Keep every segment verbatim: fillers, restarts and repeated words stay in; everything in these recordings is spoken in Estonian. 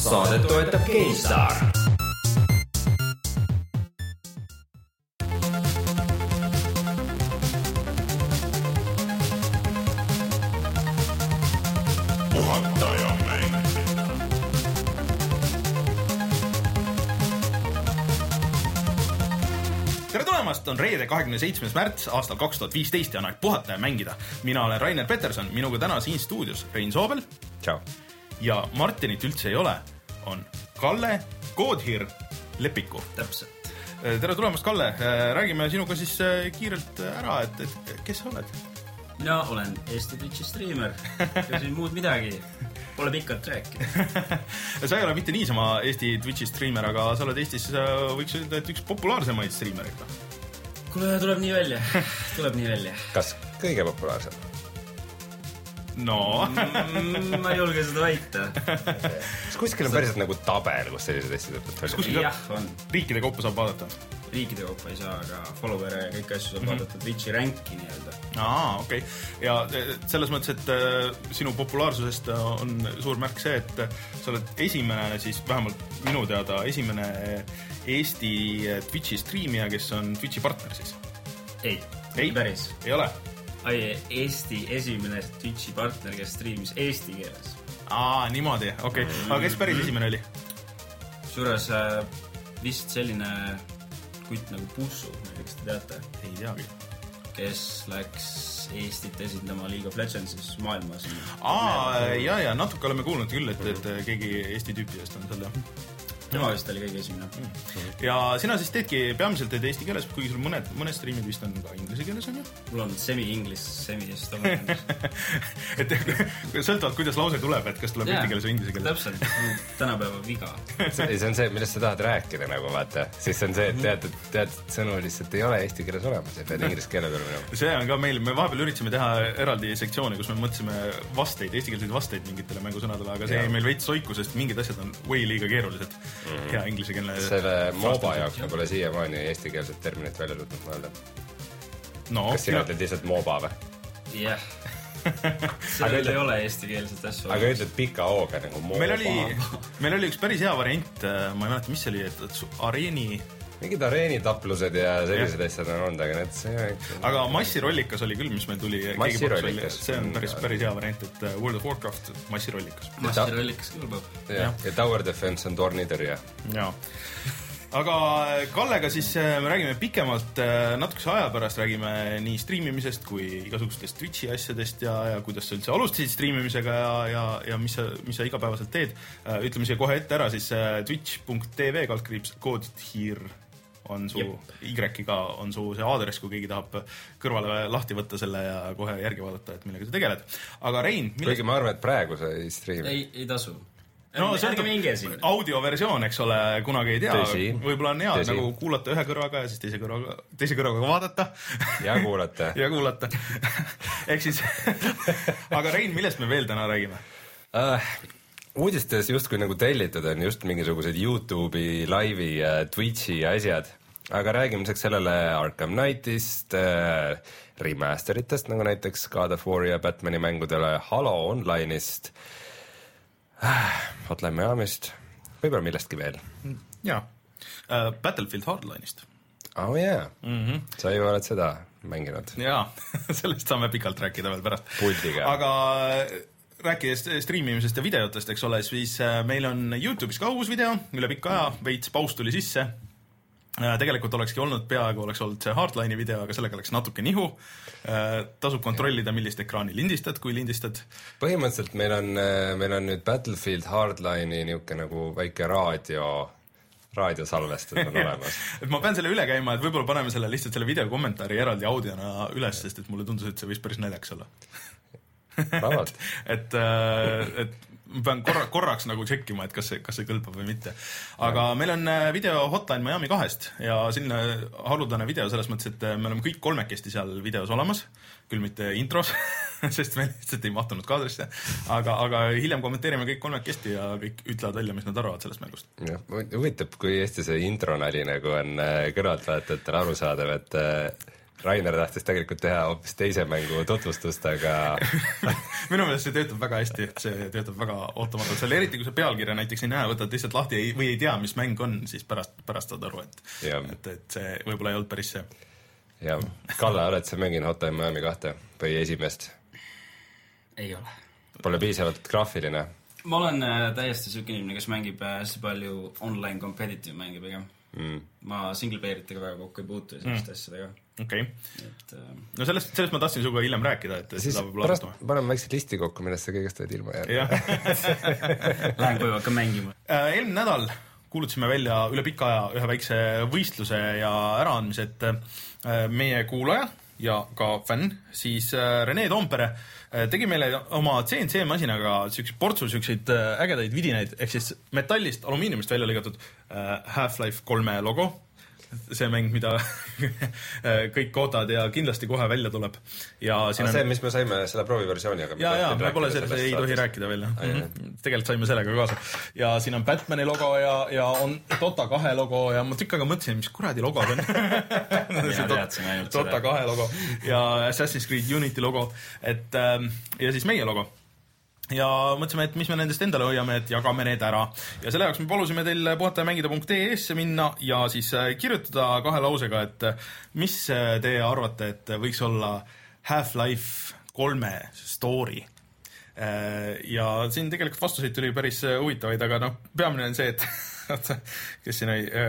Saadet toetab GameStar. Tere tulemast, on reede kahekümne seitsmes märts aastal kaks tuhat viisteist ja on aeg puhata ja mängida. Mina olen Rainer Peterson, minuga täna siin stuudios Rein Soobel. Ciao. Ja Martinit üldse ei ole, on Kalle Koodhir Lepiku. Täpselt. Tere tulemast, Kalle. Räägime sinuga siis kiirelt ära, et, et kes sa oled? Mina olen Eesti Twitchi streamer. Ja siin muud midagi. Pole pikalt rääkida. Sa ei ole mitte niisama Eesti Twitchi streamer, aga sa oled Eestis, võiks öelda, et üks populaarsemaid streamerid. Kuule, tuleb nii välja. Tuleb nii välja. Kas kõige populaarsem? No. mm, ma ei julge seda väita. Kas kuskil on päriselt nagu tabel, kus sellised asjad õpetavad? Kuskil jah, on. Riikide kaupa saab vaadata? Riikide kaupa ei saa, aga follower'e ja kõik asju saab mm-hmm. vaadata Twitchi ranki nii-öelda. Aa, okei. Okay. Ja selles mõttes, et äh, sinu populaarsusest on suur märk see, et sa oled esimene, siis vähemalt minu teada, esimene Eesti Twitchi streamija, kes on Twitchi partner siis. Ei, ei päris. Ei ole? Ai, Eesti esimene Twitchi partner, kes streamis eesti keeles. Aa, niimoodi, okei. Okay. Aga kes päris esimene oli? Suures äh, vist selline kutt nagu Pussu, näiteks te teate. Ei teagi. Kes läks Eestit esindama League of Legendsis maailmas. Aa, ja, ja natuke oleme kuulnud küll, et, et keegi Eesti tüüpidest on selle. Tema vist oli kõige esimene. Ja sina siis teedki peamiselt teed eesti keeles, kuigi sul mõned, mõned streamid vist on ka inglise keeles, on ju? Mul on semi-inglis, semi-estomenes. et sõltavad, kuidas lause tuleb, et kas tuleb eesti keeles või inglise keeles. Täpselt, tänapäeva viga. see, see on see, millest sa tahad rääkida, nagu vaata. Siis on see, et teatud, teatud sõnu lihtsalt ei ole eesti keeles olemas ja pead inglise keele peale minema. See on ka meil, me vahepeal üritasime teha eraldi sektsiooni, kus me mõtlesime vasteid, eestikeelseid vasteid mingitele mängusõnadele, aga see jäi meil veits soiku, sest mingid asjad on way liiga keerulised. Mm. Ja inglisekeelne selle MOBA jaoks ma pole siiamaani eestikeelset terminit välja suutnud mõelda. No, kas sina ütled lihtsalt MOBA või? Jah. Sellel ei ole eestikeelset asju. Aga ütled pika ooga nagu MOBA. Meil oli, meil oli üks päris hea variant, ma ei mäleta, mis see oli, et areeni mingid areenitaplused ja sellised asjad on olnud, aga need see aga massirollikas oli küll, mis meil tuli. Massirollikas. See on päris, päris hea variant, et World of Warcraft massirollikas. Massirollikas kõlbab. Ja, ja Tower Defense on tornitõrje. Jaa. Aga Kallega siis me räägime pikemalt, natukese aja pärast räägime nii streamimisest kui igasugustest Twitchi asjadest ja, ja kuidas sa üldse alustasid streamimisega ja, ja, ja mis, sa, mis sa igapäevaselt teed. Ütleme siia kohe ette ära, siis twitch punkt tv kaldkriips Koodhir on su Y-ga on su see aadress, kui keegi tahab kõrvale lahti võtta selle ja kohe järgi vaadata, et millega sa tegeled. Aga Rein, milles... kuigi ma arvan, et praegu sa ei streami. Ei, ei tasu. No, audioversioon, eks ole, kunagi ei tea. Tõsi. Võib-olla on hea Tõsi. nagu kuulata ühe kõrvaga ja siis teise kõrvaga, teise kõrvaga vaadata. Ja kuulata. ja kuulata. Ehk siis, aga Rein, millest me veel täna räägime? Uh, uudistes justkui nagu tellitud on just mingisugused YouTube'i, laivi ja Twitchi asjad. Aga räägime sellele Arkham Knightist, äh, remasteritest, nagu näiteks God of War ja Batmani mängudele, Halo Online'ist, äh, Hotline Miamist, võib-olla millestki veel. Jaa, uh, Battlefield Hardline'ist. Oh yeah, mm-hmm. Sa ju oled seda mänginud. Jaa, sellest saame pikalt rääkida veel pärast. Puldiga. Aga rääkides streamimisest ja videotest, eks ole, siis meil on YouTube'is ka uus video, üle pikka aja, veits paus tuli sisse. Tegelikult olekski olnud, peaaegu oleks olnud see Hardline'i video, aga sellega läks natuke nihu. Tasub kontrollida, millist ekraani lindistad, kui lindistad. Põhimõtteliselt meil on, meil on nüüd Battlefield Hardline'i niuke nagu väike raadio, raadiosalvestus on olemas. et ma pean selle üle käima, et võib-olla paneme selle lihtsalt selle video kommentaari eraldi audiona üles, sest et mulle tundus, et see võis päris näljaks olla. et, et ma pean korra, korraks nagu tšekkima, et kas see, kas see kõlbab või mitte. Aga ja. Meil on video Hotline Miami kahest ja selline haruldane video selles mõttes, et me oleme kõik kolmekesti seal videos olemas, küll mitte intros, sest me lihtsalt ei mahtunud kaadrisse, aga, aga hiljem kommenteerime kõik kolmekesti ja kõik ütlevad välja, mis nad arvavad sellest mängust. Ja, huvitav, kui Eesti see intronali nagu on kõrvaltvaatajatele arusaadav, et Rainer tahtis tegelikult teha hoopis teise mängu tutvustust, aga minu meelest see töötab väga hästi, see töötab väga ootamatult. Seal eriti, kui sa pealkirja näiteks ei näe, võtad lihtsalt lahti ei, või ei tea, mis mäng on, siis pärast, pärast saad aru, et, et, et see võib-olla ei olnud päris see. Ja, Kalle, oled sa mänginud Hotline Miami kahte või esimest? Ei ole. Pole piisavalt graafiline? Ma olen äh, täiesti süük inimene, kes mängib hästi palju online competitive mängi pigem. Mm. Ma single playeritega väga kokku ei puutu ja selliste mm. asjadega. Okay. Et, äh... no sellest, sellest ma tahtsin suga hiljem rääkida, et siis pärast paneme väikse listi kokku, millest sa kõigest võid ilma jääda. Lähen koju hakka mängima. Eelmine nädal kuulutasime välja üle pika aja ühe väikse võistluse ja äraandmise, et meie kuulaja ja ka fänn, siis Rene Toompere tegi meile oma C N C masinaga sükse portsu sükseid ägedaid vidinaid, ehk siis metallist, alumiiniumist välja lõigatud Half-Life kolme logo. See mäng, mida kõik ootavad ja kindlasti kohe välja tuleb. Ja siin on... see, mis me saime selle prooviversiooni, aga ja, ja, me pole sellest, ei tohi rääkida veel. Mm-hmm. Tegelikult saime sellega kaasa. Ja siin on Batmani logo ja, ja on Dota kahe logo ja ma tükk aega mõtlesin, mis kuradi logo see on. Dota kahe logo ja Assassin's Creed Unity logo, et, ja siis meie logo. Ja mõtlesime, et mis me nendest endale hoiame, et jagame need ära. Ja selle jaoks me palusime teil puhatajamängida.ee-sse minna ja siis kirjutada kahe lausega, et mis te arvate, et võiks olla Half-Life kolme story. Ja siin tegelikult vastuseid tuli päris huvitavaid, aga noh, peamine on see, et kes siin ei...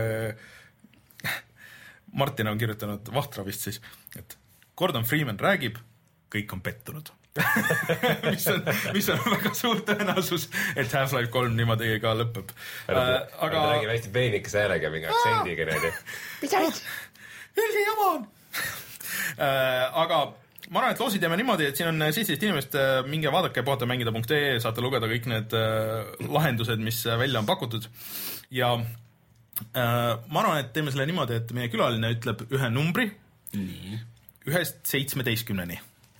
Martin on kirjutanud Vahtra vist siis, et Gordon Freeman räägib, kõik on pettunud. mis, on, mis on väga suur tõenäosus, et Half-Life kolm niimoodi ka lõpeb. Äh, aga ta räägib hästi peenikese häälega mingi aktsendiga näide. Mis ainult? Ülgi jama on! Aga ma arvan, et loosid jääme niimoodi, et siin on seitseteist inimest, minge vaadake puhatamängida.ee, saate lugeda kõik need lahendused, mis välja on pakutud. Ja ma arvan, et teeme selle niimoodi, et meie külaline ütleb ühe numbri Nii. ühest seitsmeteistkümneni.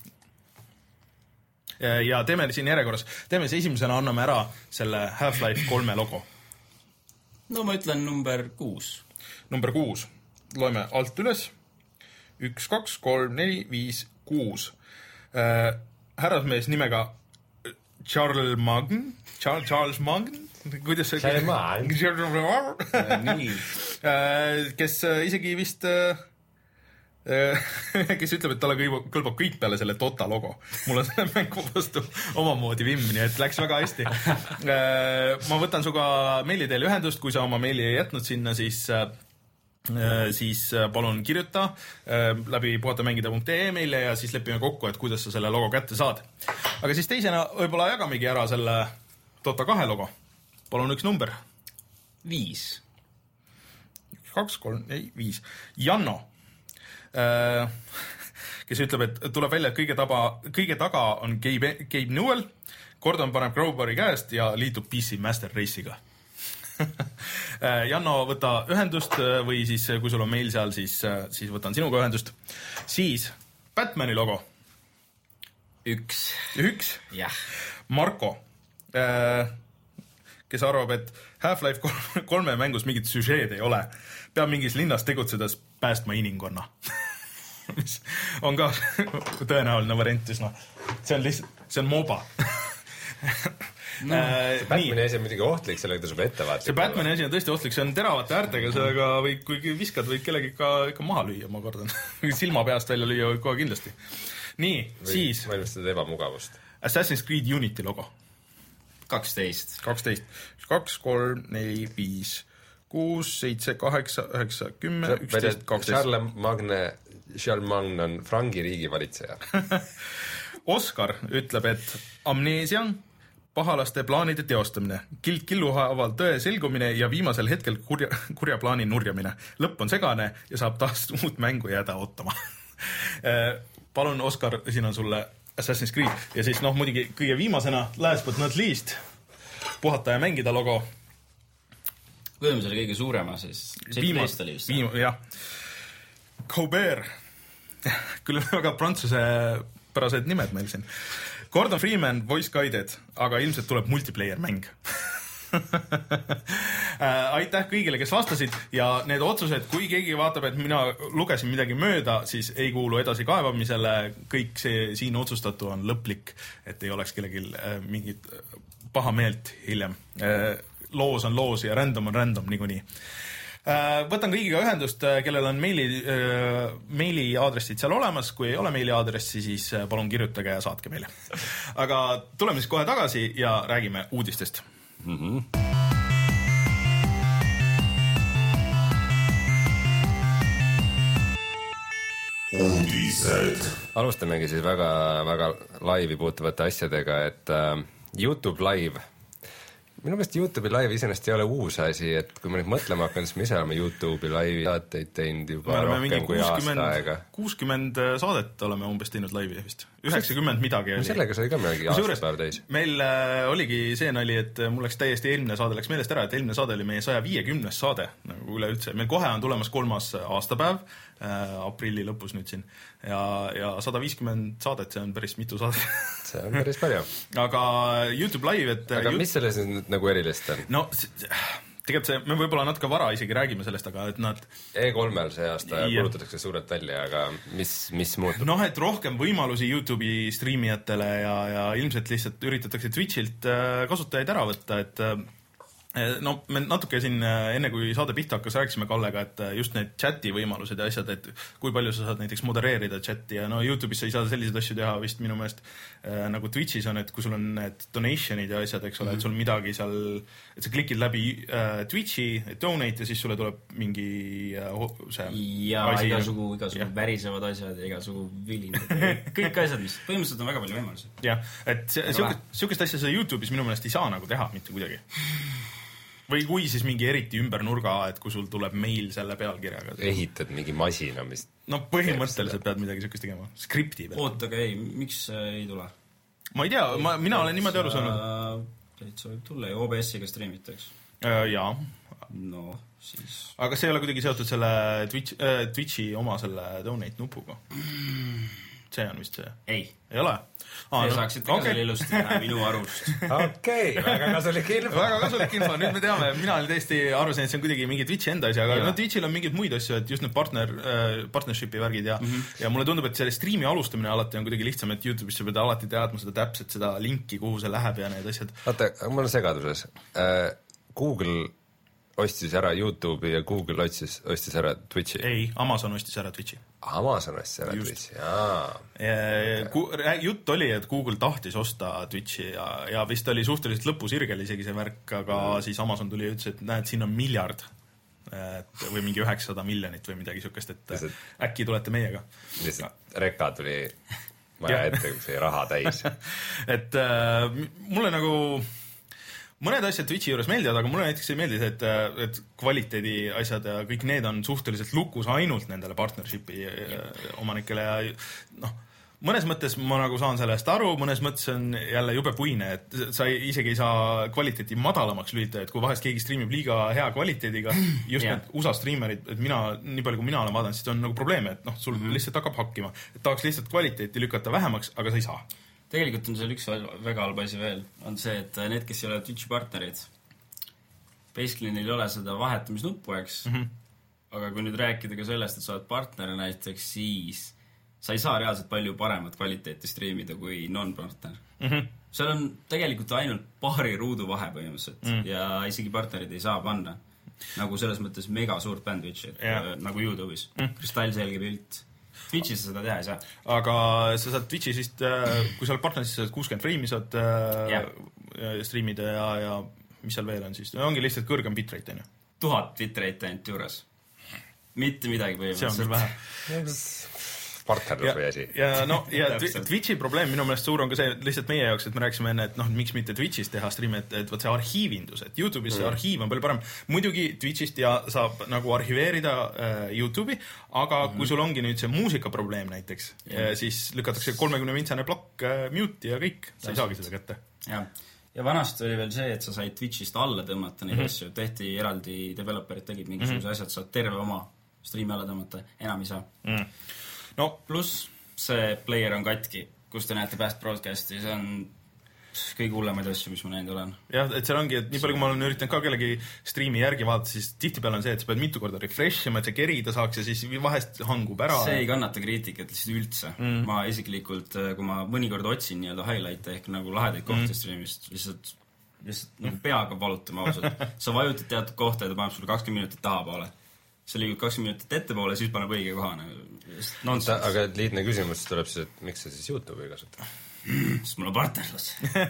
Ja teeme siin järjekorras. Teeme see esimesena, anname ära selle Half-Life kolme logo. No ma ütlen number kuus. Number kuus. Loeme alt üles. Üks, kaks, kolm, neli, viis, kuus. Äh, härrasmees nimega Charles Magn. Charles, Charles Magn. Kuidas see? Charles Magn. Nii. Äh, kes isegi vist... Äh, kes ütleb, et talle kõlbab kõik peale selle Dota logo. Mul on selle mängu vastu omamoodi vimm, nii et läks väga hästi. Ma võtan suga meili teile ühendust, kui sa oma meili ei jätnud sinna, siis, siis palun kirjuta läbi puhatamängida.ee meile ja siis lepime kokku, et kuidas sa selle logo kätte saad. Aga siis teisena võib-olla jagamegi ära selle Dota kahe logo. Palun üks number. Viis. Kaks, kolm, ei, viis. Janno. Kes ütleb, et tuleb välja, et kõige, taba, kõige taga on Gabe, Gabe Newell, Gordon paneb Crowbari käest ja liitub P C Master Race'iga. Janno, võta ühendust või siis, kui sul on meil seal, siis, siis võtan sinuga ühendust. Siis Batmani logo. Üks. Üks? Jah. Marko, kes arvab, et Half-Life kolme mängus mingit süžeed ei ole. Peab mingis linnas tegutsedes päästma inimkonna. Mis on ka tõenäoline variant üsna. See on lihtsalt, see on MOBA. No, see Batmani asi on muidugi ohtlik, sellega tasub ettevaatlik. See Batmani asi on tõesti ohtlik, see on teravate äärtega, sellega või kui viskad, võid kellegi ka, ka maha lüüa, ma kordan. Silma peast välja lüüa võib kohe kindlasti. Nii, või siis... Valmistada ebamugavust. Assassin's Creed Unity logo. kaksteist. kaksteist. kaks, kolm, neli, viis, kuus, seitse, kaheksa, üheksa, kümme, üksteist, kaksteist. Charles Magne, Charles Magne on Frangi riigi valitseja. Oskar ütleb, et amneesia, pahalaste plaanide teostamine, kild killuhaaval tõe selgumine ja viimasel hetkel kurja, kurja plaani nurjamine. Lõpp on segane ja saab taas uut mängu jääda ootama. Palun, Oskar, siin on sulle Assassin's Creed ja siis noh, muidugi kõige viimasena last but not least puhata ja mängida logo. Võime selle kõige suurema, siis seitseteist oli vist. Viima, jah. Colbert. Küll on väga prantsuse pärased nimed meil siin. Gordon Freeman, voice guided, aga ilmselt tuleb multiplayer mäng. aitäh kõigile, kes vastasid ja need otsused, kui keegi vaatab, et mina lugesin midagi mööda, siis ei kuulu edasi kaevamisele, kõik see siin otsustatu on lõplik, et ei oleks kellelgi mingit paha meelt hiljem. Loos on loos ja random on random niikuinii. Võtan kõigiga ühendust, kellel on meili, meili aadressid seal olemas, kui ei ole meili aadressi, siis palun kirjutage ja saatke meile. Aga tuleme siis kohe tagasi ja räägime uudistest. Mm-hmm. Uudised. Alustamegi siis väga, väga laivi puutuvate asjadega, et uh, YouTube Live. Minu meelest YouTube'i live iseenesest ei ole uus asi, et kui me nüüd mõtlema hakkame, siis me ise oleme YouTube'i live'i saateid teinud juba rohkem kui aasta aega. kuuskümmend saadet oleme umbes teinud live'i vist. üheksakümmend midagi oli. Sellega sai ka midagi aastapäev täis. Meil äh, oligi see nali, et mul läks täiesti eelmine saade, läks meelest ära, et eelmine saade oli meie saja viiekümnes saade nagu üle üldse. Meil kohe on tulemas kolmas aastapäev, äh, aprilli lõpus nüüd siin. Ja, ja sada viiskümmend saadet, see on päris mitu saadet. See on päris palju. Aga YouTube live, et... Aga mis selles nüüd nagu erilist on? No, tegelikult see, me võib-olla natuke vara isegi räägime sellest, aga et nad... E kolmel see aasta ja kulutatakse suurelt välja, aga mis, mis muutub? Noh, et rohkem võimalusi YouTube'i streamijatele ja, ja ilmselt lihtsalt üritatakse Twitchilt kasutajaid ära võtta, et no me natuke siin enne kui saade pihta hakkas rääkisime Kallega, et just need chati võimalused ja asjad, et kui palju sa saad näiteks modereerida chati ja no YouTube'is sa ei saa selliseid asju teha vist minu meelest äh, nagu Twitchis on, et kui sul on need donationid ja asjad, eks ole, mm-hmm. et sul midagi seal, et sa klikid läbi äh, Twitchi, donate ja siis sulle tuleb mingi äh, see ja asi, igasugu, igasugu ja. Värisevad asjad ja igasugu vilinad kõik asjad, mis põhimõtteliselt on väga palju võimalusi. Jah, et siukest asja sa YouTube'is minu meelest ei saa nagu teha mitte kuidagi. Või kui siis mingi eriti ümber nurga, et kui sul tuleb meil selle pealkirjaga. Ehitad mingi masina, mis... No põhimõtteliselt pead midagi sükest tegema. Skripti peal. Ootage, ei, miks ei tule? Ma ei tea, ma, mina olen niimoodi aru saanud. Täitsa võib tulla ja O B S-iga streamitaks. Äh, jaa. No, siis... Aga see ei ole kuidagi seotud selle Twitch, äh, Twitchi oma selle donate nupuga. See on vist see. Ei. Ei ole? Ah, Te no, saaksite ka okay. Selle ilusti teha minu arust. Okei, okay, väga kasulik info. Väga kasulik info, nüüd me teame, mina olin täiesti arvasin, et see on kuidagi mingi Twitchi enda asi, aga no, Twitchil on mingid muid asju, et just need partner, partnershipi värgid ja, mm-hmm. ja mulle tundub, et selle streami alustamine alati on kuidagi lihtsam, et YouTube'is sa pead alati teadma seda täpselt, seda linki, kuhu see läheb ja need asjad. Vaata, ma olen segaduses. Google ostis ära YouTube'i ja Google ostis, ostis ära Twitchi. Ei, Amazon ostis ära Twitchi. Amazon ostis ära Just. Twitchi, jaa. Jutt oli, et Google tahtis osta Twitchi ja, ja vist oli suhteliselt lõpusirgel isegi see värk, aga mm. siis Amazon tuli ja ütles, et näed, siin on miljard et, või mingi üheksasada miljonit või midagi sükest, et Lihtsalt, äkki tulete meiega. Lihtsalt reka tuli maja ette, kui see raha täis. et äh, mulle nagu... Mõned asjad Twitchi juures meeldivad, aga mulle näiteks ei meeldi see, et, et kvaliteedi asjad ja kõik need on suhteliselt lukus ainult nendele partnershipi omanikele ja noh, mõnes mõttes ma nagu saan sellest aru, mõnes mõttes on jälle jube puine, et sa isegi ei saa kvaliteeti madalamaks lülitada, et kui vahest keegi streamib liiga hea kvaliteediga, just yeah. need U S A streamerid, et mina, nii palju kui mina olen vaadanud, siis on nagu probleeme, et noh, sul mm-hmm. lihtsalt hakkab hakkima, et tahaks lihtsalt kvaliteeti lükata vähemaks, aga sa ei saa. Tegelikult on seal üks väga halb asi veel, on see, et need, kes ei ole Twitchi partnerid, basically neil ei ole seda vahetamisnuppu, eks, mm-hmm. aga kui nüüd rääkida ka sellest, et sa oled partner näiteks, siis sa ei saa reaalselt palju paremat kvaliteeti streamida kui non-partner. Mm-hmm. seal on tegelikult ainult paari ruudu vahe põhimõtteliselt mm. ja isegi partnerid ei saa panna. Nagu selles mõttes mega suurt bandwidth'i, yeah. nagu YouTube'is. Mm. Kristallselge pilt. Twitchis seda teha ei saa. Aga sa saad Twitchis vist, kui sa oled partner, siis saad kuuskümmend freimi saad yeah. streamida ja, ja mis seal veel on siis? Ongi lihtsalt kõrgem bitrate, on ju? Tuhat bitrate ainult juures. Mitte midagi põhimõtteliselt. See on küll vähe. Partnerlus või asi. Ja, no, ja Twitchi probleem minu meelest suur on ka see, lihtsalt meie jaoks, et me rääkisime enne, et noh, miks mitte Twitchis teha streami, et, et võt see arhiivindus, et YouTube'is see mm. arhiiv on palju parem. Muidugi Twitchist ja saab nagu arhiveerida äh, YouTube'i, aga mm. kui sul ongi nüüd see muusikaprobleem näiteks, yeah. siis lükatakse kolmekümne vintsane plokk äh, mute ja kõik, sa ei saagi seda kätte. Ja. ja vanasti oli veel see, et sa said Twitchist alla tõmmata neid mm-hmm. asju, tehti eraldi developerid tegid mingisuguse mm-hmm. asjad, saad terve oma streami alla tõmmata, enam ei saa. Mm. No pluss see player on katki, kus te näete past broadcasti, see on kõige hullemaid asju, mis ma näinud olen. jah, et seal ongi, et nii palju, kui ma olen üritanud ka kellegi striimi järgi vaadata, siis tihtipeale on see, et sa pead mitu korda refresh ima, et see kerida saaks ja siis vahest hangub ära. See ei kannata kriitikat lihtsalt üldse. Mm. Ma isiklikult, kui ma mõnikord otsin nii-öelda highlight'e ehk nagu lahedaid kohti mm. streamist, lihtsalt, lihtsalt nagu peaga valutama ausalt. Sa vajutad teatud kohta ja ta paneb sulle kakskümmend minutit tahapoole. Sa liigud kakskümmend minutit ettepoole, siis paneb õige kohane. Aga liitne küsimus tuleb siis, et miks sa siis YouTube'i ei kasuta? Sest mul on partnerlus.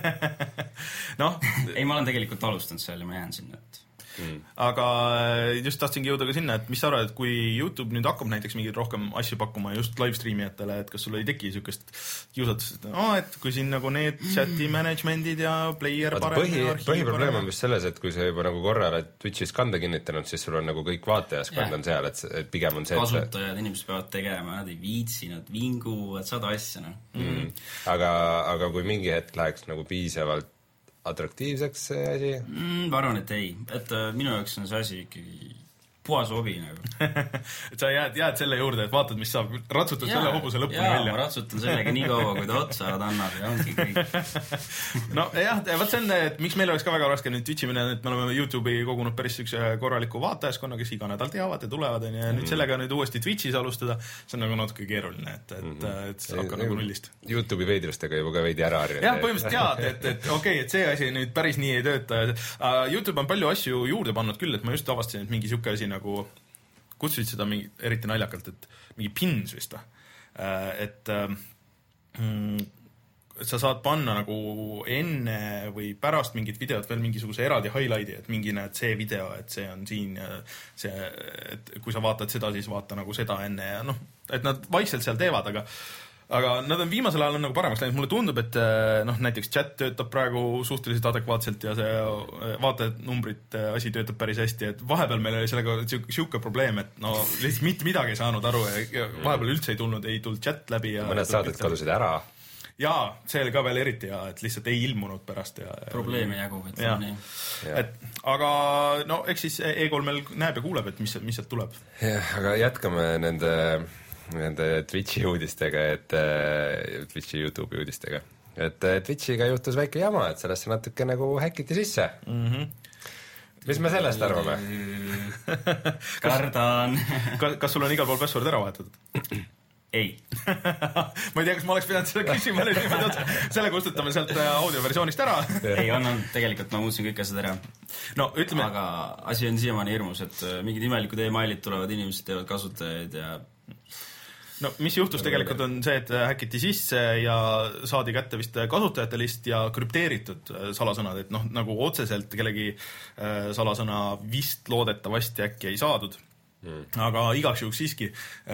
no. ei, ma olen tegelikult alustanud seal ja ma jään sinna, et mm. aga just tahtsingi jõuda ka sinna, et mis sa arvad, et kui YouTube nüüd hakkab näiteks mingeid rohkem asju pakkuma just livestreamijatele, et kas sul ei teki niisugust kiusatust, et, no, et kui siin nagu need chati management'id ja player parem põhi, põhiprobleem on vist selles, et kui sa juba nagu korra oled Twitch'is kanda kinnitanud, siis sul on nagu kõik vaatajaskond yeah. on seal, et, et pigem on see, et kasutajad, inimesed peavad tegema, nad ei viitsi, nad vinguvad sada asja no. mm. aga, aga kui mingi hetk läheks nagu piisavalt atraktiivseks see asi? Mm, ma arvan, et ei. Et äh, minu jaoks on see asi ikkagi puhas hobi nagu. et sa jääd, jääd selle juurde, et vaatad, mis saab, ratsutad ja, selle hobuse lõpuni jaa, välja. Jaa, ma ratsutan sellega nii kaua, kui ta otsa annab ja ongi kõik. no jah, vaat see on, et miks meil oleks ka väga raske nüüd Twitchi minna, et me oleme YouTube'i kogunud päris üks korraliku vaatajaskonna, kes iga nädal teavad ja tulevad ja mm. nüüd sellega nüüd uuesti Twitch'is alustada, see on nagu natuke keeruline, et, et, mm-hmm. et see hakkab nagu nullist. YouTube'i veidrustega juba ka veidi ära harjunud. jah, põhimõtteliselt tead, et, et okei, okay, et see asi nüüd päris nii ei tööta. YouTube on palju asju juurde pannud küll, et ma just avastasin, et mingi siuke asi nagu kutsusid seda mingi, eriti naljakalt, et mingi pins vist, et mm, sa saad panna nagu enne või pärast mingit videot veel mingisuguse eraldi highlight'i, et mingi näed see video, et see on siin ja see, et kui sa vaatad seda, siis vaata nagu seda enne ja noh, et nad vaikselt seal teevad, aga aga nad on viimasel ajal on nagu paremaks läinud. Mulle tundub, et noh, näiteks chat töötab praegu suhteliselt adekvaatselt ja see vaatajad numbrid asi töötab päris hästi, et vahepeal meil oli sellega siuke probleem, et no lihtsalt mitte midagi ei saanud aru ja vahepeal üldse ei tulnud, ei tulnud chat läbi ja mõned saadet kadusid ära. Jaa, see oli ka veel eriti ja et lihtsalt ei ilmunud pärast ja probleeme jagub, et ja. nii. Et, aga no, eks siis E kolm-l näeb ja kuuleb, et mis, mis sealt tuleb. Jah, aga jätkame nende nende Twitchi uudistega, et Twitchi YouTube'i uudistega. Et Twitchiga juhtus väike jama, et sellesse natuke nagu häkiti sisse. Mm-hmm. Mis me sellest arvame? Kardan. kas, kas sul on igal pool password ära vahetatud? Ei. ma ei tea, kas ma oleks pidanud seda küsima, selle kustutame sealt audioversioonist ära. ei, on, on, tegelikult ma muutsin kõik asjad ära. No, ütleme... aga asi on siiamaani hirmus, et mingid imelikud e-mailid tulevad, inimesed teevad kasutajaid ja no mis juhtus tegelikult on see, et häkiti sisse ja saadi kätte vist kasutajate list ja krüpteeritud salasõnad, et noh, nagu otseselt kellegi salasõna vist loodetavasti äkki ei saadud. Mm. Aga igaks juhuks siiski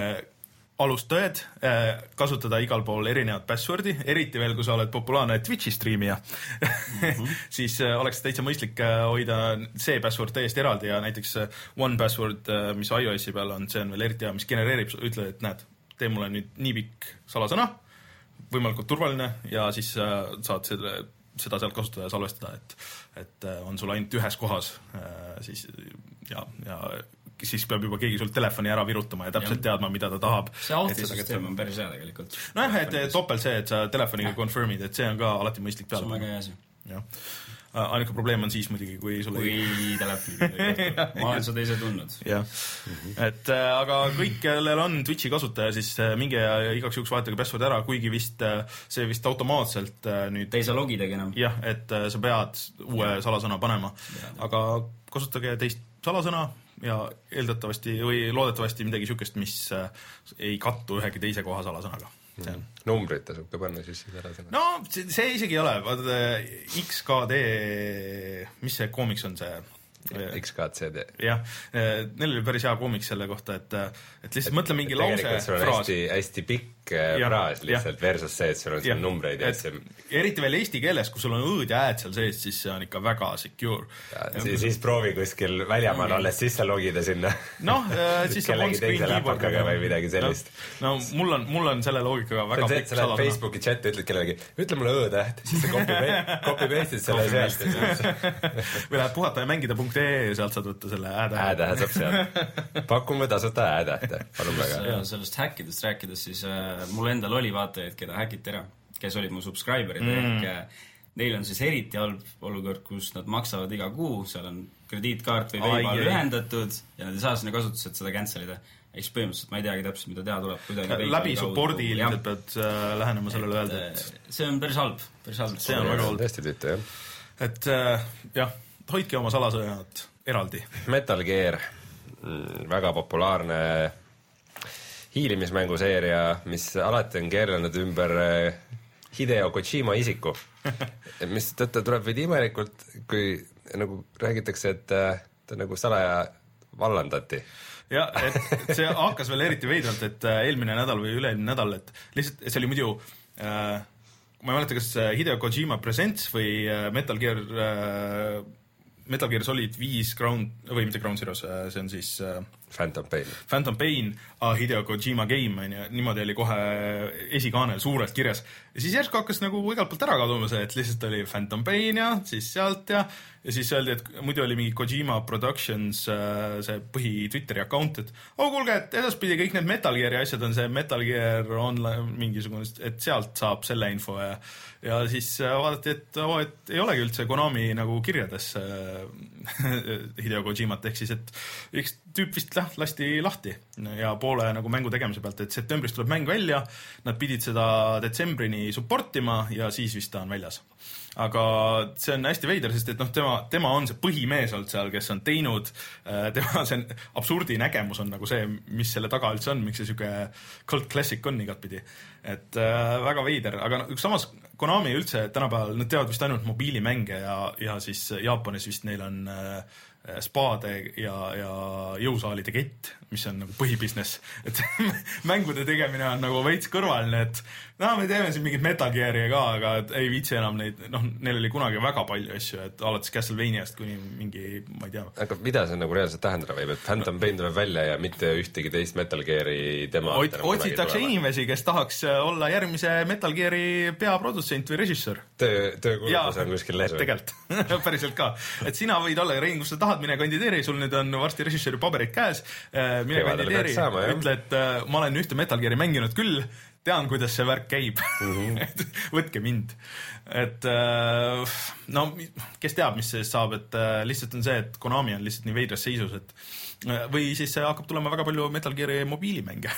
alustõed, kasutada igal pool erinevat passwordi, eriti veel, kui sa oled populaarne Twitchi streamija, mm-hmm. siis oleks täitsa mõistlik hoida see password täiesti eraldi ja näiteks One Password, mis iOS-i peal on, see on veel eriti hea, mis genereerib, ütle, et näed, tee mulle nüüd nii pikk salasõna, võimalikult turvaline ja siis saad selle, seda sealt kasutada ja salvestada, et, et on sul ainult ühes kohas siis, ja, ja siis peab juba keegi sul telefoni ära virutama ja täpselt ja. teadma, mida ta tahab. See autisüsteem on päris hea tegelikult. No jah, et topelt see, et sa telefoniga confirmid, et see on ka alati mõistlik peale. See on väga hea asi. Jah. Ainuke probleem on siis muidugi, kui sul kui ei... telefoni. Ma olen seda ise tundnud. Jah. Mm-hmm. Et aga kõik, kellel on Twitchi kasutaja, siis minge ja igaks juhuks vahetage password ära, kuigi vist see vist automaatselt nüüd... Te ei saa logidagi enam. Jah, et sa pead uue ja. salasõna panema. Ja, aga kasutage teist salasõna ja eeldatavasti või loodetavasti midagi siukest, mis ei kattu ühegi teise koha salasõnaga. Mm. Numbrid tasub ka panna siis salasõna. No, see, see isegi ei ole. Vaata, X K D, mis see koomiks on see? X K C D. Jah, neil oli päris hea koomiks selle kohta, et, et lihtsalt mõtle mingi lause, fraas. Sul on hästi, hästi pikk fraas lihtsalt ja. Versus see, et sul on seal numbreid. Ja see... Eriti veel eesti keeles, kui sul on õõd ja ääd seal sees, siis see on ikka väga secure. Ja, siis, siis proovi kuskil väljamaal alles sisse logida sinna. Noh, siis on teise läpakaga või midagi sellist. No, no mul, on, mul on selle loogikaga väga pikk salasõna. Sa lähed Facebooki chati, ütled kellelegi, ütle mulle õõd-ääd, siis sa copy-paste'id selle sealt. Või lähed puhata ja mängida punkt ee, sealt saad võtta selle ääd-ääd. Ääd-ääd saab sealt. Pakume tasuta ääd-ääd. Sellest häkkidest rääkides, siis mul endal oli vaatajaid, keda häkiti ära, kes olid mu subscriberid mm. ehk neil on siis eriti halb olukord, kus nad maksavad iga kuu, seal on krediitkaart või Ai, PayPal ai. ühendatud ja nad ei saa sinna kasutusse, et seda cancelida. Eks põhimõtteliselt ma ei teagi täpselt, mida teha tuleb. Kuidagi läbi suppordi ilmselt pead äh, lähenema sellele öelda, et see on päris halb. Päris halb. See on väga halb. Tõesti tüütu, jah. Et äh, jah, hoidke oma salasõjad eraldi. Metal Gear, väga populaarne hiilimismänguseeria, mis alati on keerlenud ümber Hideo Kojima isiku. Mis tõtta tuleb veidi imelikult, kui nagu räägitakse, et ta nagu salaja vallandati. Ja, et see hakkas veel eriti veidralt, et eelmine nädal või üle-eelmine nädal, et lihtsalt see oli muidu äh, ma ei mäleta, kas Hideo Kojima Presents või Metal Gear äh, Metal Gear Solid viis Ground, või mitte Ground Zeroes, see on siis äh, Phantom Pain. Phantom Pain, ah, Hideo Kojima game, on ju, niimoodi oli kohe esikaanel suurelt kirjas. Ja siis järsku hakkas nagu igalt poolt ära kaduma see, et lihtsalt oli Phantom Pain ja siis sealt ja, ja siis öeldi, et muidu oli mingi Kojima Productions äh, see põhi Twitteri account, et oh, kuulge, et edaspidi kõik need Metal Geari asjad on see Metal Gear online mingisugune, et sealt saab selle info ja, ja siis äh, vaadati, et, oh, et ei olegi üldse Konami nagu kirjades äh, Hideo Kojimat, ehk siis, et üks tüüp vist lasti lahti ja poole nagu mängu tegemise pealt, et septembris tuleb mäng välja, nad pidid seda detsembrini supportima ja siis vist ta on väljas. Aga see on hästi veider, sest et noh, tema, tema on see põhimees olnud seal, kes on teinud, tema see absurdi nägemus on nagu see, mis selle taga üldse on, miks see siuke cult classic on igatpidi. Et äh, väga veider, aga üks samas Konami üldse tänapäeval, nad teevad vist ainult mobiilimänge ja, ja siis Jaapanis vist neil on äh, spaade ja, ja jõusaalide kett, mis on nagu põhibusiness, et mängude tegemine on nagu veits kõrvaline, et no me teeme siin mingit Metal Gear'i ka, aga ei viitsi enam neid, noh, neil oli kunagi väga palju asju, et alates Castlevaniast kuni mingi, ma ei tea. Aga mida see nagu reaalselt tähendada võib, et Phantom Pain tuleb välja ja mitte ühtegi teist Metal Gear'i tema Oot, otsitakse inimesi, kes tahaks olla järgmise Metal Gear'i peaprodutsent või režissöör. Töö, töökulupus on kuskil lees. Tegelikult, päriselt ka. Et sina võid olla rein, kus sa tahad, mine kandideeri, sul nüüd on varsti režissööri paberid käes, mine kandideeri, ütle, et ma olen ühte Metal Gear'i mänginud küll, tean, kuidas see värk käib. Mm-hmm. Võtke mind. Et no, kes teab, mis sellest saab, et lihtsalt on see, et Konami on lihtsalt nii veidras seisus, et või siis hakkab tulema väga palju Metal Gear'i mobiilimänge.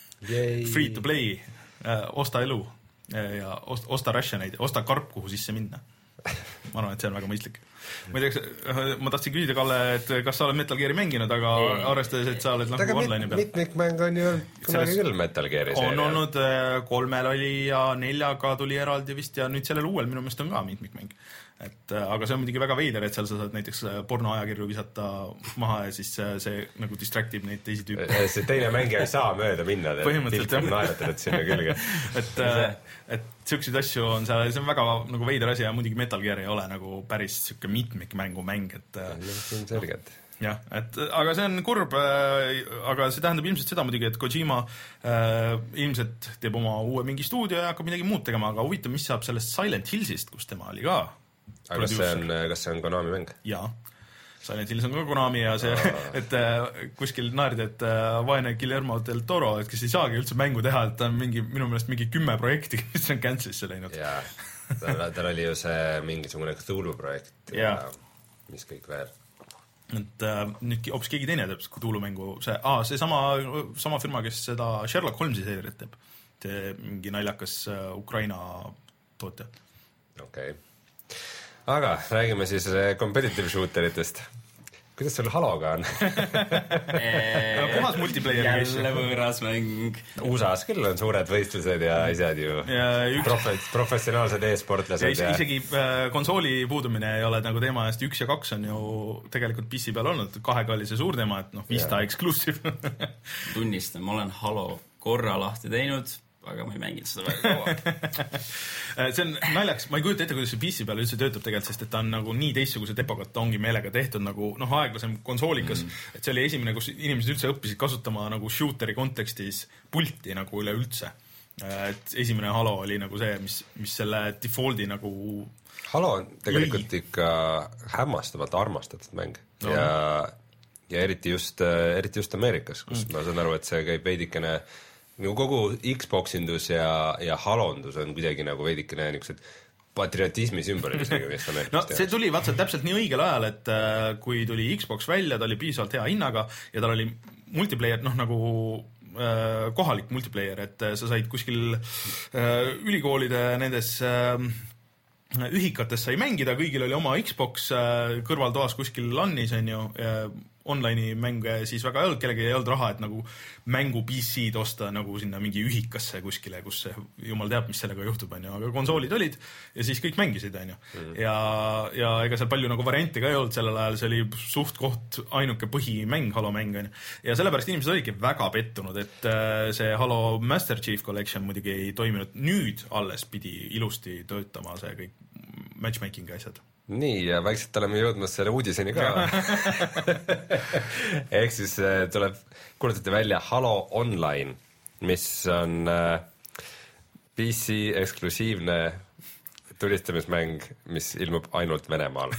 Free to play, osta elu ja osta rationeid, osta karp, kuhu sisse minna. Ma arvan, et see on väga mõistlik. Ma ei tea, ma tahtsin küsida, Kalle, et kas sa oled Metal Gear'i mänginud, aga arvestades, et sa oled nagu online peal. Mitmikmäng on ju kunagi küll Metal Gear'i seeria. On olnud, kolmel oli ja neljaga tuli eraldi vist ja nüüd sellel uuel minu meelest on ka mitmikmäng. Et, aga see on muidugi väga veider, et seal sa saad näiteks pornoajakirju visata maha ja siis see nagu distractib neid teisi tüüpe. See teine mängija ei saa mööda minna. Põhimõtteliselt jah. Naeratanud sinna külge. et, et siukseid asju on seal, see on väga nagu veider asi ja muidugi Metal Gear ei ole nagu päris siuke mitmikmängu mäng, et see on selgelt. jah, et aga see on kurb, aga see tähendab ilmselt seda muidugi, et Kojima äh, ilmselt teeb oma uue mingi stuudio ja hakkab midagi muud tegema, aga huvitav, mis saab sellest Silent Hillsist, kus tema oli ka. Aga kas see on, kas see on Konami mäng? Jaa. Silent Hills on ka Konami ja see, et äh, kuskil naerdi, et äh, vaene Guillermo del Toro, et kes ei saagi üldse mängu teha, et ta on mingi, minu meelest mingi kümme projekti, mis on cancelisse läinud. Jaa, tal, tal oli ju see mingisugune Cthulhu projekt ja mis kõik veel. Et äh, nüüd hoopis keegi teine teeb Cthulhu mängu, see, aa, see sama, sama firma, kes seda Sherlock Holmesi seeriat teeb. See mingi naljakas äh, Ukraina tootja. Okei. Okay. Aga räägime siis competitive shooteritest. Kuidas sul Haloga on? no, puhas multiplayer jälle võõras mäng. U S A-s küll on suured võistlused ja asjad ju üks... Profe professionaalsed e-sportlased. Ja isegi äh, konsooli puudumine ei ole nagu teema, sest üks ja kaks on ju tegelikult P C peal olnud. Kahega oli see suur teema, et noh, Vista yeah. exclusive. Tunnistan, ma olen Halo korra lahti teinud, aga ma ei mänginud seda väga kaua. see on naljaks, ma ei kujuta ette, kuidas see P C peal üldse töötab tegelikult, sest et ta on nagu nii teistsuguse tepoga, et ta ongi meelega tehtud nagu noh, aeglasem konsoolikas, mm. et see oli esimene, kus inimesed üldse õppisid kasutama nagu shooteri kontekstis pulti nagu üle üldse. Et esimene Halo oli nagu see, mis, mis selle defaulti nagu Halo on tegelikult lõi. Ikka hämmastavalt armastatud mäng no. ja, ja eriti just, eriti just Ameerikas, kus mm. ma saan aru, et see käib veidikene nagu kogu Xboxindus ja, ja Halondus on kuidagi nagu veidikene niisugused patriotismi sümbolid isegi vist Ameerikas. No see tuli vaata täpselt nii õigel ajal, et äh, kui tuli Xbox välja, ta oli piisavalt hea hinnaga ja tal oli multiplayer, noh nagu äh, kohalik multiplayer, et äh, sa said kuskil äh, ülikoolide nendes äh, ühikates sai mängida, kõigil oli oma Xbox äh, kõrvaltoas kuskil LANis, on ju, äh, online'i mänge siis väga ei olnud, kellegi ei olnud raha, et nagu mängu P C-d osta nagu sinna mingi ühikasse kuskile, kus jumal teab, mis sellega juhtub, on ju, aga konsoolid olid ja siis kõik mängisid, on ju. Mm. Ja, ja ega seal palju nagu varianti ka ei olnud sellel ajal, see oli suht koht ainuke põhimäng, Halo mäng, on ju. Ja sellepärast inimesed olidki väga pettunud, et see Halo Master Chief Collection muidugi ei toiminud, nüüd alles pidi ilusti töötama see kõik matchmaking asjad. Nii, ja vaikselt oleme jõudmas selle uudiseni ka. Ehk siis tuleb, kuulutati välja Halo Online, mis on P C eksklusiivne tulistamismäng, mis ilmub ainult Venemaal.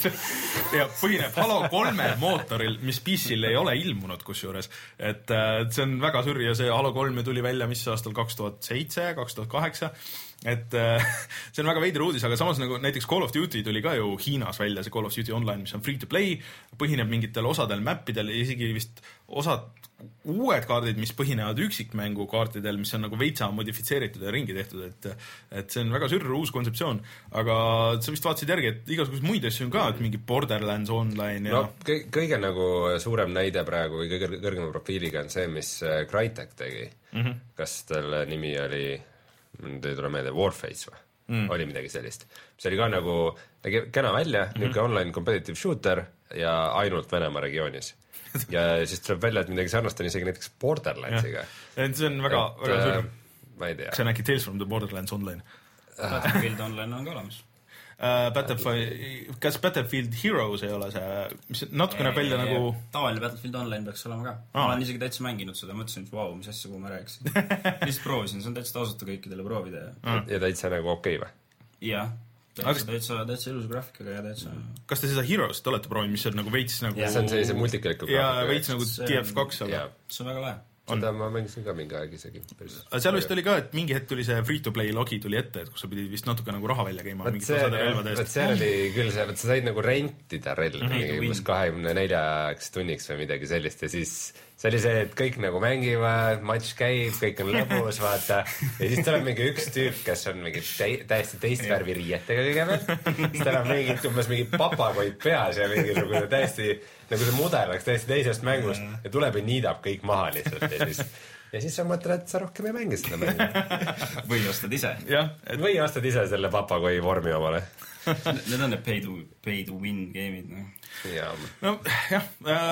Ja põhineb Halo kolme mootoril, mis P C-l ei ole ilmunud kusjuures. Et see on väga sürri ja see Halo kolm tuli välja mis aastal kaks tuhat seitse, kaks tuhat kaheksa. Et see on väga veider uudis, aga samas nagu näiteks Call of Duty tuli ka ju Hiinas välja, see Call of Duty Online, mis on free to play, põhineb mingitel osadel mappidel ja isegi vist osad uued kaardid, mis põhinevad üksikmängu kaartidel, mis on nagu veitsa modifitseeritud ja ringi tehtud, et, et see on väga sürr uus kontseptsioon, aga sa vist vaatasid järgi, et igasugused muid asju on ka, et mingi Borderlands Online ja... No kõige, kõige nagu suurem näide praegu või kõige kõrgema profiiliga on see, mis Crytek tegi. Mm-hmm. Kas talle nimi oli... Te ei tule meelde, Warface või? Mm. Oli midagi sellist. See oli ka nagu, nägi kena välja, mm-hmm. niuke online competitive shooter ja ainult Venemaa regioonis. Ja siis tuleb välja, et midagi sarnast on isegi näiteks Borderlandsiga. See on väga, et, väga suur. Ma ei tea. See on äkki Tales from the Borderlands Online. Battlefield Online on ka olemas. Uh, Battlefield, kas Battlefield Heroes ei ole see, mis natuke näeb välja nagu... Tavaline Battlefield Online peaks olema ka. Ma olen isegi täitsa mänginud seda, mõtlesin, et vau, mis asja, kuhu ma rääkisin. Lihtsalt proovisin, see on täitsa tasuta kõikidele proovida. Ja, ja täitsa nagu okei või? Jah, täitsa, täitsa, täitsa ilus graafikaga ja täitsa... Kas te seda Heroesit olete proovinud, mis on nagu veits nagu... Ja, see on sellise multikaliku graafika. Ja veits nagu T F kaks, aga... See on väga lahe. Seda ma mängisin ka mingi aeg isegi. Aga seal vist oli ka, et mingi hetk tuli see free-to-play logi tuli ette, et kus sa pidid vist natuke nagu raha välja käima. Võt see, võt see oli küll see, võt sa said nagu rentida relvi mm-hmm. mingi kahekümne neljaks tunniks või midagi sellist ja siis see oli see, et kõik nagu mängivad, matš käib, kõik on lõbus, vaata. Ja siis tuleb mingi üks tüüp, kes on mingi täiesti teist värvi riietega kõigepealt. Siis tal on mingi, umbes mingi papagoid peas ja mingisugune täiesti, nagu see mudel oleks täiesti teisest mängust ja tuleb ja niidab kõik maha lihtsalt ja siis, ja siis sa mõtled, et sa rohkem ei mängi seda mängu. Või ostad ise. Ja, et... Või ostad ise selle papagoi vormi omale. Need on need pay to, pay to win game'id. No, ja. no jah,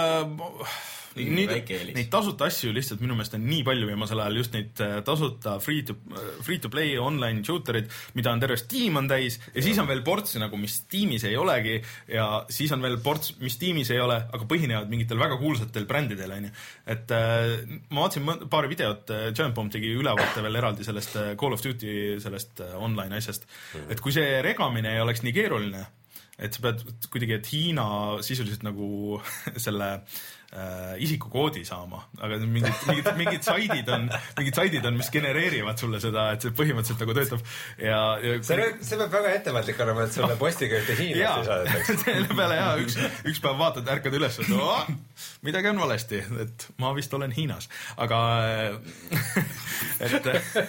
äh, Neid, neid tasuta asju lihtsalt minu meelest on nii palju viimasel ajal, just neid tasuta free to, free to play online shooterid, mida on terve Steam on täis ja siis on veel ports nagu, mis Steamis ei olegi ja siis on veel ports, mis Steamis ei ole, aga põhinevad mingitel väga kuulsatel brändidel, on ju. Et äh, ma vaatasin paari videot, Giant Bomb tegi ülevaate veel eraldi sellest Call of Duty sellest online asjast, et kui see regamine ei oleks nii keeruline, et sa pead kuidagi, et Hiina sisuliselt nagu selle äh, isikukoodi saama, aga mingid, mingid, mingid saidid on, mingid saidid on, mis genereerivad sulle seda, et see põhimõtteliselt nagu töötab ja, ja see, kui... see peab väga ettevaatlik olema, et sulle postiga ühte Hiinast saadetakse. Selle peale jah, üks, üks päev vaatad, ärkad üles, et oh, midagi on valesti, et ma vist olen Hiinas, aga et,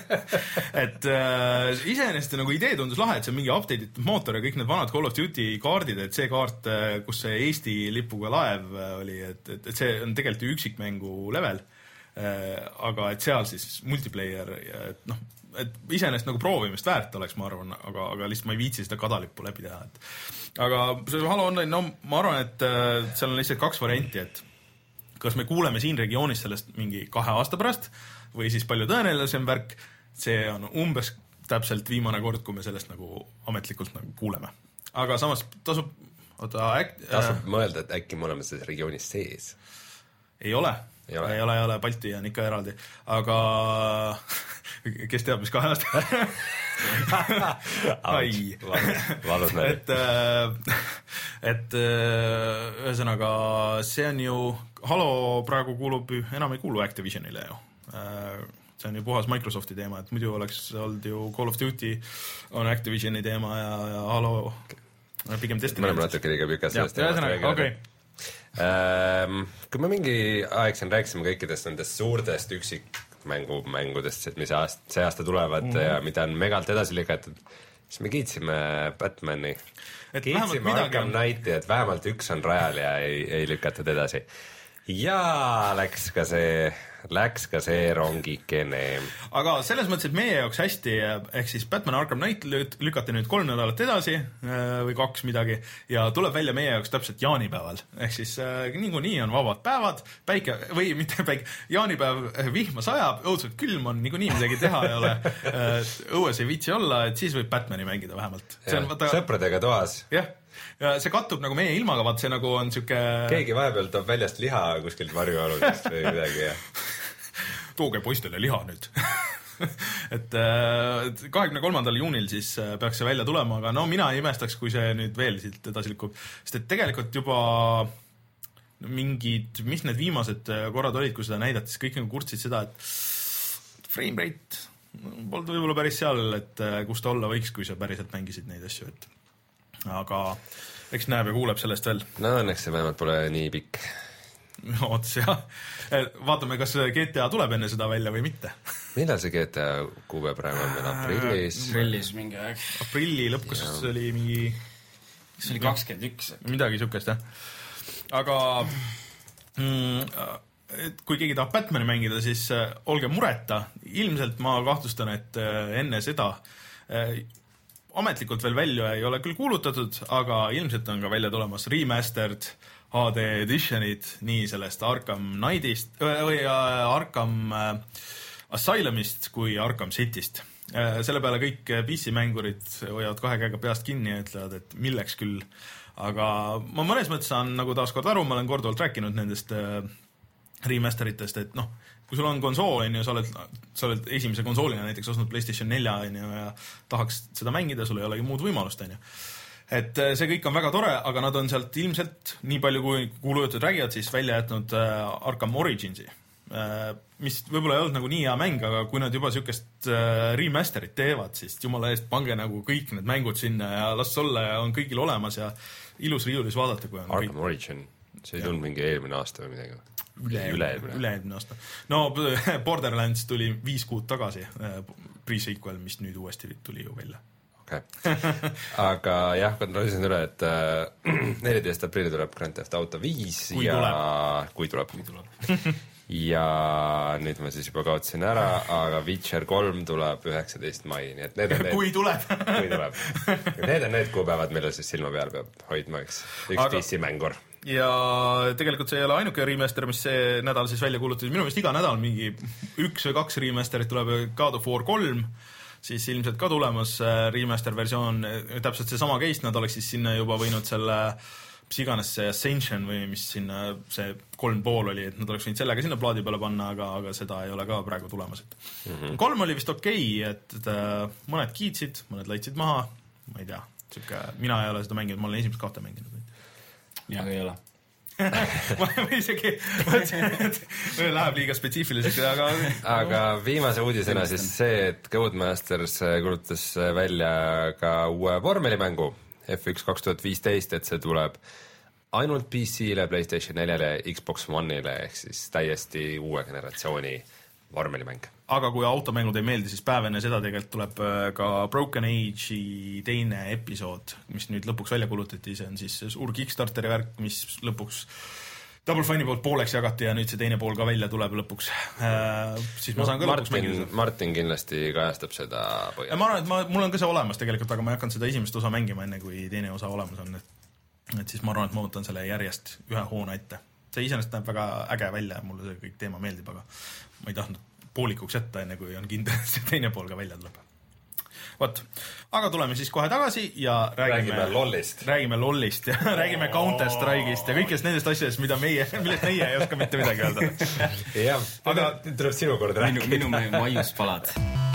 et äh, iseenesest nagu idee tundus lahe, et see on mingi updated mootor ja kõik need vanad Call of Duty kaardid, et see kaart, kus see Eesti lipuga laev oli, et, et, et see on tegelikult üksikmängu level, aga et seal siis multiplayer, et noh, et iseenesest nagu proovimist väärt oleks, ma arvan, aga, aga lihtsalt ma ei viitsi seda kadalippu läbi teha, et aga see Halo Online, no ma arvan, et seal on lihtsalt kaks varianti, et kas me kuuleme siin regioonis sellest mingi kahe aasta pärast või siis palju tõenäolisem värk, see on umbes täpselt viimane kord, kui me sellest nagu ametlikult nagu kuuleme. Aga samas tasub, oota, äk... tasub äh, mõelda, et äkki me oleme selles regioonis sees. Ei ole, ei ole, ei ole, ei ole, Balti on ikka eraldi, aga kes teab, mis kahe aasta? Ai. Valus näri. Et, et ühesõnaga, see on ju, Halo praegu kuulub, enam ei kuulu Activisionile ju. see on ju puhas Microsofti teema, et muidu oleks olnud ju Call of Duty on Activisioni teema ja, ja Halo pigem Destiny. Me oleme natuke liiga pikas sellest teemast rääginud. Okay. Ähm, kui me mingi aeg siin rääkisime kõikidest nendest suurtest üksikmängu mängudest, mis aast, see aasta tulevad mm. ja mida on megalt edasi lükatud, siis me kiitsime Batmani. Et kiitsime Arkham Knighti, et vähemalt üks on rajal ja ei, ei lükatud edasi. Ja läks ka see, läks ka see rongikene. Aga selles mõttes, et meie jaoks hästi, ehk siis Batman Arkham Knight lükati nüüd kolm nädalat edasi või kaks midagi ja tuleb välja meie jaoks täpselt jaanipäeval. Ehk siis niikuinii on vabad päevad, päike, või mitte päike, jaanipäev vihma sajab, õudselt külm on, niikuinii midagi teha ei ole, õues ei viitsi olla, et siis võib Batmani mängida vähemalt. See on, vaata... Sõpradega toas. Jah. Ja see kattub nagu meie ilmaga, vaat see nagu on siuke... Keegi vahepeal toob väljast liha kuskilt varjualudest või midagi ja... Tooge poistele liha nüüd. et kahekümne kolmandal juunil siis peaks see välja tulema, aga no mina ei imestaks, kui see nüüd veel siit edasi lükkub. Sest et tegelikult juba mingid, mis need viimased korrad olid, kui seda näidati, siis kõik nagu kurtsid seda, et frame rate polnud võib-olla päris seal, et kus ta olla võiks, kui sa päriselt mängisid neid asju, et aga eks näeb ja kuuleb sellest veel. No õnneks see vähemalt pole nii pikk. Oot, jah. Vaatame, kas G T A tuleb enne seda välja või mitte. Millal see G T A kuupäev praegu on meil aprillis? Aprillis mingi aeg. Aprilli lõpp, kas see oli mingi... See oli kakskümmend üks. Midagi sukest, jah. Aga mm, et kui keegi tahab Batmani mängida, siis olge mureta. Ilmselt ma kahtlustan, et enne seda... Ametlikult veel välja ei ole küll kuulutatud, aga ilmselt on ka välja tulemas remastered H D editionid nii sellest Arkham Knightist või Arkham Asylumist kui Arkham Cityst. Selle peale kõik P C-mängurid hoiavad kahe käega peast kinni ja ütlevad, et milleks küll. Aga ma mõnes mõttes saan nagu taas kord aru, ma olen korduvalt rääkinud nendest remasteritest, et noh, kui sul on konsool, on ju, sa oled, sa oled esimese konsoolina näiteks ostnud PlayStation neljä on ju, ja tahaks seda mängida, sul ei olegi muud võimalust. On ju. Et see kõik on väga tore, aga nad on sealt ilmselt nii palju, kui kuulujutud räägivad, siis välja jätnud Arkham Originsi, mis võib-olla ei olnud nagu nii hea mäng, aga kui nad juba siukest remasterit teevad, siis jumala eest pange nagu kõik need mängud sinna ja las olla ja on kõigil olemas ja ilus riiulis vaadata, kui on Arkham kõik... Origin, see ei tulnud mingi eelmine aasta või midagi? Üle-eelmine üle aasta. No Borderlands tuli viis kuud tagasi, pre-sequel, mis nüüd uuesti tuli ju välja. Okay. Aga jah, kontrollisin üle, et neliteist aprilli tuleb Grand Theft Auto viis kui ja tuleb. kui tuleb. Kui tuleb. Ja nüüd ma siis juba kaotasin ära, aga Witcher kolm tuleb üheksateist mai, nii et need on need... Kui tuleb. Kui tuleb. Need on need kuupäevad, millel siis silma peal peab hoidma, eks. Üks aga... P C-mängur. Ja tegelikult see ei ole ainuke remaster, mis see nädal siis välja kuulutati. Minu meelest iga nädal mingi üks või kaks remasterit tuleb God of War kolm, siis ilmselt ka tulemas remaster versioon, täpselt see sama case, nad oleks siis sinna juba võinud selle, mis iganes see Ascension või mis sinna see kolm pool oli, et nad oleks võinud sellega sinna plaadi peale panna, aga, aga seda ei ole ka praegu tulemas. Et mm-hmm. kolm oli vist okei, et, et mõned kiitsid, mõned laitsid maha, ma ei tea, siuke, mina ei ole seda mänginud, ma olen esimest kahte mänginud. Ja ei ole. ma isegi läheb liiga spetsiifiliseks, aga aga viimase uudisena siis see, et Codemasters kuulutas välja ka uue vormelimängu F üks kaks tuhat viisteist, et see tuleb ainult P C-le, PlayStation neljale, Xbox One'ile ehk siis täiesti uue generatsiooni vormelimäng. Aga kui automängud ei meeldi, siis päev enne seda tegelikult tuleb ka Broken Age'i teine episood, mis nüüd lõpuks välja kulutati, see on siis suur Kickstarteri värk, mis lõpuks Double Fine'i poolt pooleks jagati ja nüüd see teine pool ka välja tuleb lõpuks. Äh, siis ma saan ka Martin, lõpuks mängida. Martin kindlasti kajastab seda põhjalt. Ma arvan, et ma, mul on ka see olemas tegelikult, aga ma ei hakanud seda esimest osa mängima enne, kui teine osa olemas on. Et, et siis ma arvan, et ma võtan selle järjest ühe hoone ette. See iseenesest näeb väga äge välja, mulle see kõik teema meeldib, aga ma ei tahtnud poolikuks ette, enne kui on kindel, see teine pool ka välja tuleb. Võt, aga tuleme siis kohe tagasi ja räägime, räägime lollist. Räägime lollist ja räägime Counter-Strike'ist ja kõikest nendest asjadest, mida meie, millest meie ei oska mitte midagi öelda. jah, aga tuleb sinu kord rääkida. Minu, minu maiuspalad.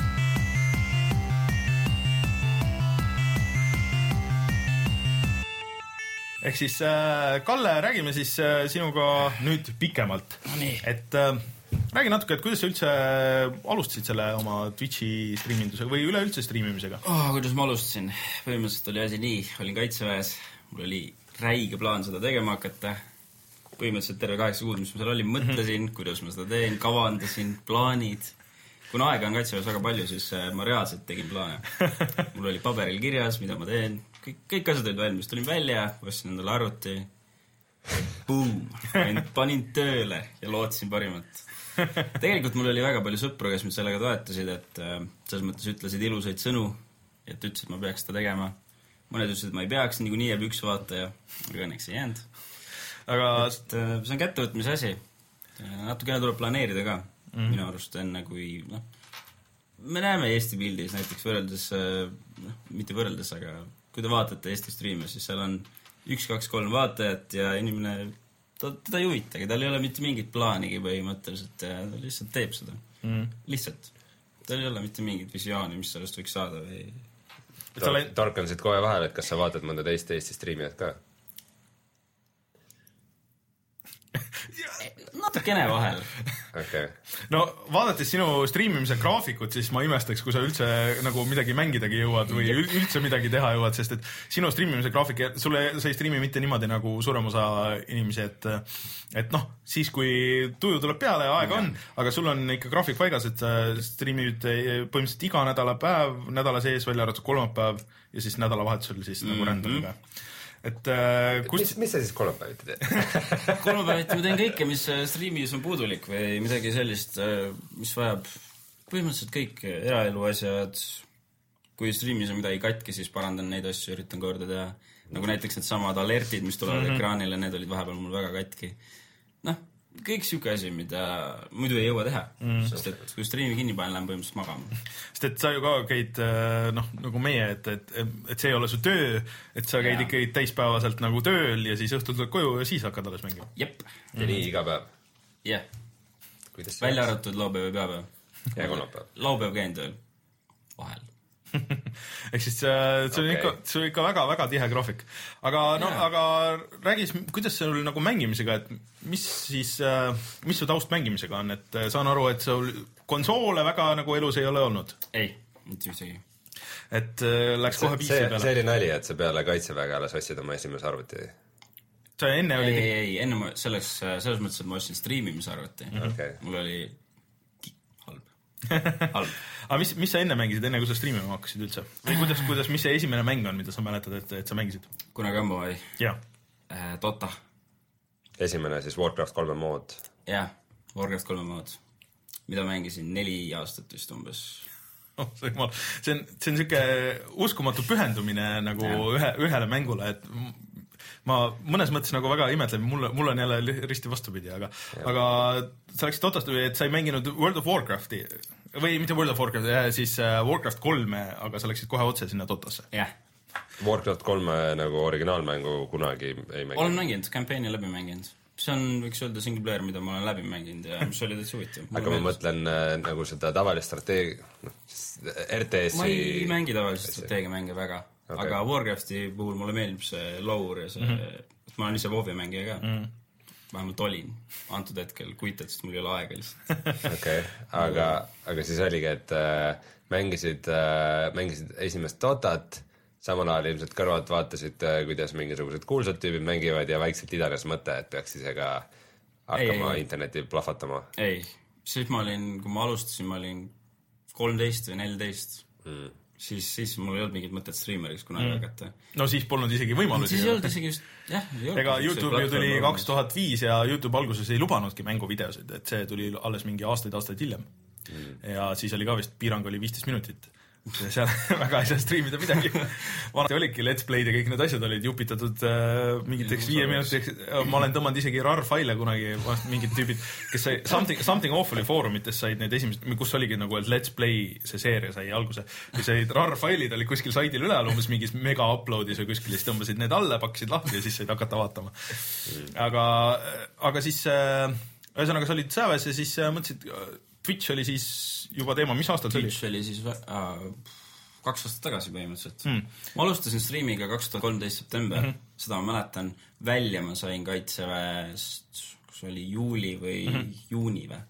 Ehk siis, Kalle, räägime siis sinuga nüüd pikemalt. No nii. Et... räägi natuke, et kuidas sa üldse alustasid selle oma Twitchi striimindusega või üleüldse striimimisega? Oh, kuidas ma alustasin? Põhimõtteliselt oli asi nii, olin kaitseväes, mul oli räige plaan seda tegema hakata. Põhimõtteliselt terve kaheksa kuud, mis ma seal olin, mõtlesin, mm-hmm. kuidas ma seda teen, kavandasin, plaanid. Kuna aega on kaitseväes väga palju, siis ma reaalselt tegin plaane. Mul oli paberil kirjas, mida ma teen. Kõik, kõik asjad olid valmis. Tulin välja, ostsin endale arvuti. Boom! Panin tööle ja lootsin parimat. Tegelikult mul oli väga palju sõpru, kes mind sellega toetasid, et äh, selles mõttes ütlesid ilusaid sõnu, et ütlesid, et ma peaks seda tegema. Mõned ütlesid, et ma ei peaks, nii kui nii jääb üks vaataja, aga õnneks ei jäänud. Aga et, äh, see on kättevõtmise asi. Natukene tuleb planeerida ka, mm-hmm. minu arust enne kui, noh, me näeme Eesti pildis näiteks võrreldes, noh, mitte võrreldes, aga kui te vaatate Eesti striime, siis seal on üks, kaks, kolm vaatajat ja inimene Ta, teda ei huvitagi, tal ei ole mitte mingit plaanigi põhimõtteliselt ja ta lihtsalt teeb seda. Mm. Lihtsalt. Tal ei ole mitte mingit visiooni, mis sellest võiks saada või... Tor- torkan siit kohe vahel, et kas sa vaatad mõnda teist Eesti striimijat ka? Natukene vahel. Okay. No vaadates sinu striimimise graafikut, siis ma imestaks, kui sa üldse nagu midagi mängidagi jõuad või üldse midagi teha jõuad, sest et sinu striimimise graafik, sulle, sa ei striimi mitte niimoodi nagu suurem osa inimesi, et, et noh, siis kui tuju tuleb peale ja aega on, aga sul on ikka graafik paigas, et sa striimid põhimõtteliselt iga nädala päev, nädala sees välja arvatud kolmapäev ja siis nädalavahetusel siis mm-hmm. nagu rändaga. Et, äh, kust... mis, mis sa siis kolmapäeviti teed? kolmapäeviti ma teen kõike, mis striimis on puudulik või midagi sellist, mis vajab põhimõtteliselt kõik eraelu asjad. Kui striimis on midagi katki, siis parandan neid asju, üritan korda teha. Nagu näiteks need samad alertid, mis tulevad mm-hmm. ekraanile, need olid vahepeal mul väga katki. Noh, kõik siuke asi, mida muidu ei jõua teha, mm. sest et kui striimi kinni panen, lähen põhimõtteliselt magama. Sest et sa ju ka käid, noh, nagu meie, et, et, et see ei ole su töö, et sa käid ja. Ikkagi täispäevaselt nagu tööl ja siis õhtul tuled koju ja siis hakkad alles mängima. Jep. Ja mm. nii iga päev? Jah. Yeah. Välja arvatud laupäev ja peapäev. Ja kolmapäev? Laupäev käin tööl. Vahel. Ehk siis see on okay. ikka, see on ikka väga-väga tihe graafik. Aga no, yeah. aga räägis, kuidas sul nagu mängimisega, et mis siis, mis su taust mängimisega on, et saan aru, et sul konsoole väga nagu elus ei ole olnud? Ei, mitte isegi. Et läks kohe piisi peale. See oli nali, et sa peale kaitseväega alles ostsid oma esimese arvuti. Sa enne oli... Ei, ei, ei, enne ma selleks, selles mõttes, et ma ostsin striimimise arvuti. Okay. Mul oli halb. halb. Aga mis, mis sa enne mängisid, enne kui sa striimima hakkasid üldse? Või kuidas, kuidas, mis see esimene mäng on, mida sa mäletad, et, et sa mängisid? Kunagi ammu või? Jah. Äh, Dota. Esimene siis Warcraft kolme mood. Jah, Warcraft kolme mood. Mida mängisin neli aastat vist umbes. Oh, see, on, see on, see on siuke uskumatu pühendumine nagu ühe, ühele mängule, et ma mõnes mõttes nagu väga imetlen, mul, mul on jälle risti vastupidi, aga, aga sa läksid Dotast, et sa ei mänginud World of Warcrafti või mitte World of Warcraft, siis Warcraft kolme, aga sa läksid kohe otse sinna Dotasse. Jah. Warcraft kolme nagu originaalmängu kunagi ei mänginud? Olen mänginud, campaign'i läbi mänginud. See on, võiks öelda, single player, mida ma olen läbi mänginud ja mis oli täitsa huvitav. Aga ma mõtlen nagu seda tavalist strateegi, R T S-i... Ma ei mängi tavalist strateegiamänge väga. Okay. Aga Warcrafti puhul mulle meeldib see lore ja see, mm-hmm. ma olen ise WoW-i mängija ka. Mm. Vähemalt olin antud hetkel kuitad, sest mul ei ole aega lihtsalt. Okei, okay. aga, aga siis oligi, et äh, mängisid, äh, mängisid esimest Dotat, samal ajal ilmselt kõrvalt vaatasid, äh, kuidas mingisugused kuulsad tüübid mängivad ja vaikselt idanes mõte, et peaks ise ka hakkama ei, interneti plahvatama. Ei, siis ma olin, kui ma alustasin, ma olin kolmteist või neliteist. Mm. Siis, siis mul ei olnud mingit mõtet streameriks kunagi mm. hakata. No siis polnud isegi võimalusi. Siis ei olnud isegi just, jah. Ega YouTube ju tuli kaks tuhat viis ja YouTube alguses ei lubanudki mänguvideosid, et see tuli alles mingi aastaid-aastaid hiljem. Mm. Ja siis oli ka vist piirang oli viisteist minutit. Seal väga ei saa streamida midagi. Vanasti olidki let's play'd ja kõik need asjad olid jupitatud äh, mingiteks viie minutiteks. Ma olen tõmmanud isegi R A R-faile kunagi, mingid tüübid, kes sai Something, something Awfully foorumites said need esimesed, kus oligi nagu, et let's play see seeria sai alguse. Ja said R A R-failid olid kuskil saidil üle, umbes mingis mega uploadis või kuskil, siis tõmbasid need alla, pakkisid lahti ja siis said hakata vaatama. Aga, aga siis, ühesõnaga sa olid sõjaväes ja siis mõtlesid, Twitch oli siis juba teema, mis aastal see oli? Twitch oli siis äh, kaks aastat tagasi põhimõtteliselt. Mm. Ma alustasin streamiga kaks tuhat kolmteist september, mm -hmm. seda ma mäletan. Välja ma sain kaitseväest, kus oli juuli või mm -hmm. juuni või.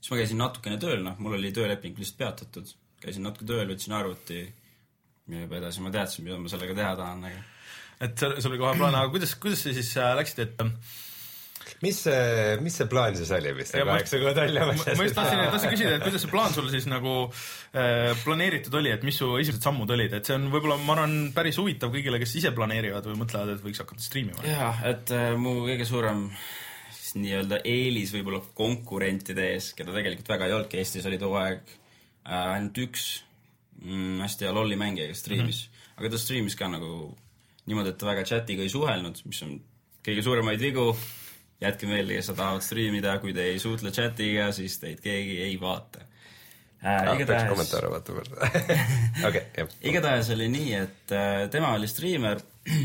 siis ma käisin natukene tööl, noh, mul oli tööleping lihtsalt peatatud. Käisin natuke tööl, võtsin arvuti ja juba edasi ma teadsin, mida ma sellega teha tahan. Aga... Et sul oli kohe plaan, aga kuidas, kuidas see siis läksid, et... Mis see, mis see plaan siis oli, mis te kaheksa kuud välja mõtlesid? Ma just tahtsin, tahtsin küsida, et kuidas see plaan sul siis nagu äh, planeeritud oli, et mis su esimesed sammud olid, et see on võib-olla, ma arvan, päris huvitav kõigile, kes ise planeerivad või mõtlevad, et võiks hakata streamima. Jaa, et äh, mu kõige suurem nii-öelda eelis võib-olla konkurentide ees, keda tegelikult väga ei olnudki, Eestis oli too aeg äh, ainult üks mm, hästi hea lolli mängija, kes streamis, mm-hmm. aga ta streamis ka nagu niimoodi, et ta väga chatiga ei suhelnud, mis on kõige suuremaid vigu. Jätke meelde, kes sa tahavad streamida, kui te ei suutle chatiga, siis teid keegi ei vaata. Äh, ah, igatahes... kommentaare vaata korda. okay, jah. Igatahes oli nii, et äh, tema oli streamer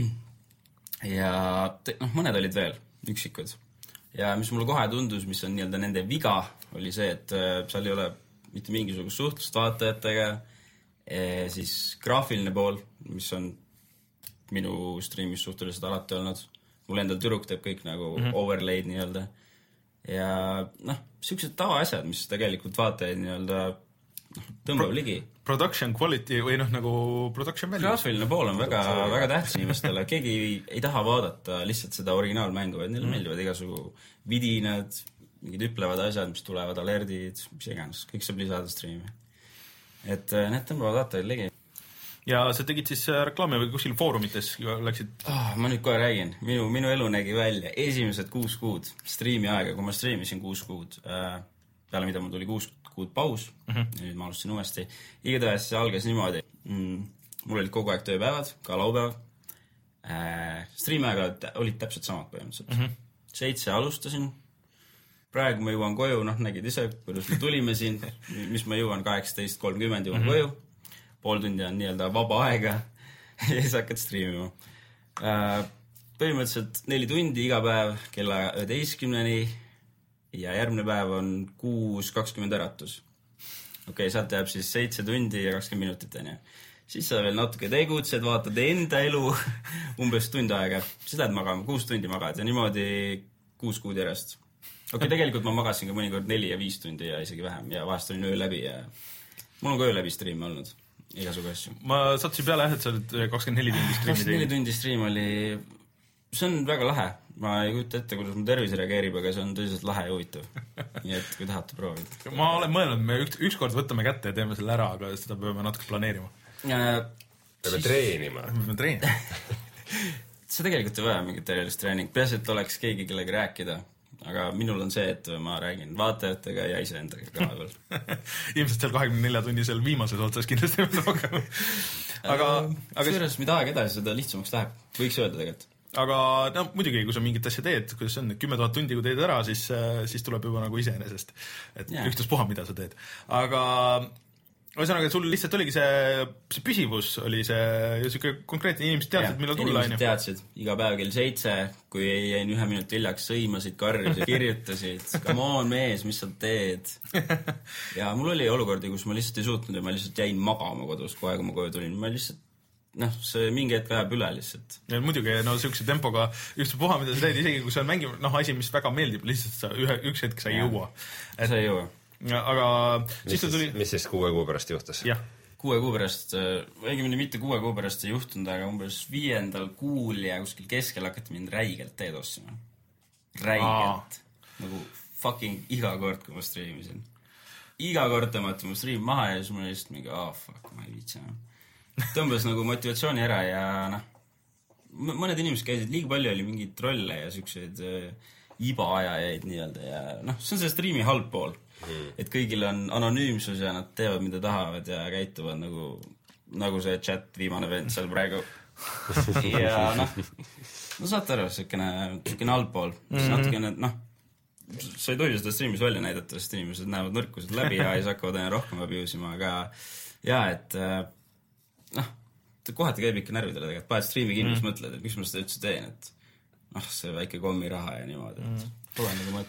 ja te, noh, mõned olid veel üksikud. Ja mis mulle kohe tundus, mis on nii-öelda nende viga, oli see, et äh, seal ei ole mitte mingisugust suhtlust vaatajatega, e, siis graafiline pool, mis on minu streamis suhteliselt alati olnud. Mul endal tüdruk teeb kõik nagu mm-hmm. overlaid nii-öelda. Ja noh, siuksed tavaasjad, mis tegelikult vaatajaid nii-öelda noh, tõmbab Pro- ligi. Production quality või noh, nagu production value. Graafiline pool on väga, väga tähtis inimestele. Keegi ei, ei taha vaadata lihtsalt seda originaalmängu, et neile mm-hmm. meeldivad igasugu vidinad, mingid ütlevad asjad, mis tulevad, alerdid, mis iganes. Kõik saab lisada streami. Et need tõmbavad vaatajaid ligi. Ja sa tegid siis reklaami või kuskil foorumites läksid? Oh, ma nüüd kohe räägin. Minu, minu elu nägi välja esimesed kuus kuud streami aega, kui ma streamisin kuus kuud. Peale mida mul tuli kuus kuud paus. Mm-hmm. Ja nüüd ma alustasin uuesti. Igatahes see algas niimoodi. Mm, mul olid kogu aeg tööpäevad, ka laupäev. Streami aega olid täpselt samad põhimõtteliselt. Mm-hmm. Seitse alustasin. Praegu ma jõuan koju, noh, nägid ise, kuidas me tulime siin. Mis ma jõuan kaheksateist kolmkümmend jõuan mm-hmm. koju. Pool tundi on nii-öelda vaba aega ja siis hakkad streamima. Põhimõtteliselt neli tundi iga päev kella üheteistkümneni ja järgmine päev on kuus kakskümmend äratus. Okei, okay, sealt jääb siis seitse tundi ja kakskümmend minutit. On ju. Siis sa veel natuke tegutsed, vaatad enda elu umbes tund aega. Siis lähed magama, kuus tundi magad ja niimoodi kuus kuud järjest. Okei, okay, tegelikult ma magasin ka mõnikord neli ja viis tundi ja isegi vähem ja vahest olin öö läbi ja mul on ka öö läbi stream olnud. Igasugu asju. Ma sattusin peale jah, et sa oled kakskümmend neli tundi streami kakskümmend neli tundi stream oli... See on väga lahe. Ma ei kujuta ette, kuidas mu tervis reageerib, aga see on tõsiselt lahe ja huvitav. Nii et kui tahate proovida. Ma olen mõelnud, me üks, üks kord võtame kätte ja teeme selle ära, aga seda peame natuke planeerima. Ja, peame siis... treenima. Peame treenima. See tegelikult ei vaja mingit erilist treening. Peas, et oleks keegi, kellega rääkida. Aga minul on see, et ma räägin vaatajatega ja iseendaga ka veel. Ilmselt seal kahekümne nelja tunni seal viimases otsas kindlasti on rohkem. Aga, aga... Suures, mida aeg edasi, seda lihtsamaks läheb. Võiks öelda tegelikult. Aga no, muidugi, kui sa mingit asja teed, kuidas see on, kümme tuhat tundi, kui teed ära, siis, siis tuleb juba nagu iseenesest. Et yeah. Üktas puha, mida sa teed. Aga... Ühesõnaga, sul lihtsalt oligi see, see püsivus, oli see siuke konkreetne inimesed teadsid, millal tulla. Inimesed teadsid, iga päev kell seitse, kui jäin ühe minuti hiljaks, sõimasid, karjusid, kirjutasid, come on mees, mis sa teed. Ja mul oli olukordi, kus ma lihtsalt ei suutnud ja ma lihtsalt jäin magama kodus, kui aega ma koju tulin. Ma lihtsalt, noh, see mingi hetk läheb üle lihtsalt. Ja muidugi, no siukse tempoga just puha, mida sa teed, isegi kui sa on mängib, noh, asi, mis väga meeldib, lihtsalt sa ühe, üks hetk sa ei jõua. Et... Sa ei jõua. Ja, aga mis siis tuli... mis siis kuue kuu pärast juhtus? Jah. Kuue kuu pärast, õigemini mitte kuue kuu pärast ei juhtunud, aga umbes viiendal kuul ja kuskil keskel hakati mind räigelt teed ossima. Räigelt. Aa. Nagu fucking iga kord, kui ma streamisin. Iga kord tõmmati mu stream maha ja siis mul lihtsalt mingi, ah, oh, fuck, ma ei viitsi. Tõmbas nagu motivatsiooni ära ja noh, mõned inimesed käisid, liiga palju oli mingeid trolle ja siukseid äh, ibaajajaid nii-öelda ja noh, see on see streami halb pool. Hmm. Et kõigil on anonüümsus ja nad teevad, mida tahavad ja käituvad nagu, nagu see chat viimane vend seal praegu. Ja noh, no saate aru, siukene, siukene halb pool. Mm-hmm. Natukene, noh, sa ei tohi seda streamis välja näidata, sest inimesed näevad nõrkused läbi ja siis hakkavad aina rohkem abusima, aga ja, et noh, kohati käib ikka närvidele tegelikult. Pahed streami kinni, mis mm. mõtled, et miks ma seda üldse teen, et noh, see väike kommiraha ja niimoodi, et mm. pole nagu mõtet.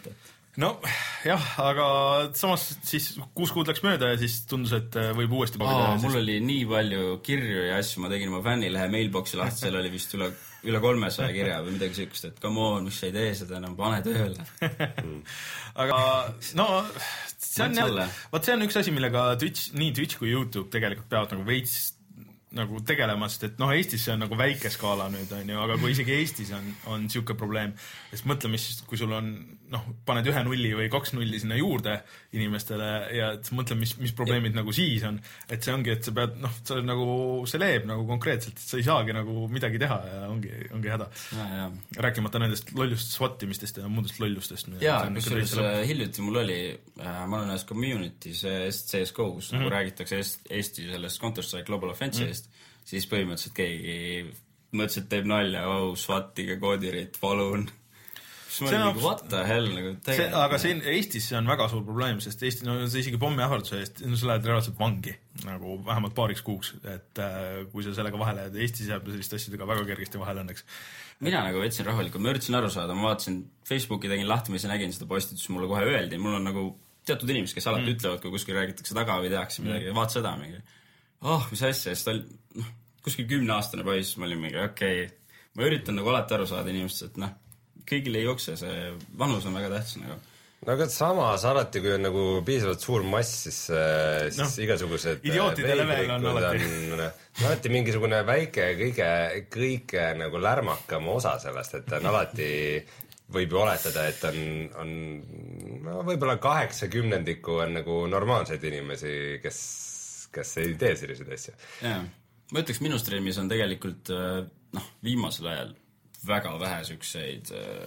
no jah, aga samas siis kuus kuud läks mööda ja siis tundus, et võib uuesti Aa, mul oli nii palju kirju ja asju, ma tegin oma fännilehe mailboxi lahti, seal oli vist üle, üle kolmesaja kirja või midagi sükust, et come on, mis sa ei tee seda enam, pane tööle. aga no see on, vaat see on üks asi, millega Twitch, nii Twitch kui YouTube tegelikult peavad nagu veits nagu tegelema, sest et noh, Eestis see on nagu väike skaala nüüd, on ju, aga kui isegi Eestis on, on siuke probleem, sest mõtle, mis, kui sul on, noh, paned ühe nulli või kaks nulli sinna juurde inimestele ja mõtle, mis, mis probleemid ja. Nagu siis on, et see ongi, et sa pead, noh, sa nagu, see leeb nagu konkreetselt, et sa ei saagi nagu midagi teha ja ongi, ongi häda. Rääkimata nendest lollust swattimistest ja muudest lollustest. Jaa, kusjuures hiljuti mul oli, ma olen ühes community's C S G O, kus mm-hmm. nagu räägitakse Eesti sellest Counter-Strike Global Offensive'ist, mm-hmm. siis põhimõtteliselt keegi mõtles, et teeb nalja, oh, SWAT-iga koodirit, palun. Siis ma olin nagu, what the hell, nagu see, aga siin Eestis see on väga suur probleem, sest Eesti, no see isegi pommi ähvarduse eest, no sa lähed reaalselt vangi, nagu vähemalt paariks kuuks, et äh, kui sa sellega vahele jääd, Eestis jääb selliste asjadega väga kergesti vahele õnneks. Mina nagu võtsin rahulikult, ma üritasin aru saada, ma vaatasin Facebooki, tegin lahti, mis nägin seda postitust, mulle kohe öeldi, mul on nagu teatud inimesed, kes alati mm. ütlevad, kui kuskil räägitakse taga või tehakse midagi, mm. vaat seda mingi. Oh, mis asja, sest ta oli, noh, kuskil kümne aastane poiss, ma olin mingi, okei, okay. ma üritan nagu alati aru saada inimesest, et noh, kõigil ei jookse, see vanus on väga tähtis nagu. No aga samas alati, kui on nagu piisavalt suur mass, siis, siis no, igasugused idiootide level on alati. On, alati mingisugune väike, kõige, kõige nagu lärmakam osa sellest, et on alati võib ju oletada, et on, on no, võib-olla kaheksakümnendiku on nagu normaalseid inimesi, kes, kes ei tee selliseid asju. Jaa, ma ütleks, minu streamis on tegelikult noh, viimasel ajal väga vähe sükseid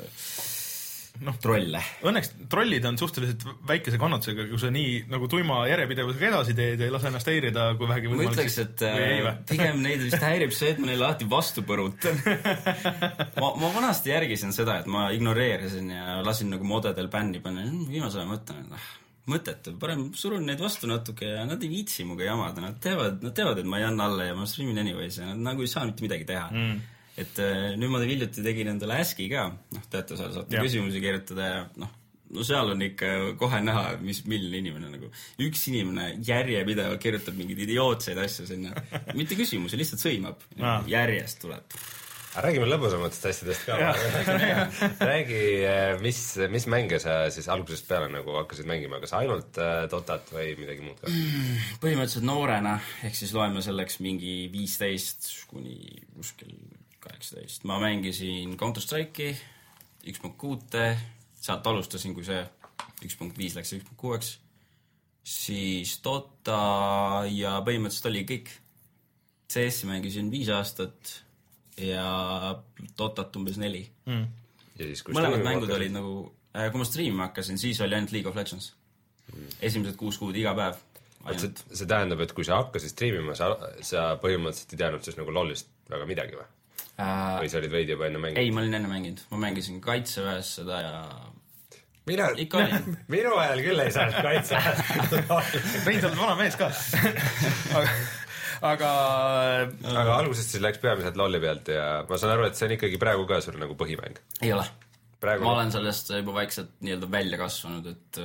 no, trolle. Õnneks trollid on suhteliselt väikese kannatusega, kui sa nii nagu tuima järjepidevusega edasi teed ja ei lase ennast häirida, kui vähegi võimalik. Ma ütleks, et äh, pigem neid vist häirib see, et ma neile alati vastu põrutan. ma, ma vanasti järgisin seda, et ma ignoreerisin ja lasin nagu modedel bänni panna. Viimasel ajal mõtlen, et ah, mõttetu, parem surun neid vastu natuke ja nad ei viitsi muga jamada. Nad teavad, nad teavad, et ma ei anna alla ja ma streamin anyways ja nad nagu ei saa mitte midagi teha. Mm. Et nüüd ma hiljuti tegin endale Aski ka, noh, teate, seal saate ja. Küsimusi kirjutada ja noh, no seal on ikka kohe näha, mis milline inimene nagu. Üks inimene järjepidevalt kirjutab mingeid idiootseid asju sinna. Mitte küsimusi, lihtsalt sõimab. Ja. Järjest tuleb. Räägime lõbusamatest asjadest ka. Räägi, mis, mis mänge sa siis algusest peale nagu hakkasid mängima, kas ainult Dotat või midagi muud ka? Põhimõtteliselt noorena, ehk siis loeme selleks mingi viisteist kuni kuskil kaheksateist. Ma mängisin Counter-Strike'i, üks punkt kuus, sealt alustasin, kui see üks punkt viis läks üks punkt kuus, siis Dota ja põhimõtteliselt oli kõik. C S-i mängisin viis aastat ja Dotat umbes neli. Mm. Ja siis, mõlemad mängud hakkasid? Olid nagu, kui ma streamima hakkasin, siis oli ainult League of Legends. Mm. Esimesed kuus kuud iga päev. See, see tähendab, et kui sa hakkasid streamima, sa, sa põhimõtteliselt ei teadnud siis nagu lollist väga midagi või? Uh, või sa olid veidi juba enne mänginud? Ei, ma olin enne mänginud. Ma mängisin kaitseväes seda ja... Mina, minu ajal küll ei saanud kaitseväes. Rein, sa oled vana mees ka. aga, aga... aga algusest siis läks peamiselt lolli pealt ja ma saan aru, et see on ikkagi praegu ka sul nagu põhimäng. Ei ole. Praegu... Ma olen sellest juba vaikselt nii-öelda välja kasvanud, et...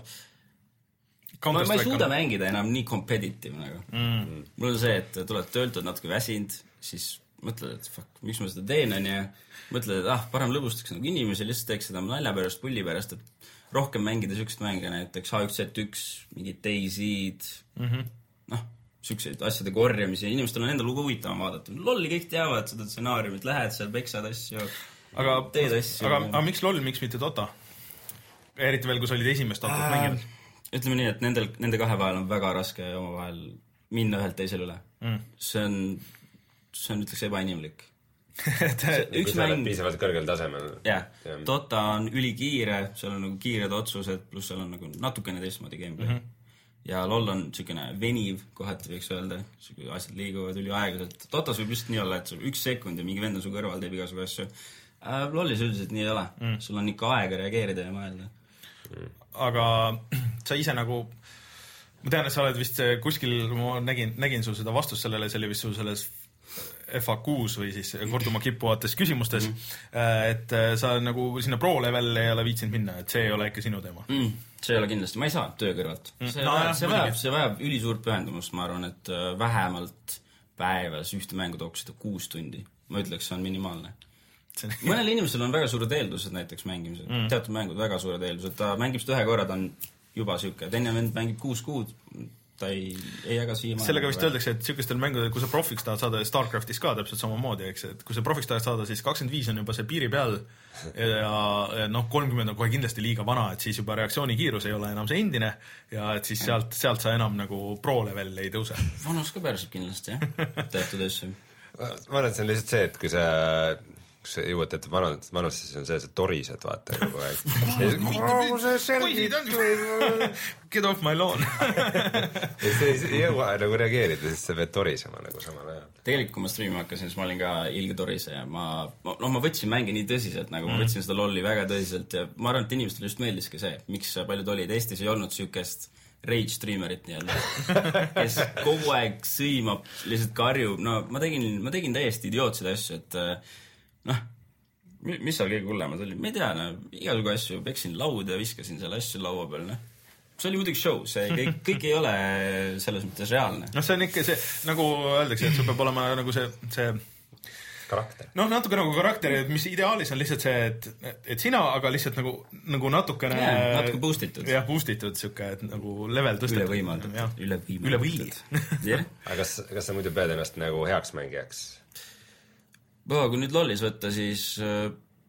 Ma, ma ei suuda mängida enam nii competitive nagu. Mm. Mul on see, et tuled töölt, natuke väsind, siis... mõtled, et fuck, miks ma seda teen, on ja mõtled, et ah, parem lõbustaks nagu inimesi, lihtsalt teeks seda nalja pärast, pulli pärast, et rohkem mängida sükst mänge, näiteks H üks Z üks, mingid Daysid, mm-hmm. noh, sükseid asjade korjamisi ja inimestel on enda lugu huvitavam vaadata. Lolli kõik teavad seda stsenaariumit, lähed seal, peksad asju, aga, teed asju. Aga, aga miks loll, miks mitte Dota? Eriti veel, kui sa olid esimest Dotat äh, mänginud. Ütleme nii, et nendel, nende kahe vahel on väga raske oma vahel minna ühelt teisel üle. Mm. See on... see on, ütleks, ebainimlik. Üks mäng... piisavalt kõrgel tasemel. Jah, Dota on ülikiire, seal on nagu kiired otsused, pluss seal on nagu natukene teistmoodi gameplay. Mm-hmm. Ja LOL on niisugune veniv, kohati võiks öelda, asjad liiguvad üli aeglaselt. Dotas võib just nii olla, et sul üks sekund ja mingi vend on su kõrval, teeb igasugu asju. Äh, LOLis üldiselt nii ei ole. Mm. Sul on ikka aega reageerida ja mõelda. Mm. Aga sa ise nagu... Ma tean, et sa oled vist kuskil, ma nägin, nägin sul seda vastust sellele, see oli vist sul selles F A Qs või siis korduma kippuvates küsimustes mm., et sa nagu sinna pro level ei ole viitsinud minna, et see ei ole ikka sinu teema mm,. See ei ole kindlasti, ma ei saa töö kõrvalt. See, no, vajab, see, vajab, see vajab ülisuurt pühendumust, ma arvan, et vähemalt päevas ühte mängu tooksida kuus tundi. Ma ütleks, see on minimaalne. Mõnel inimesel on väga suured eeldused näiteks mängimisel. Mm. Teatud mängud väga suured eeldused. Ta mängib seda ühe korra, ta on juba siuke. Teine vend mängib kuus kuud, ta ei, ei jaga siia sellega vist öeldakse, et siukestel mängudel, kui sa profiks tahad saada, Starcraftis ka täpselt samamoodi, eks, et kui sa profiks tahad saada, siis kakskümmend viis on juba see piiri peal ja, ja noh, kolmkümmend on kohe kindlasti liiga vana, et siis juba reaktsioonikiirus ei ole enam see endine ja et siis sealt, sealt sa enam nagu pro level ei tõuse. Vanus ka pärsib kindlasti, jah, teatud asju. Ma arvan, et see on lihtsalt see, et kui sa kus sa jõuad, et vanus, vanus siis on see, et sa torised, vaata kogu aeg. Get off my lawn. ja see ei jõua nagu reageerida, siis sa pead torisema nagu samal ajal. Tegelikult, kui ma streamima hakkasin, siis ma olin ka ilge torise ja ma, no ma võtsin mänge nii tõsiselt, nagu ma võtsin seda lolli väga tõsiselt ja ma arvan, et inimestele just meeldiski see, miks paljud olid. Eestis ei olnud siukest rage streamerit nii-öelda, kes kogu aeg sõimab, lihtsalt karjub. No ma tegin, ma tegin täiesti idiootseid asju, et noh, mis seal kõige hullemad oli? Ma ei tea, no, igasugu asju, peksin lauda ja viskasin selle asju laua peal, noh. See oli muidugi show, see kõik, kõik ei ole selles mõttes reaalne. No see on ikka see, nagu öeldakse, et sul peab olema nagu see, see karakter. Noh, natuke nagu karakter, mis ideaalis on lihtsalt see, et, et sina, aga lihtsalt nagu, nagu natukene yeah, natuke boostitud. Jah, boostitud siuke, et nagu level tõstetud. Üle võimaldatud. Üle võimaldatud. Üle või. yeah. Aga kas, kas sa muidu pead ennast nagu heaks mängijaks? Põha, kui nüüd lollis võtta, siis äh,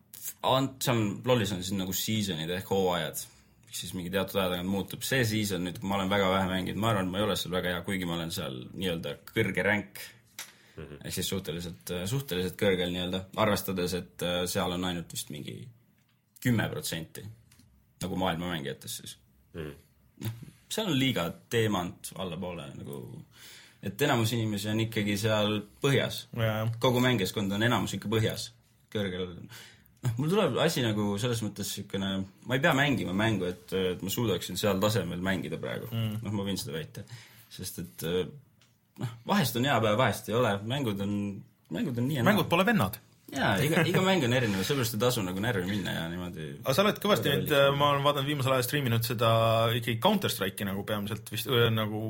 seal lollis on siis nagu seasonid ehk hooajad. Siis mingi teatud aja tagant muutub. See season nüüd, kui ma olen väga vähe mänginud, ma arvan, ma ei ole seal väga hea, kuigi ma olen seal nii-öelda kõrge ränk. Mm-hmm. Ehk siis suhteliselt, suhteliselt kõrgel nii-öelda, arvestades, et seal on ainult vist mingi kümme protsenti nagu maailma mängijatest siis. Mm. No, seal on liiga teemant allapoole nagu... Et enamus inimesi on ikkagi seal põhjas. Yeah. Kogu mängiskond on enamus ikka põhjas. Kõrgel. Noh, mul tuleb asi nagu selles mõttes sükene, ma ei pea mängima mängu, et, et ma suudaksin seal tasemel mängida praegu. Mm. Noh, ma võin seda väita. Sest et noh, vahest on hea päev, vahest ei ole. Mängud on, mängud on nii ja mängud naa. Pole vennad. Jaa, iga, iga mäng on erinev, seepärast ei tasu nagu närvi minna ja niimoodi. Aga sa oled kõvasti nüüd, ma olen vaadanud viimasel ajal streaminud seda ikkagi Counter-Strike'i nagu peamiselt vist nagu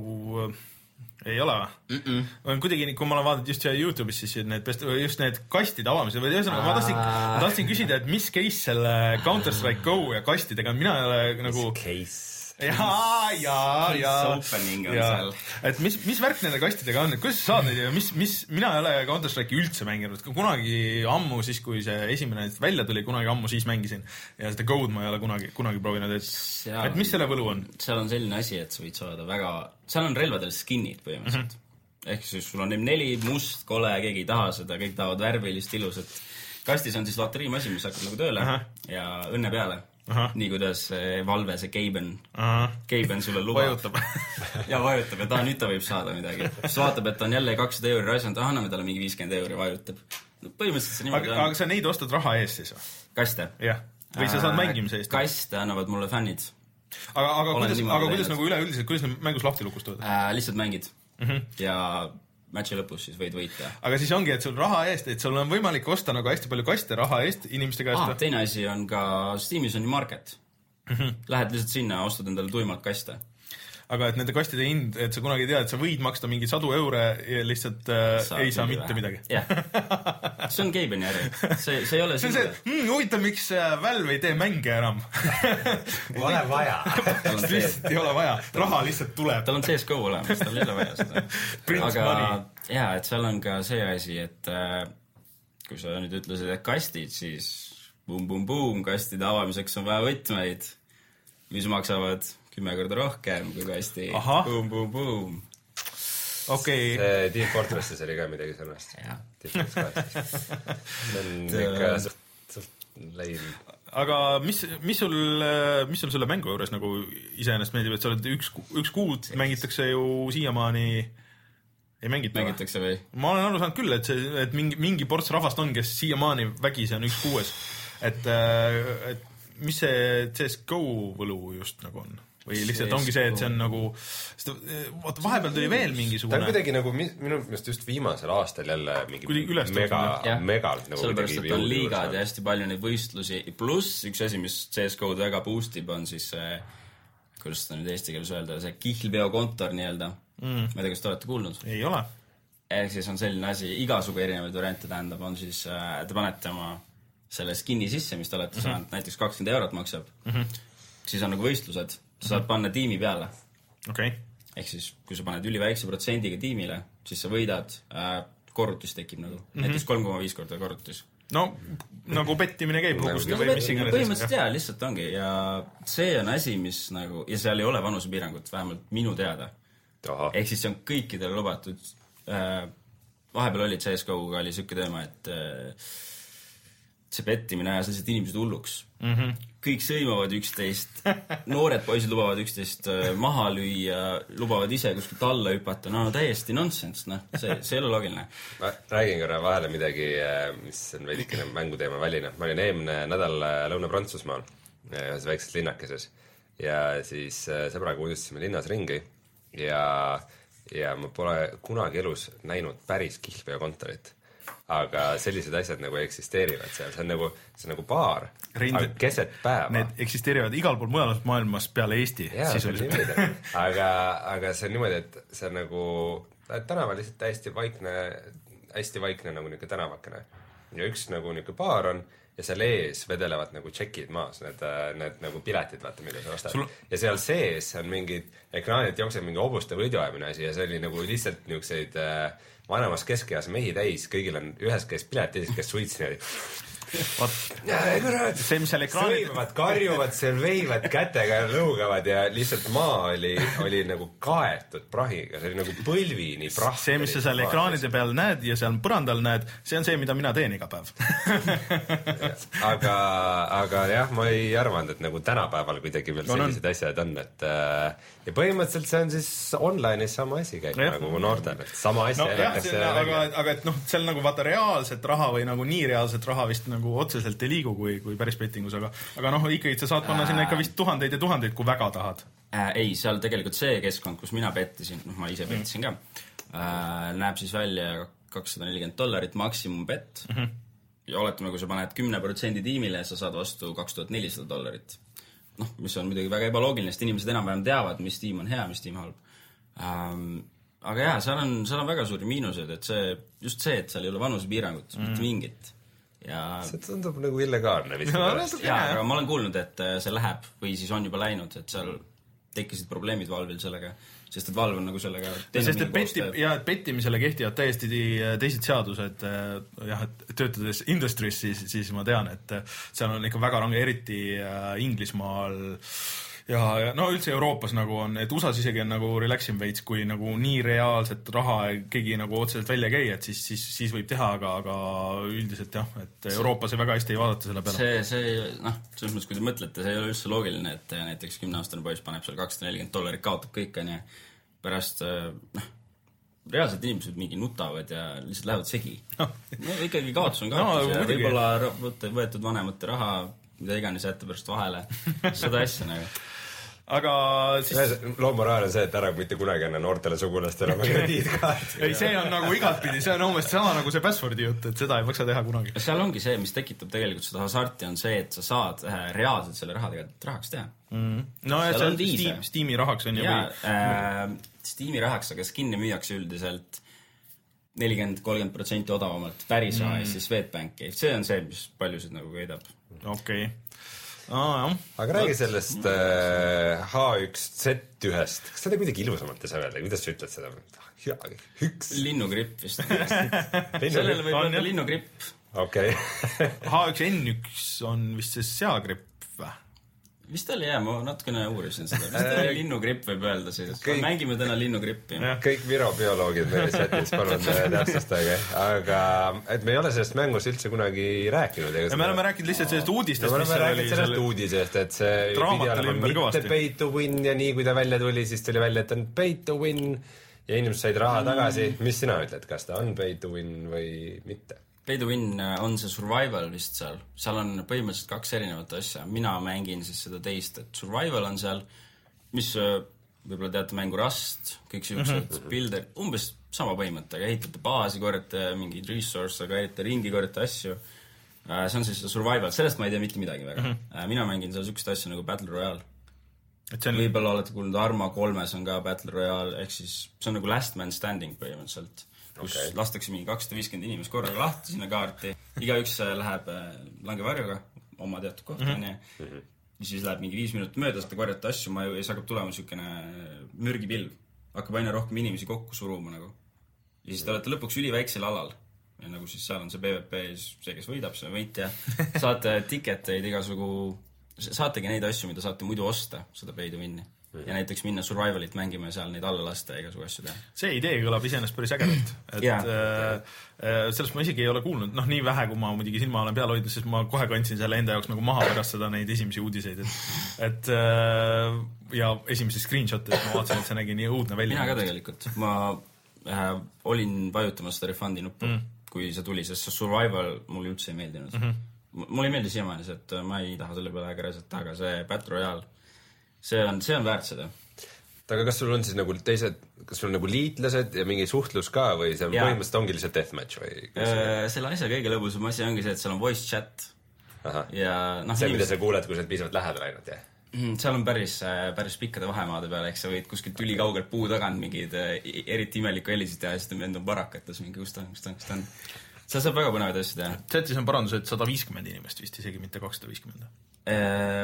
ei ole või? Mm -mm. Kuidagi, kui ma olen vaadanud just YouTube'is, siis need, just need kastide avamised, või ühesõnaga, ma tahtsin, ma tahtsin küsida, et mis case selle Counter-Strike Go ja kastidega, mina ei ole nagu... Mis case? Jaa, jaa, jaa. Opening on seal. Et mis, mis värk nende kastidega on? Kuidas sa saad neid ja mis, mis, mina ei ole Counter-Strike'i üldse mänginud. Kunagi ammu siis, kui see esimene välja tuli, kunagi ammu siis mängisin. Ja seda Go'd ma ei ole kunagi, kunagi proovinud. Et, seal, et mis selle võlu on? Seal on selline asi, et sa võid saada väga... Seal on relvadel skinnid põhimõtteliselt. Mm-hmm. Ehk siis sul on M neli, must, kole, keegi ei taha seda, kõik tahavad värvilist, ilusat. Kastis on siis loteriimasi, mis hakkab nagu tööle. Aha. Ja õnne peale. Aha. Nii kuidas Valve, see Gaben, Gaben sulle lubab. Vajutab. ja vajutab, ja ta nüüd ta võib saada midagi. Siis vaatab, et ta on jälle kakssada euri raisanud, ah, anname talle mingi viiskümmend euri vajutab. No, põhimõtteliselt see niimoodi aga, on. Aga sa neid ostad raha eest siis või? Kaste? Jah. Või sa saad mängimise eest? Kaste annavad mulle fännid. Aga, aga kuidas, aga kuidas nagu üleüldiselt, kuidas need mängus lahti lukustavad? Äh, lihtsalt mängid. Mm-hmm. Ja matchi lõpus siis võid võita. Aga siis ongi, et sul raha eest, et sul on võimalik osta nagu hästi palju kaste raha eest inimeste käest. Ah, teine asi on ka Steamis on market. Mm-hmm. Lähed lihtsalt sinna, ostad endale tuimalt kaste. Aga et nende kastide hind, et sa kunagi tead, et sa võid maksta mingi sadu eure ja lihtsalt äh, ei saa mitte vähe. Midagi. Jah. See on Gabeni äri. See, see ei ole see on see, mm, huvitav, miks Valve ei tee mänge enam. Ole vaja. Lihtsalt ei ole vaja. Raha lihtsalt tuleb. Tal on C S G O olemas, tal ei ole vaja seda. Aga jaa, et seal on ka see asi, et äh, kui sa nüüd ütlesid, et kastid, siis bum, bum, bum, kastide avamiseks on vaja võtmeid, mis maksavad kümme korda rohkem kui kasti. Boom, boom, boom. Okei. Okay. Team Fortresses oli ka midagi sellest. Team Fortresses. See on ikka suht leim. Aga mis, mis sul, mis sul selle mängu juures nagu iseenesest meeldib, et sa oled üks, üks kuud mängitakse ju siiamaani ei mängita. Mängitakse või? Ma olen aru saanud küll, et, see, et mingi, mingi ports rahvast on, kes siiamaani vägisi on üks kuues. Et, et mis see C S G O võlu just nagu on? või lihtsalt ongi see, et see on nagu, vaata vahepeal tuli veel mingisugune. Ta on kuidagi nagu minu meelest just viimasel aastal jälle mingi mega, megalt nagu sellepärast, et on liigad ja hästi palju neid võistlusi, pluss üks asi, mis C S G O-d väga boostib, on siis see, kuidas seda nüüd eesti keeles öelda, see kihlveokontor nii-öelda. Mm. Ma ei tea, kas te olete kuulnud? Ei ole. Ehk siis on selline asi, igasugu erinevaid variante tähendab, on siis, te panete oma selle skinni sisse, mis te olete mm-hmm. saanud, näiteks kakskümmend eurot maksab, mm-hmm. siis on nagu võistlused, sa saad panna tiimi peale. Okay. Ehk siis, kui sa paned üliväikse protsendiga tiimile, siis sa võidad, äh, korrutis tekib nagu, mm-hmm. näiteks kolm koma viis korda korrutis. No, nagu pettimine käib luguski või mis iganes. Põhimõtteliselt jaa, lihtsalt ongi ja see on asi, mis nagu, ja seal ei ole vanusepiirangut, vähemalt minu teada. Aha. Ehk siis see on kõikidele lubatud. Äh, vahepeal oli C S G O-ga oli siuke teema, et äh, see pettimine ajas lihtsalt inimesed hulluks. Mm-hmm. Kõik sõimavad üksteist, noored poisid lubavad üksteist äh, maha lüüa, lubavad ise kuskilt alla hüpata, no täiesti nonsense, noh, see, see ei ole loogiline. Ma räägin korra vahele midagi, mis on veidikene mänguteema väline. Ma olin eelmine nädal Lõuna-Prantsusmaal ühes väikses linnakeses ja siis sõbraga uudistasime linnas ringi ja ja ma pole kunagi elus näinud päris kihlveokontorit, aga sellised asjad nagu eksisteerivad seal, see on nagu, see on nagu baar, aga keset päeva. Need eksisteerivad igal pool mujal maailmas peale Eesti. Jaa, see on niimoodi, aga, aga see on niimoodi, et see on nagu tänava lihtsalt täiesti vaikne, hästi vaikne nagu niuke tänavakene ja üks nagu niuke baar on ja seal ees vedelevad nagu tšekid maas, need, need nagu piletid, vaata, mida sa ostad. Sul... Ja seal sees on mingid ekraanid, jookseb mingi hobuste võiduajamine asi ja see oli nagu lihtsalt niukseid äh, vanemas keskeas mehi täis, kõigil on ühes käes piletid, kes suitsid see, mis seal ekraanid sõivad, karjuvad, seal veivad kätega ja lõugavad ja lihtsalt maa oli, oli nagu kaetud prahiga, see oli nagu põlvini prah. See, mis sa seal ekraanide peal näed ja seal põrandal näed, see on see, mida mina teen iga päev. aga, aga jah, ma ei arvanud, et nagu tänapäeval kuidagi veel sellised no, no. asjad on, et äh, ja põhimõtteliselt see on siis online'is sama asi käib ja. Nagu noortel, et sama asi no, jah, see, aga, aga et noh, seal nagu vaata reaalset raha või nagu nii reaalset raha vist nagu otseselt ei liigu kui, kui päris pettingus, aga, aga noh, ikkagi sa saad panna sinna ikka vist tuhandeid ja tuhandeid, kui väga tahad. Äh, ei, seal tegelikult see keskkond, kus mina pettisin, noh, ma ise pettisin ka, äh, näeb siis välja kakssada nelikümmend dollarit maksimum pett mm -hmm. ja oletame, kui sa paned kümne protsendi tiimile, sa saad vastu kaks tuhat nelisada dollarit. Noh, mis on muidugi väga ebaloogiline, sest inimesed enam-vähem teavad, mis tiim on hea, mis tiim halb. Ähm, aga jah, seal on, seal on väga suuri miinused, et see, just see, et seal ei ole vanusepiirangut, mm. mitte mingit. Ja... see tundub nagu illegaalne vist no, jaa, aga ma olen kuulnud, et see läheb või siis on juba läinud, et seal tekkisid probleemid Valvil sellega, sest et Valv on nagu sellega sest et petti, ja, pettimisele kehtivad täiesti teised seadused jah, et töötades industries siis, siis ma tean, et seal on ikka väga range, eriti Inglismaal ja, ja no üldse Euroopas nagu on, et U S As isegi on nagu relaxim veits, kui nagu nii reaalset raha keegi nagu otseselt välja käi, et siis, siis, siis võib teha, aga, aga üldiselt jah, et Euroopas väga hästi ei vaadata selle peale. See, see, noh, selles mõttes, kui te mõtlete, see ei ole üldse loogiline, et näiteks kümneaastane poiss paneb seal kakssada nelikümmend dollarit, kaotab kõik, on ja pärast, noh, reaalselt inimesed mingi nutavad ja lihtsalt lähevad segi. No, ikkagi kaotus on kaotus no, ja võib-olla võetud vanemate raha, mida iganes jätta pärast vahele, seda asja nagu. Aga siis... Loomoraal on see, et ära mitte kunagi enne noortele sugulastele oma krediitkaart. Ei, see on nagu igatpidi, see on umbes sama nagu see passwordi jutt, et seda ei maksa teha kunagi. Seal ongi see, mis tekitab tegelikult seda hasarti, on see, et sa saad reaalselt selle raha tegelikult rahaks teha. Mm. No ja see on Steam, Steam'i rahaks on ja või... Äh, Steam'i rahaks, aga skinni müüakse üldiselt nelikümmend kolmkümmend protsenti odavamalt päris raha mm. ja siis Swedbanki. See on see, mis paljusid nagu köidab. Okei. Okay. Ah, aga räägi sellest äh, H üks Z ühest. Kas seda kuidagi ilusamalt ei saa öelda? Kuidas sa ütled seda? Üks. Linnugripp vist. Sellele võib öelda linnugripp. Okay. H üks N üks on vist see seagripp või? Vist oli jah, ma natukene uurisin seda. Vist oli linnugripp võib öelda siis. Kõik... Mängime täna linnugrippi. Kõik virobioloogid meie sätis palun täpsustage. Aga et me ei ole sellest mängus üldse kunagi rääkinud. Ja me oleme rääkinud lihtsalt sellest uudistest. Me oleme rääkinud sellest selle... uudisest, et see pidi olema mitte pay to win ja nii kui ta välja tuli, siis tuli välja, et on pay to win ja inimesed said raha tagasi. Mis sina ütled, kas ta on pay to win või mitte? Pay to win on see survival vist seal. Seal on põhimõtteliselt kaks erinevat asja. Mina mängin siis seda teist, et survival on seal mis võib-olla teate mängu Rust, kõik siuksed mm-hmm. builder, umbes sama põhimõttega, ehitate baasi, korjate mingeid resource, käite ringi, korjate asju. See on siis survival, sellest ma ei tea mitte midagi väga. Mm-hmm. Mina mängin seal siukest asja nagu Battle Royale. On... Võib-olla olete kuulnud, Arma kolmes on ka Battle Royale, ehk siis see on nagu last man standing põhimõtteliselt, kus okay. lastakse mingi kakssada viiskümmend inimest korraga lahti sinna kaarti, igaüks läheb langevarjuga oma teatud kohta, mm-hmm. nii. Ja siis läheb mingi viis minutit mööda, seda korjata asju, ma ju ei saa hakkab tulema niisugune mürgipilv. Hakkab aina rohkem inimesi kokku suruma nagu. Ja siis te olete lõpuks üliväiksel alal. Ja nagu siis seal on see PvP, see, kes võidab, see võitja. Saate tiketeid igasugu, saategi neid asju, mida saate muidu osta, seda pay to win'i. Ja näiteks minna survivalit mängima ja seal neid alla lasta ja igasugu asju teha. See idee kõlab iseenesest päris ägedalt. Et yeah. äh, sellest ma isegi ei ole kuulnud. Noh, nii vähe, kui ma muidugi silma olen peal hoidnud, siis ma kohe kandsin selle enda jaoks nagu maha pärast seda neid esimesi uudiseid. Et, et äh, ja esimesi screenshot'e, ma vaatasin, et see nägi nii õudne välja. Mina ka tegelikult. Ma äh, olin vajutamas seda refundi nuppu, mm. kui see tuli, sest see survival mulle üldse ei meeldinud. Mm-hmm. Mulle ei meeldi siiamaani see, et ma ei taha selle peale aega reisata, aga see Battle Royale see on, see on väärt seda. Aga kas sul on siis nagu teised, kas sul on nagu liitlased ja mingi suhtlus ka või see põhimõtteliselt ongi lihtsalt deathmatch või? Äh, selle asja kõige lõbusam asi ongi see, et seal on voice chat. Aha. Ja, no, see, mida sa kuuled, kui sa oled piisavalt lähedal ainult, jah? Seal on päris, päris pikkade vahemaade peale, eks sa võid kuskilt üli kaugelt puu tagant mingid eriti imeliku helisid teha ja siis ta on barakates mingi, kus ta on, kus ta on, kus ta on. See saab väga põnevaid asju teha. Chatis on parandus, et sada viiskümmend inimest vist isegi, mitte kakssada viiskümmend. Äh,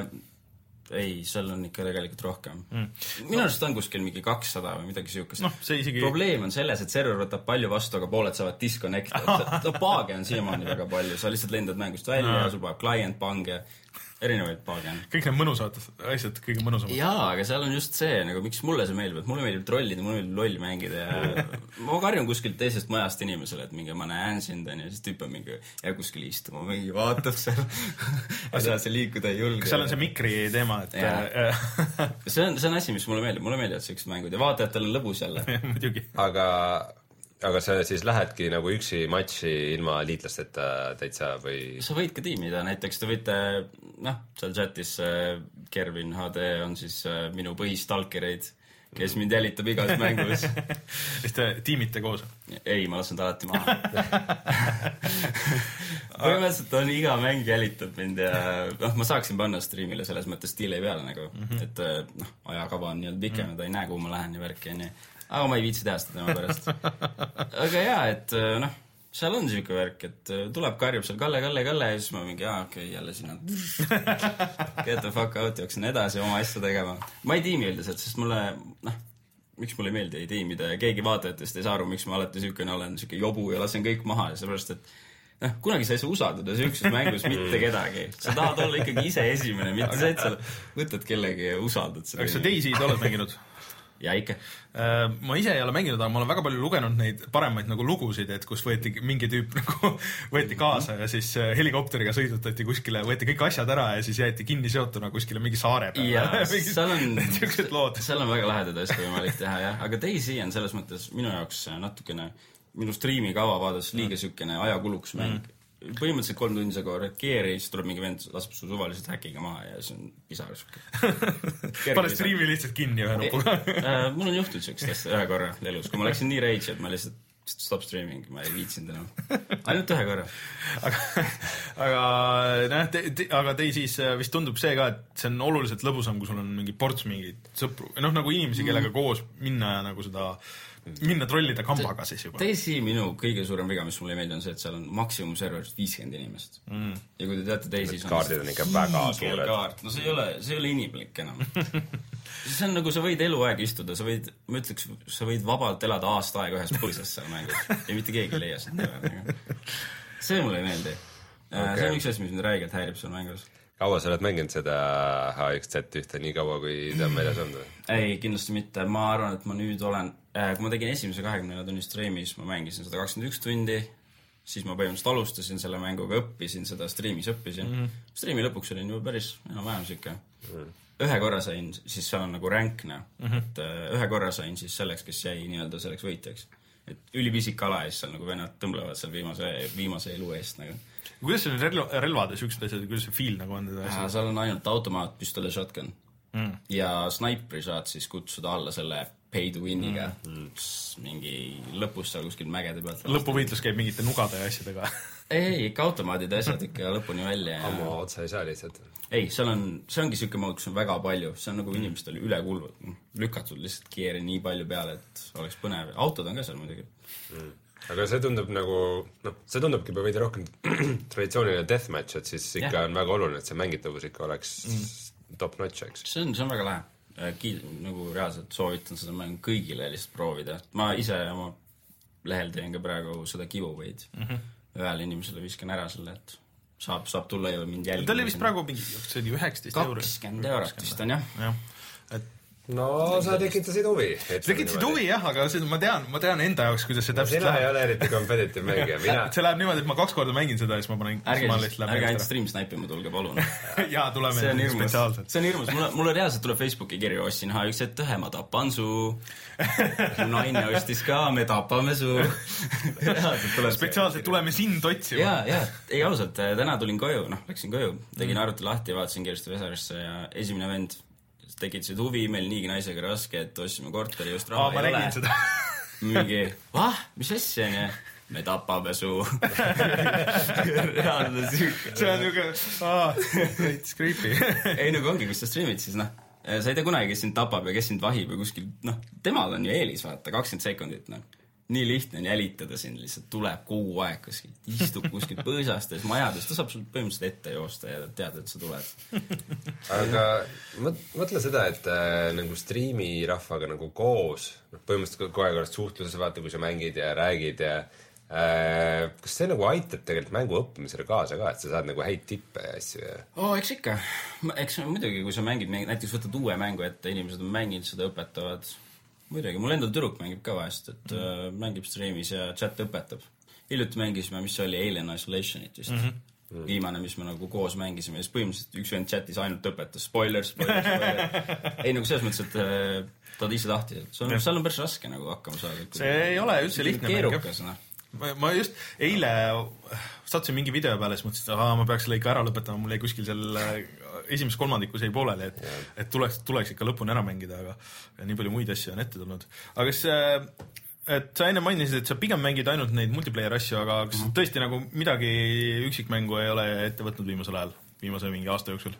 ei, seal on ikka tegelikult rohkem. Mm. Minu arust on kuskil mingi kakssada või midagi siukest. No, isegi... Probleem on selles, et server võtab palju vastu, aga pooled saavad disconnect'id. Paage on siiamaani väga palju. Sa lihtsalt lendad mängust välja no. ja sul paneb client pange. Erinevaid paage on. Kõik need mõnusad asjad, kõige mõnusamad. Jaa, aga seal on just see, nagu miks mulle see meeldib, et mulle meeldib trollida, mulle meeldib lolli mängida ja ma karjun kuskilt teisest majast inimesele, et mingi ma näen sind on ja siis tüüp on mingi ja kuskil istuma, mingi vaatab seal ja seal see liikuda ei julge. Kas seal on see mikri teema, et see on, see on asi, mis mulle meeldib, mulle meeldivad sellised mängud ja vaatajatel on lõbus jälle. Muidugi. Aga Aga sa siis lähedki nagu üksi matši ilma liitlasteta täitsa või? Sa võid ka tiimida, näiteks te võite, noh, seal chatis Kervin H D on siis minu põhistalkereid, kes mind jälitab igas mängus. Siis te tiimite koos? Ei, ma lasen ta alati maha. Põhimõtteliselt on iga mäng jälitab mind ja noh, ma saaksin panna streamile selles mõttes stiili peale nagu, mm-hmm. et noh, ajakava on nii-öelda pikem ja ta ei näe, kuhu ma lähen ja värki ja nii. Aga ma ei viitsi teha seda tema pärast. Aga jaa, et noh, seal on siuke värk, et tuleb karjub seal Kalle, Kalle, Kalle ja siis ma mingi, jaa, okei, okay, jälle sinna get the fuck out, jooksin edasi oma asja tegema. Ma ei tiimi üldiselt, sest mulle, noh, miks mulle ei meeldi ei tiimida ja keegi vaatajatest ei saa aru, miks ma alati siukene olen siuke jobu ja lasen kõik maha ja seepärast, et noh, kunagi sa ei saa usaldada siukses mängus mitte kedagi. Sa tahad olla ikkagi ise esimene, mitte see, et sa võtad kellegi ja usaldad seda. Kas sa teisi oled mänginud? Ja ikka. Ma ise ei ole mänginud, aga ma olen väga palju lugenud neid paremaid nagu lugusid, et kus võeti mingi tüüp nagu võeti kaasa ja siis helikopteriga sõidutati kuskile, võeti kõik asjad ära ja siis jäeti kinni seotuna kuskile mingi saare peale. Ja, seal on, seal on väga lahedad asju võimalik teha, jah. Aga teisi on selles mõttes minu jaoks natukene, minu striimi kava vaades liiga sükene ajakuluks mäng. Mm. Põhimõtteliselt kolm tundi sa kohe reageeri, siis tuleb mingi vend, laseb su suvaliselt häkiga maha ja siis on pisar suke. Pane striimi lihtsalt kinni ühe nupuga. äh, mul on juhtunud siukest asja ühe korra elus, kui ma läksin nii rage, et ma lihtsalt stop streaming, ma ei viitsinud enam. Ainult ühe korra. aga aga, näh, te, te, aga tei siis vist tundub see ka, et see on oluliselt lõbusam, kui sul on mingi ports mingid sõpru. Noh, nagu inimesi, kellega koos minna ja nagu seda minna trollida kambaga siis juba. Teisi minu kõige suurem viga, mis mulle ei meeldi, on see, et seal on maksimum serverist viiskümmend inimest. Mm. Ja kui te teate teisi, siis kaardid on ikka väga suured. No see ei ole, see ei ole inimlik enam. See on nagu, sa võid eluaeg istuda, sa võid, ma ütleks, sa võid vabalt elada aasta aega ühes põlses seal mängus. Ja mitte keegi leia seda. See mulle ei meeldi. Okay. See on üks asi, mis mind räigelt häirib seal mängus. Kaua sa oled mänginud seda H X Z ühte nii kaua, kui ta on meeles olnud? Ei, kindlasti mitte. Ma arvan, et ma nüüd olen, kui ma tegin esimese kahekümne tunni streamis, ma mängisin sada kakskümmend üks tundi, siis ma põhimõtteliselt alustasin selle mänguga, õppisin seda streamis, õppisin. Mm-hmm. Streami lõpuks olin juba päris enam-vähem siuke. Mm-hmm. Ühe korra sain, siis seal on nagu rankna, mm-hmm. et ühe korra sain siis selleks, kes jäi nii-öelda selleks võitjaks. Et ülipisik ala ja siis seal nagu vennad tõmblevad seal viimase, viimase elu eest nagu. Kuidas see on relvad ja siuksed asjad, kuidas see feel nagu on? Ja, seal on ainult automaat, püstol ja shotgun. mm. ja Sniperi saad siis kutsuda alla selle pay to win'iga mm. mingi lõpus seal kuskil mägede pealt. Lõpuvõitlus käib mingite nugade ja asjadega. ei, ikka automaadid ja asjad ikka lõpuni välja. Ja... Ammu otsa ei saa lihtsalt. ei, seal on, see ongi siuke mood, kus on väga palju, see on nagu mm. inimestel üle kulvad, lükatud lihtsalt geari nii palju peale, et oleks põnev. Autod on ka seal muidugi mm. aga see tundub nagu, noh, see tundubki juba veidi rohkem traditsiooniline deathmatch, et siis ikka yeah. on väga oluline, et see mängitavus ikka oleks mm. top notch, eks. See on, see on väga lahe. Kiid, nagu reaalselt soovitan seda mängu kõigile lihtsalt proovida. Ma ise oma lehel teen ka praegu seda giveaway'd. Mm-hmm. Ühele inimesele viskan ära selle, et saab, saab tulla ju mind jälgida. Ta oli vist praegu mingi, see oli üheksateist euro. kakskümmend eurot vist on, jah. jah. Et no sa tekitasid huvi. Tekitasid huvi jah, aga see, ma tean, ma tean enda jaoks, kuidas see no, täpselt läheb. Sina ei ole eriti competitive mängija. Mina... see läheb niimoodi, et ma kaks korda mängin seda ja siis ma panen... Ärge, siis, ärge ainult stream snipima tulge, palun. jaa, tuleme see on spetsiaalselt. See on hirmus. Mulle, mulle reaalselt tuleb Facebooki kirju ostsin, ha, üks ette ühe, ma tapan su. Naine ostis ka, me tapame su. spetsiaalselt tuleme sind otsima. jaa, jaa. Ei, ausalt, täna tulin koju, noh, läksin koju. Tegin mm. arvuti lahti ja vaatasin kiiresti Vesarisse ja esimene vend tekitasid huvi, meil niigi naisega raske, et ostsime korteri, just raha Aa, ei ole. Seda. mingi, ah, mis asja on ja? Me tapame su. Reaalne süük. See on niuke, ah, it's creepy. ei, nagu ongi, kus sa streamid, siis noh, sa ei tea kunagi, kes sind tapab ja kes sind vahib ja kuskil, noh, temal on ju eelis, vaata, kakskümmend sekundit, noh. Nii lihtne on jälitada sind, lihtsalt tuleb kogu aeg kuskil, istub kuskil põõsastes majades, ta saab sul põhimõtteliselt ette joosta ja teada, et sa tuled. aga mõtle seda, et äh, nagu striimi rahvaga nagu koos, noh, põhimõtteliselt kogu aeg oled suhtluses, vaata, kui sa mängid ja räägid ja äh, kas see nagu aitab tegelikult mängu õppimisele kaasa ka, et sa saad nagu häid tippe ja asju ja... oo, eks ikka. Eks muidugi, kui sa mängid, näiteks võtad uue mängu ette, inimesed on mänginud, seda õpetavad. Muidugi, mul endal tüdruk mängib ka vahest, et mm. äh, mängib streamis ja chat õpetab. Hiljuti mängisime, mis oli Alien Isolationit just. Mm-hmm. Viimane, mis me nagu koos mängisime. Ja siis põhimõtteliselt üks vend chatis ainult õpetas. Spoiler, spoiler, spoiler. ei, nagu selles mõttes, et äh, ta ise tahtis. Seal on, seal on päris raske nagu hakkama saada. See ei ole üldse lihtne keerukas, noh. Ma, ma just eile sattusin mingi video peale, siis mõtlesin, et aha, ma peaks selle ikka ära lõpetama, mul jäi kuskil seal esimeses kolmandikus jäi pooleli, et, et tuleks, tuleks ikka lõpuni ära mängida, aga nii palju muid asju on ette tulnud. Aga kas, et sa enne mainisid, et sa pigem mängid ainult neid multiplayer asju, aga kas mm-hmm. tõesti nagu midagi üksikmängu ei ole ette võtnud viimasel ajal, viimase mingi aasta jooksul?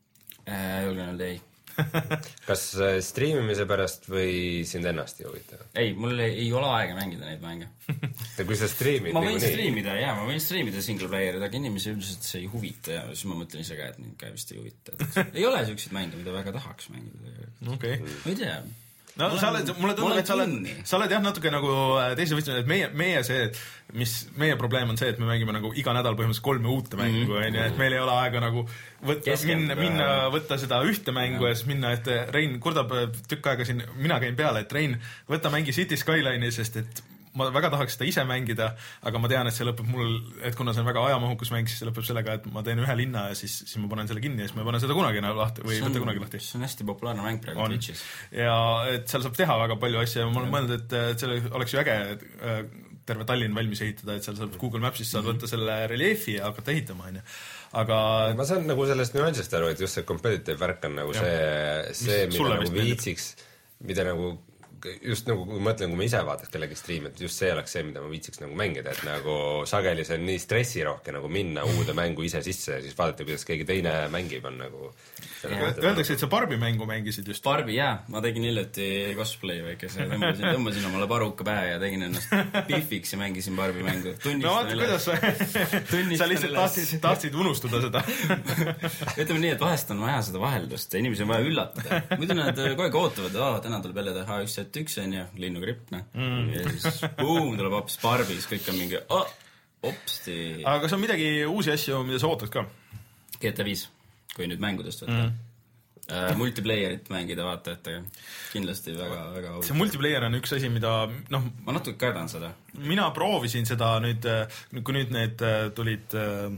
Äh, julgen öelda ei. kas streamimise pärast või sind ennast ei huvita? ei, mul ei, ei ole aega mängida neid mänge. ja kui sa streamid ma võin nii... streamida, jaa, ma võin streamida single player'id, aga inimesi üldiselt see ei huvita ja siis ma mõtlen ise ka, et neid ka vist ei huvita. ei ole selliseid mänge, mida väga tahaks mängida. Okay. ma ei tea. No, sa oled, mulle tundub, et sa oled, sa oled jah natuke nagu teise võtsin, et meie, meie see, mis meie probleem on see, et me mängime nagu iga nädal põhimõtteliselt kolme uute mängu, mm-hmm. et meil ei ole aega nagu võtta, minna, minna, võtta seda ühte mängu ja siis minna, et Rein kurdab tükk aega siin, mina käin peale, et Rein, võta mängi City Skyline'i, sest et ma väga tahaks seda ise mängida, aga ma tean, et see lõpeb mul, et kuna see on väga ajamahukus mäng, siis see lõpeb sellega, et ma teen ühe linna ja siis, siis ma panen selle kinni ja siis ma panen seda kunagi lahti või võtta kunagi lahti. See on hästi populaarne mäng praegu Twitchis. Ja et seal saab teha väga palju asja ja ma olen mõelnud, et selle oleks ju äge terve Tallinn valmis ehitada, et seal saab Google Mapsist saad võtta selle reliefi ja hakata ehitama, on ju. Aga... ma saan nagu sellest nüansist aru, et just see competitive värk on nagu see, see, mida nagu viitsiks, mida nagu just nagu kui mõtlen, kui ma ise vaataks kellegi stream, et just see oleks see, mida ma viitsiks nagu mängida, et nagu sageli see on nii stressirohke nagu minna uude mängu ise sisse ja siis vaadata, kuidas keegi teine mängib on nagu... Öeldakse, et sa Barbi mängu mängisid just. Barbi, jaa. Ma tegin hiljuti cosplay väikese, tõmbasin, tõmbasin omale paruka pähe ja tegin ennast Biffiks ja mängisin Barbi mängu. Tunnistan no vaata, kuidas sa, sa lihtsalt tahtsid, tahtsid unustada seda. Ütleme nii, et vahest on vaja seda vaheldust ja inimesi on vaja üllatada. Muidu nad kogu aeg ootavad, aa, täna tuleb jälle teha üks set üks on ja linnugripp, noh. Mm. Ja siis boom, tuleb hoopis Barbis, kõik on mingi, oh, hopsti. Aga kas on midagi uusi asju, mida sa ootad ka? G T A viis, kui nüüd mängudest võtta. Mm. Uh, multiplayerit mängida vaatajatega. Kindlasti väga, väga see multiplayer on üks asi, mida, noh... ma natuke kardan seda. Mina proovisin seda nüüd, kui nüüd need tulid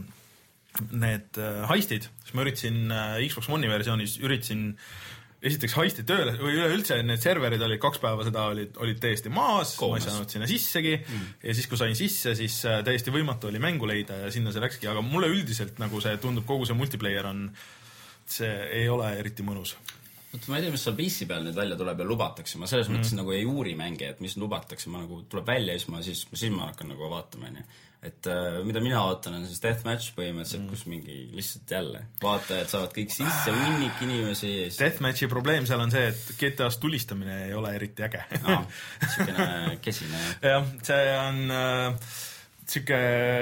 need heistid, siis ma üritasin Xbox One'i versioonis, üritasin esiteks heisti tööle, või üleüldse need serverid olid kaks päeva, seda olid, olid täiesti maas, Koomas. Ma ei saanud sinna sissegi mm. ja siis, kui sain sisse, siis täiesti võimatu oli mängu leida ja sinna see läkski, aga mulle üldiselt nagu see tundub, kogu see multiplayer on, see ei ole eriti mõnus. Oot, ma ei tea, mis seal P C peal nüüd välja tuleb ja lubatakse, ma selles mm. mõttes nagu ei uuri mänge, et mis lubatakse, ma nagu tuleb välja ja siis ma, siis, siis ma hakkan nagu vaatama, nii. Et äh, mida mina ootan on siis Deathmatch põhimõtteliselt, mm. kus mingi lihtsalt jälle vaatajad saavad kõik sisse, minnik inimesi ees. Deathmatchi probleem seal on see, et G T A-s tulistamine ei ole eriti äge. No, siukene kesine. jah, see on äh, siuke...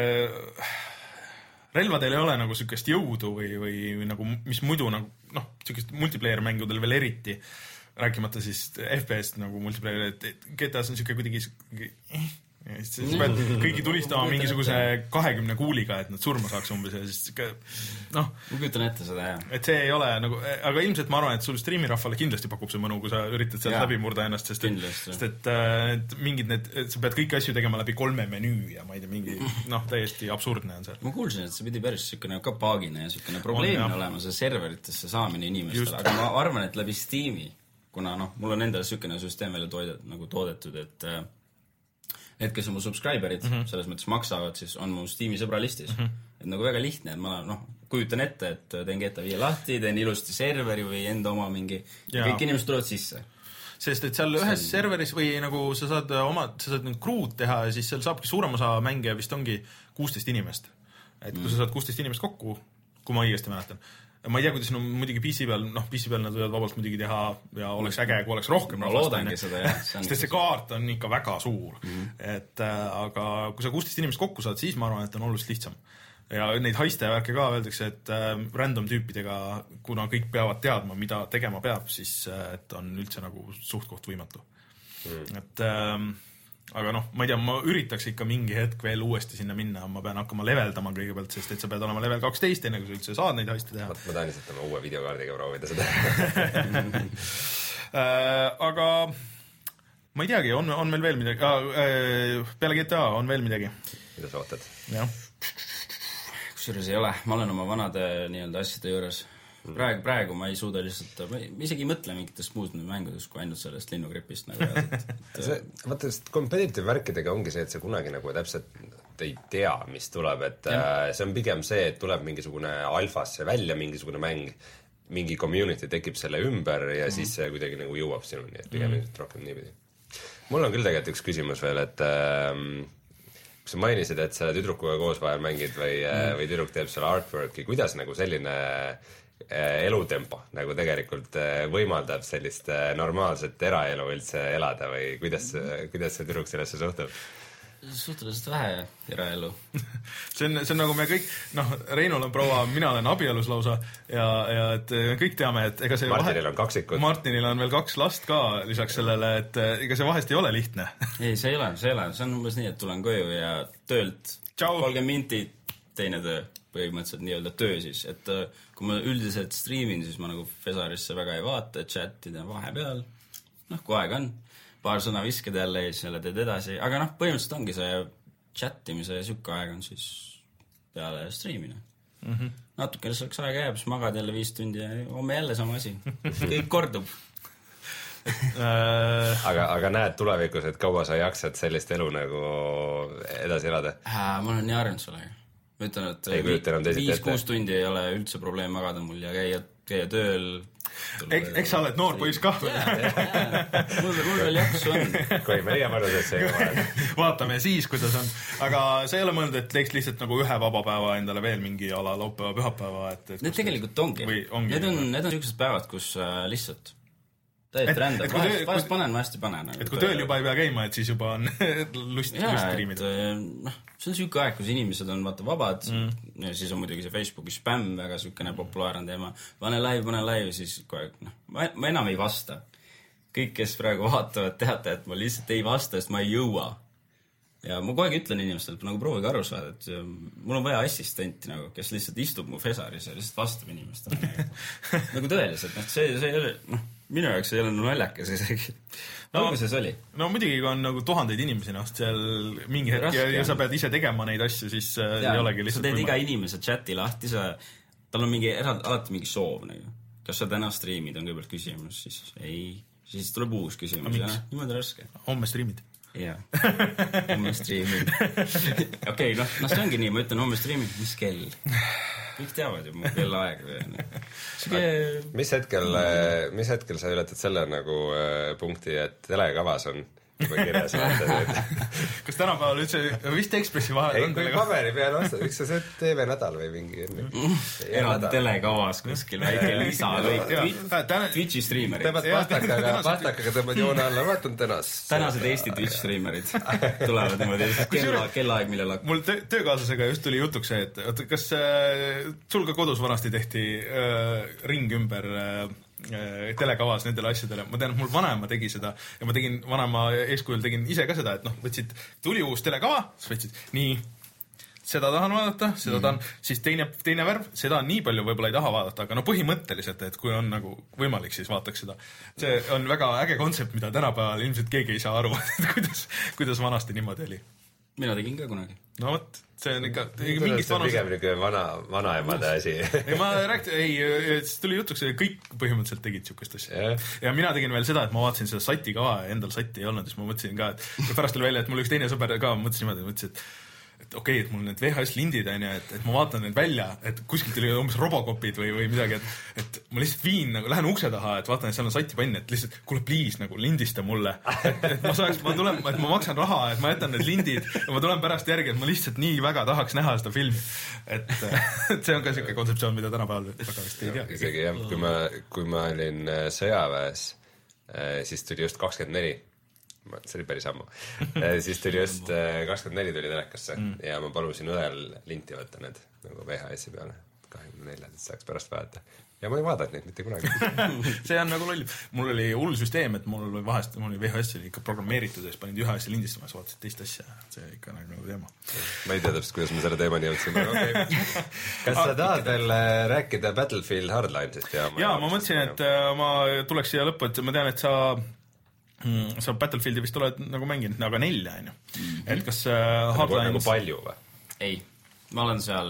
relvadel ei ole nagu siukest jõudu või, või, või nagu, mis muidu nagu, noh, siukest multiplayer mängudel veel eriti, rääkimata siis F P S nagu multiplayer, et G T A-s on siuke kuidagi sa pead kõigi tulistama mingisuguse kahekümne kuuliga, et nad surma saaks umbes ja siis noh. Ma kujutan ette seda, jah. Et see ei ole nagu, aga ilmselt ma arvan, et sul striimirahvale kindlasti pakub see mõnu, kui sa üritad sealt läbi murda ennast, sest et, sest et, et mingid need, et sa pead kõiki asju tegema läbi kolme menüü ja ma ei tea, mingi, noh, täiesti absurdne on see. Ma kuulsin, et see pidi päris siukene ka paagine ja siukene probleemne olema see serveritesse saamine inimestele, aga ma arvan, et läbi Steam'i, kuna noh, mul on endale siukene süsteem välja toodet, nagu toodetud, et need, kes on mu subscriberid, mm -hmm. selles mõttes maksavad, siis on mu Steam'i sõbralistis. Mm -hmm. Et nagu väga lihtne, et ma noh, kujutan ette, et teen G T A viie lahti, teen ilusti serveri või enda oma mingi, kõik inimesed tulevad sisse. Sest et seal ühes serveris või nagu sa saad oma, sa saad crew'd teha ja siis seal saabki suurem osa mänge vist ongi kuusteist inimest. Et kui mm. sa saad kuusteist inimest kokku, kui ma õigesti mäletan, ma ei tea, kuidas no muidugi P C peal, noh, P C peal nad võivad vabalt muidugi teha ja oleks äge, kui oleks rohkem. Ma loodangi seda, jah. Sest see kaart on ikka väga suur. Mm-hmm. Et, äh, aga kui sa kuusteist inimest kokku saad, siis ma arvan, et on oluliselt lihtsam. Ja neid haiste ja värke ka öeldakse, et äh, random tüüpidega, kuna kõik peavad teadma, mida tegema peab, siis äh, et on üldse nagu suht koht võimatu. Mm. Et... Äh, aga noh, ma ei tea, ma üritaks ikka mingi hetk veel uuesti sinna minna, ma pean hakkama leveldama kõigepealt, sest et sa pead olema level kaksteist, enne kui sa üldse saad neid haiste teha. Ma, ma tahan lihtsalt oma uue videokaardiga proovida seda. äh, aga ma ei teagi, on, on meil veel midagi äh, peale G T A on veel midagi? Mida sa ootad? Jah. Kusjuures ei ole, ma olen oma vanade nii-öelda asjade juures. Praegu, praegu ma ei suuda lihtsalt, ma isegi ei mõtle mingitest muud mängudest kui ainult sellest linnugripist nagu et, see, vaata, sest competitive värkidega ongi see, et see kunagi nagu täpselt ei tea, mis tuleb, et ja. See on pigem see, et tuleb mingisugune alfasse välja mingisugune mäng, mingi community tekib selle ümber ja mm. siis see kuidagi nagu jõuab sinuni, et pigem mm. rohkem niipidi. Mul on küll tegelikult üks küsimus veel, et ähm, kui sa mainisid, et selle tüdrukuga koos vahel mängid või, mm. või tüdruk teeb selle artworki, kuidas nagu selline elutempo nagu tegelikult võimaldab sellist normaalset eraelu üldse elada või kuidas, kuidas see tüdruk sellesse suhtub? Suhteliselt vähe eraelu. see, on, see on nagu me kõik, noh, Reinul on proua, mina olen abielus lausa ja, ja et kõik teame, et ega see Martinil vahe... on kaksikud. Martinil on veel kaks last ka lisaks sellele, et ega see vahest ei ole lihtne. ei, see ei ole, see ei ole, see on umbes nii, et tulen koju ja töölt kolmkümmend minti teine töö, põhimõtteliselt nii-öelda töö siis, et kui ma üldiselt striimin, siis ma nagu Fesarisse väga ei vaata, chatida vahepeal, noh, kui aeg on, paar sõna viskad jälle ja siis jälle teed edasi, aga noh, põhimõtteliselt ongi see chatimise ja sükke aeg on siis peale striimine. Mm -hmm. Natuke selleks aega jääb, siis magad jälle viis tundi ja homme jälle sama asi. Kõik kordub. aga, aga näed tulevikus, et kaua sa jaksad sellist elu nagu edasi elada? Ma olen nii harjunud sellega. Ma ütlen, et viis-kuus tundi ei ole üldse probleem magada mul ja käia, käia tööl. Eks, eks sa oled noor poiss kah? Mul veel jaksu on. Kui meie mõnused see vaatame siis, kuidas on. Aga sa ei ole mõelnud, et leiks lihtsalt nagu ühe vaba päeva endale veel mingi ala laupäeva, pühapäeva? Et, et need tegelikult ongi. ongi. Need on, need on sellised päevad, kus äh, lihtsalt täiesti rändab. Vahest, vahest panen, vahest ei pane. Nagu et kui tööl juba ei pea käima, et siis juba on lust, ja, lust triimida. Noh, see on siuke aeg, kus inimesed on vaata vabad mm. ja siis on muidugi see Facebooki spämm väga siukene populaarne teema. Pane live, pane live, siis kohe, noh, ma, ma enam ei vasta. Kõik, kes praegu vaatavad, teate, et ma lihtsalt ei vasta, sest ma ei jõua. Ja ma kogu aeg ütlen inimestelt, nagu proovige aru saada, et mul on vaja assistenti, nagu, kes lihtsalt istub mu Fesaris ja lihtsalt vastab inimestele. Nagu, nagu tõeliselt, noh, see, see ei ole, noh, minu jaoks ei ole naljakas isegi. No, alguses oli. No muidugi, kui on nagu tuhandeid inimesi, noh, seal mingi hetk ja, ja sa pead ise tegema neid asju, siis ja, ei olegi lihtsalt... Sa teed iga inimese chati lahti, sa, tal on mingi, alati mingi soov, nagu. Kas sa täna striimid, on kõigepealt küsimus, siis ei, siis tuleb uus küsimus. Ja, niimoodi raske. Homme striimid. Jaa, homme striimid. Okei, okay, noh, no see ongi nii, ma ütlen homme striimid, mis kell? kõik teavad ju mu kellaaeg Siuke... mis hetkel, mis hetkel sa ületad selle nagu punkti, et telekavas on kirjas kas tänapäeval üldse vist Ekspressi vahel on telega? Paberi peal vastad, üks see T V nädal või mingi eraldi telekavas kuskil väike lisa Twitchi striimerid tõmbad pastakaga, pastakaga tõmbad joone alla, vaatan tänast tänased Eesti Twitch striimerid tulevad niimoodi kella, kellaaeg millel hakkab mul töö, töökaaslasega just tuli jutuks see, et kas äh, sul ka kodus vanasti tehti äh, ring ümber äh, telekavas nendele asjadele. Ma tean, et mul vanaema tegi seda ja ma tegin, vanaema eeskujul tegin ise ka seda, et noh, võtsid, tuli uus telekava, siis võtsid, nii, seda tahan vaadata, seda mm. tahan, siis teine, teine värv, seda nii palju võib-olla ei taha vaadata, aga no põhimõtteliselt, et kui on nagu võimalik, siis vaataks seda. See on väga äge kontsept, mida tänapäeval ilmselt keegi ei saa aru, et kuidas, kuidas vanasti niimoodi oli. Mina tegin ka kunagi. No võt, see on ikka mingist vanus... Pigem niisugune vana, vanaemade asi. ei, ma rääkti, ei, siis tuli jutuks, kõik põhimõtteliselt tegid niisugust asja. Yeah. Ja mina tegin veel seda, et ma vaatasin seda sati ka ja endal sati ei olnud, siis ma mõtlesin ka, et pärast tuli välja, et mul üks teine sõber ka mõtlesin niimoodi, mõtlesin, et et okei, okay, et mul need V H S-lindid on ja et, et ma vaatan need välja, et kuskilt tuli umbes Robocopid või, või midagi, et, et ma lihtsalt viin, nagu lähen ukse taha, et vaatan, et seal on satipann, et lihtsalt, kuule, please, nagu lindista mulle. Et, et ma saaks, ma tulen, et ma maksan raha, et ma jätan need lindid ja ma tulen pärast järgi, et ma lihtsalt nii väga tahaks näha seda filmi. Et, et see on ka selline kontseptsioon, mida tänapäeval väga vist ei tea. Isegi jah, kui ma, kui ma olin sõjaväes, siis tuli just kakskümmend neli. See oli päris ammu. Siis tuli just kakskümmend neli tuli telekasse mm. ja ma palusin õel linti võtta need nagu V H S-i peale kahekümne nelja, et saaks pärast vaadata. Ja ma ei vaadanud neid mitte kunagi. See on nagu loll. Mul oli hull süsteem, et mul oli vahest, mul oli V H S oli ikka programmeeritud ja siis panid ühe asja lindistama ja vaatasid teist asja. See ikka nagu teema. Ma ei tea täpselt, kuidas me selle teemani jõudsime. Okay. Kas sa tahad veel rääkida Battlefield Hardlinesist? Ja, ja ma mõtlesin, et ma tuleks siia lõppu, et ma tean, et sa sa Battlefieldi vist oled nagu mänginud, aga nelja, on ju. Mm-hmm. Et kas uh, Hardlines... Nagu palju või? Ei, ma olen seal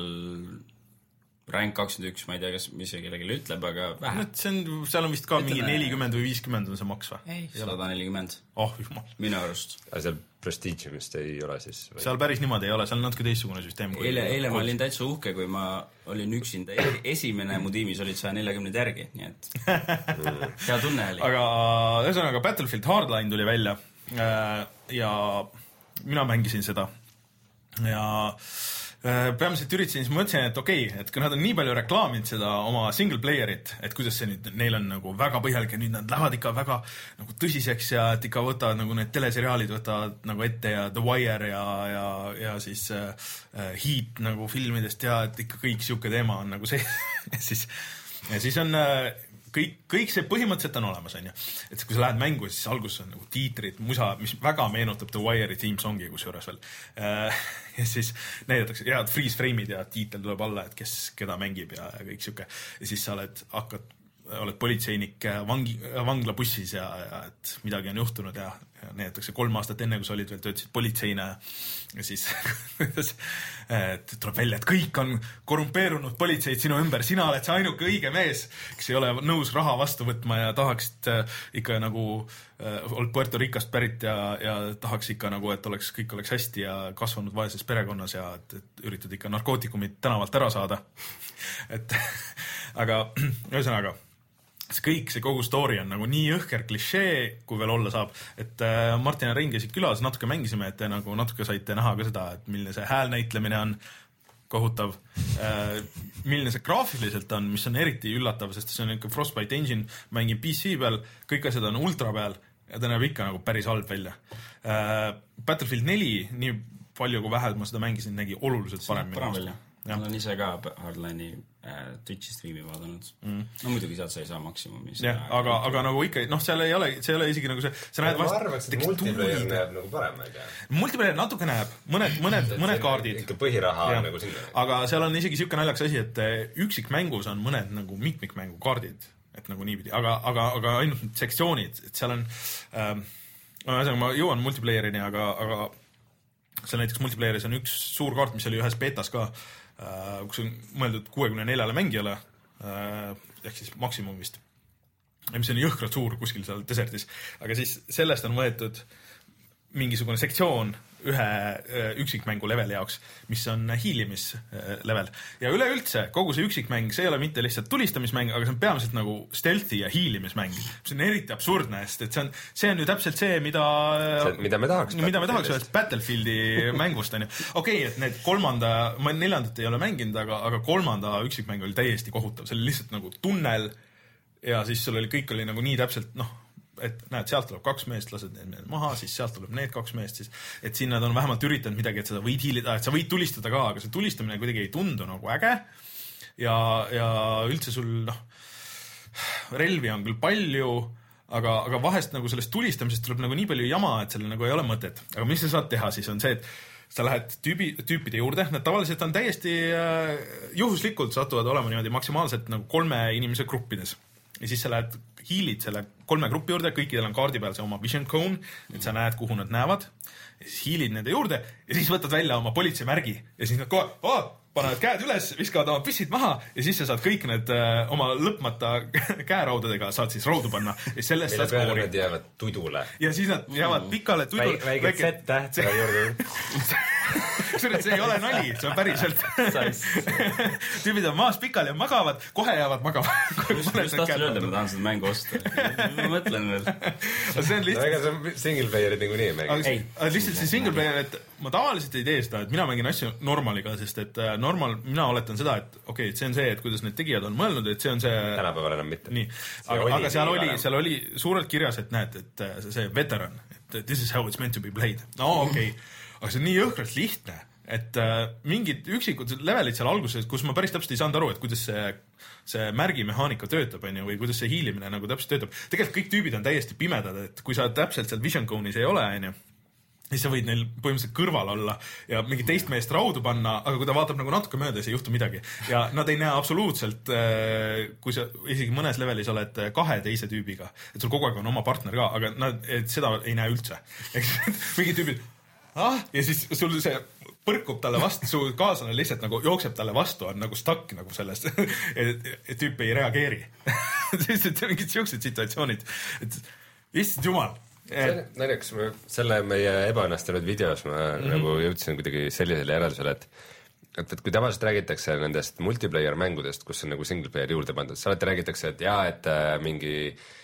rank kakskümmend üks, ma ei tea, kas mis see kellelegi ütleb, aga vähe. See on, seal on vist ka Ütleme... mingi nelikümmend või viiskümmend on see maks või? Ei, sada nelikümmend. Oh, jumal. Minu arust. Aga seal Prestigiumist ei ole siis? Või? Seal päris niimoodi ei ole, seal on natuke teistsugune süsteem. Eile, eile ma olin täitsa uhke, kui ma olin üksinda. Esimene mu tiimis olid sada nelikümmend järgi, nii et hea tunne oli. Aga ühesõnaga Battlefield Hardline tuli välja ja mina mängisin seda ja peamiselt üritasin, siis mõtlesin, et okei, okay, et kui nad on nii palju reklaaminud seda oma single playerit, et kuidas see nüüd, neil on nagu väga põhjalik ja nüüd nad lähevad ikka väga nagu tõsiseks ja et ikka võtavad nagu need teleseriaalid võtavad nagu ette ja The Wire ja, ja, ja siis äh, Heat nagu filmidest ja et ikka kõik siuke teema on nagu see ja siis, ja siis on äh, kõik, kõik see põhimõtteliselt on olemas, on ju. Et kui sa lähed mängu, siis alguses on nagu tiitrid, musa, mis väga meenutab The Wire'i theme songi kusjuures veel. Ja siis näidatakse head freeze frame'id ja tiitel tuleb alla, et kes keda mängib ja, ja kõik siuke. Ja siis sa oled, hakkad, oled politseinik vangi, vanglabussis ja, ja et midagi on juhtunud ja, ja näidatakse kolm aastat enne, kui sa olid veel töötasid politseina ja siis et tuleb välja, et kõik on korrumpeerunud politseid sinu ümber, sina oled see ainuke õige mees, kes ei ole nõus raha vastu võtma ja tahaksid ikka nagu oled Puerto Ricast pärit ja, ja tahaks ikka nagu, et oleks, kõik oleks hästi ja kasvanud vaeses perekonnas ja et, et üritad ikka narkootikumid tänavalt ära saada. et aga ühesõnaga see kõik, see kogu story on nagu nii õhker klišee, kui veel olla saab, et äh, Martin ja Rein käisid külas, natuke mängisime, et te nagu natuke saite näha ka seda, et milline see häälnäitlemine on kohutav, äh, milline see graafiliselt on, mis on eriti üllatav, sest see on ikka Frostbite Engine, mängin P C peal, kõik asjad on ultra peal ja ta näeb ikka nagu päris halb välja. Äh, Battlefield neli, nii palju kui vähe, et ma seda mängisin, nägi oluliselt parem. Parem välja. Ma olen ise ka Hardline'i äh, Twitchi streami vaadanud. Mm. No muidugi sealt sa ei saa maksimumi. Jah, aga, aga nagu ikka, noh, seal ei ole, see ei ole isegi nagu see, sa näed vast... Ma arvaks, et multiplayer näeb nagu parem, ei tea. Multiplayer natuke näeb, mõned, mõned, mõned kaardid. Ikka põhiraha on nagu sinna. Aga seal on isegi siuke naljakas asi, et üksikmängus on mõned nagu mitmikmängu kaardid, et nagu niipidi, aga, aga, aga ainult sektsioonid, et seal on, ähm, ma jõuan multiplayerini, aga, aga seal näiteks multiplayeris on üks suur kaart, mis oli ühes betas ka, kus on mõeldud kuuekümne neljale mängijale, ehk siis maksimum vist. Ja mis on jõhkralt suur kuskil seal desertis. Aga siis sellest on võetud mingisugune sektsioon ühe üksikmängu leveli jaoks, mis on hiilimis level. Ja üleüldse, kogu see üksikmäng, see ei ole mitte lihtsalt tulistamismäng, aga see on peamiselt nagu stealthy ja hiilimismäng. See on eriti absurdne, sest et see on, see on ju täpselt see, mida see, mida me tahaks mida me tahaks öelda Battlefieldi mängust on ju. Okei, okay, et need kolmanda, ma neljandat ei ole mänginud, aga, aga kolmanda üksikmäng oli täiesti kohutav. See oli lihtsalt nagu tunnel ja siis sul oli, kõik oli nagu nii täpselt, noh, et näed, sealt tuleb kaks meest, lased need maha, siis sealt tuleb need kaks meest, siis, et siin nad on vähemalt üritanud midagi, et seda võid hiilida, et sa võid tulistada ka, aga see tulistamine kuidagi ei tundu nagu äge ja, ja üldse sul, noh, relvi on küll palju, aga, aga vahest nagu sellest tulistamisest tuleb nagu nii palju jama, et sellel nagu ei ole mõtet. Aga mis sa saad teha siis on see, et sa lähed tüübi, tüüpide juurde, nad tavaliselt on täiesti äh, juhuslikult satuvad olema niimoodi maksimaalselt nagu kolme inimese gruppides. Ja siis sa lähed, hiilid selle kolme gruppi juurde, kõikidel on kaardi peal see oma vision cone, et sa näed, kuhu nad näevad. Ja siis hiilid nende juurde ja siis võtad välja oma politseimärgi ja siis nad kohe, oh, panevad käed üles, viskavad oma püssid maha ja siis sa saad kõik need äh, oma lõpmata käeraudadega saad siis raudu panna. Ja sellest mille peale nad jäävad tudule. Ja siis nad jäävad pikale tudule. Väike, väike Z-täht selle juurde. See ei ole nali, see on päriselt. Tüübid on maas pikali ja magavad, kohe jäävad magama. Just tahtsin öelda, ma tahan seda mängu osta. Ma mõtlen veel. See on lihtsalt... Ega see on single player'id nagu nii mängi. Lihtsalt see single player, et ma tavaliselt ei tee seda, et mina mängin asju normaliga, sest et normal, mina oletan seda, et okei, okay, et see on see, et kuidas need tegijad on mõelnud, et see on see... Tänapäeval enam mitte. Nii, aga, aga seal oli, seal oli suurelt kirjas, et näed, et see veteran, et this is how it's meant to be played. No okei, okay. Aga see on nii jõhkralt lihtne, et äh, mingid üksikud levelid seal alguses, kus ma päris täpselt ei saanud aru, et kuidas see, see märgimehaanika töötab, on ju, või kuidas see hiilimine nagu täpselt töötab. Tegelikult kõik tüübid on täiesti pimedad, et kui sa täpselt seal vision cone'is ei ole, on ju, siis sa võid neil põhimõtteliselt kõrval olla ja mingi teist meest raudu panna, aga kui ta vaatab nagu natuke mööda, siis ei juhtu midagi. Ja nad ei näe absoluutselt, kui sa isegi mõnes levelis oled kahe teise tüübiga, et sul kogu aeg on oma partner ka, aga nad seda ei näe üldse. Mingi tüübid, ah, ja siis sul see põrkub talle vastu, su kaaslane lihtsalt nagu jookseb talle vastu, on nagu stuck nagu sellest, et, et tüüp ei reageeri. Siis et mingid siuksed situatsioonid, et issand jumal. Näiteks selle meie ebaõnnestunud videos ma mm-hmm. nagu jõudsin kuidagi sellisele järeldusele, et et, et kui tavaliselt räägitakse nendest multiplayer mängudest, kus on nagu single player juurde pandud, siis alati räägitakse, et jaa, et äh, mingi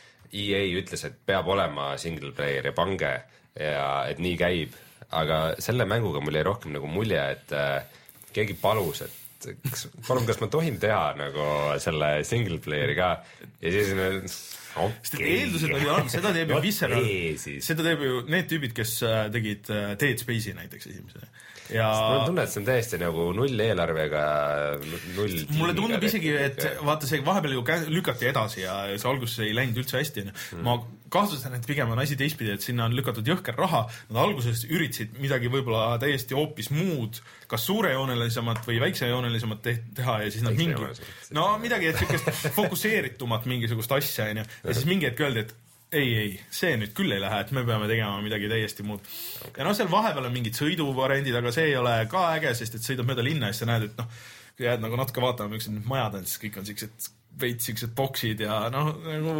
E A ütles, et peab olema single player ja pange ja et nii käib, aga selle mänguga mul jäi rohkem nagu mulje, et äh, keegi palus, et kas, palun, kas ma tohin teha nagu selle single playeri ka ja siis okay. Sest eeldused oli olnud, seda teeb ju Visceral, seda teeb ju need tüübid, kes tegid Dead Space'i näiteks esimese. Ja... mul tunne, et see on täiesti nagu null eelarvega, null tiimiga. Mulle tundub isegi, et vaata see vahepeal ju lükati edasi ja see alguses ei läinud üldse hästi. Mm. Ma kahtlustan, et pigem on asi teistpidi, et sinna on lükatud jõhker raha. Nad alguses üritasid midagi võib-olla täiesti hoopis muud, kas suurejoonelisemat või väiksejoonelisemat teha ja siis nad mingi... No midagi, et sükest fokuseeritumat mingisugust asja ja siis mingi hetk öeldi, et ei, ei, see nüüd küll ei lähe, et me peame tegema midagi täiesti muud. Okay. Ja no seal vahepeal on mingid sõiduvariandid, aga see ei ole ka äge, sest et sõidab mööda linna ja siis sa näed, et noh, kui jääd nagu natuke vaatama, miks need majad on, siis kõik on siuksed veits siuksed boksid ja noh, nagu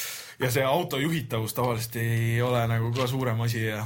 ja see auto juhitavus tavaliselt ei ole nagu ka suurem asi ja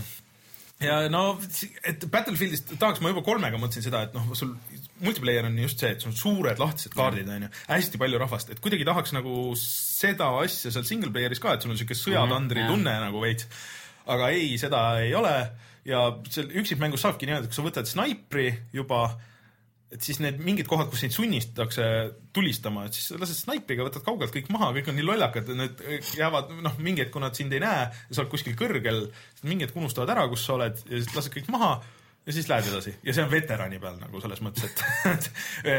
ja no, et Battlefieldist tahaks ma juba kolmega mõtlesin seda, et noh, sul multiplayer on just see, et sul on suured lahtised kaardid, on ju, hästi palju rahvast, et kuidagi tahaks nagu seda asja seal single playeris ka, et sul on siuke sõjatandri mm-hmm. tunne nagu veits, aga ei, seda ei ole ja seal üksikmängus saabki niimoodi, kui sa võtad snaipri juba, et siis need mingid kohad, kus neid sunnistatakse tulistama, et siis lased snaipriga, võtad kaugelt kõik maha, kõik on nii lollakad, need jäävad, noh, mingi hetk, kui nad sind ei näe ja sa oled kuskil kõrgel, mingi hetk unustavad ära, kus sa oled ja siis lased kõik maha ja siis lähed edasi. Ja see on veterani peal nagu selles mõttes, et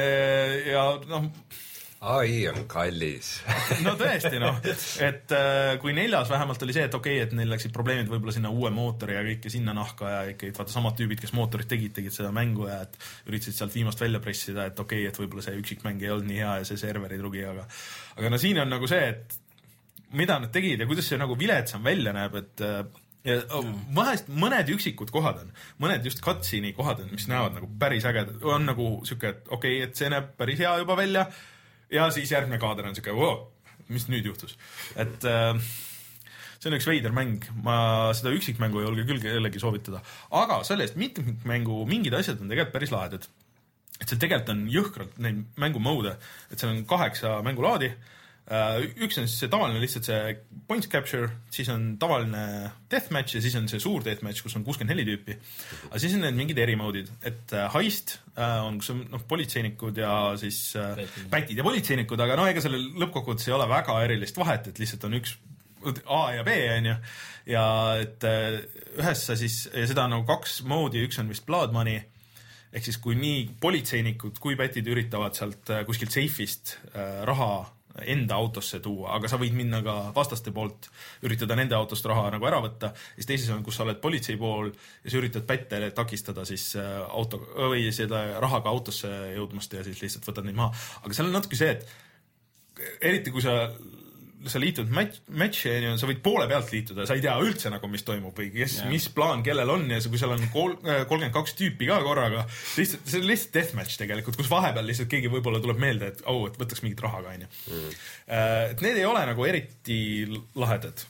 ja noh, A I on kallis. No tõesti, noh, et äh, kui neljas vähemalt oli see, et okei, okay, et neil läksid probleemid võib-olla sinna uue mootori ja kõike sinna nahka ja ikka, vaata samad tüübid, kes mootorit tegid, tegid seda mängu ja et üritasid sealt viimast välja pressida, et okei, okay, et võib-olla see üksikmäng ei olnud nii hea ja see server ei trugi, aga aga no siin on nagu see, et mida nad tegid ja kuidas see nagu viletsam välja näeb, et ja vahest mõned üksikud kohad on, mõned just cutscene'i kohad on, mis näevad nagu päris ägedad, on nagu siuke, et okei, okay, et see näeb päris hea juba välja ja siis järgmine kaader on siuke, wow, mis nüüd juhtus. Et äh, see on üks veider mäng, ma seda üksikmängu ei julge küll kellegi soovitada, aga sellest mitmikmängu mingid asjad on tegelikult päris lahedad. Et seal tegelikult on jõhkralt neid mängumode, et seal on kaheksa mängulaadi. Üks on siis see tavaline lihtsalt see points capture, siis on tavaline deathmatch ja siis on see suur deathmatch, kus on kuuskümmend neli tüüpi. Aga siis on need mingid erimoodid, et heist on, kus on noh, politseinikud ja siis pätid ja politseinikud, aga no ega selle lõppkokkuvõttes ei ole väga erilist vahet, et lihtsalt on üks A ja B, on ju, ja et ühes sa siis, ja seda on nagu kaks moodi, üks on vist blood money, ehk siis kui nii politseinikud kui pätid üritavad sealt kuskilt seifist raha enda autosse tuua, aga sa võid minna ka vastaste poolt, üritada nende autost raha nagu ära võtta, ja siis teises on, kus sa oled politsei pool ja sa üritad pätte takistada siis auto või seda rahaga autosse jõudmast ja siis lihtsalt võtad neid maha. Aga seal on natuke see, et eriti kui sa sa liitud match, matchi ja sa võid poole pealt liituda, sa ei tea üldse nagu, mis toimub või kes, yeah. mis plaan kellel on ja kui seal on kolmkümmend kaks tüüpi ka korraga, lihtsalt, see on lihtsalt deathmatch tegelikult, kus vahepeal lihtsalt keegi võib-olla tuleb meelde, et au, oh, et võtaks mingit raha ka, on ju. Et need ei ole nagu eriti lahedad.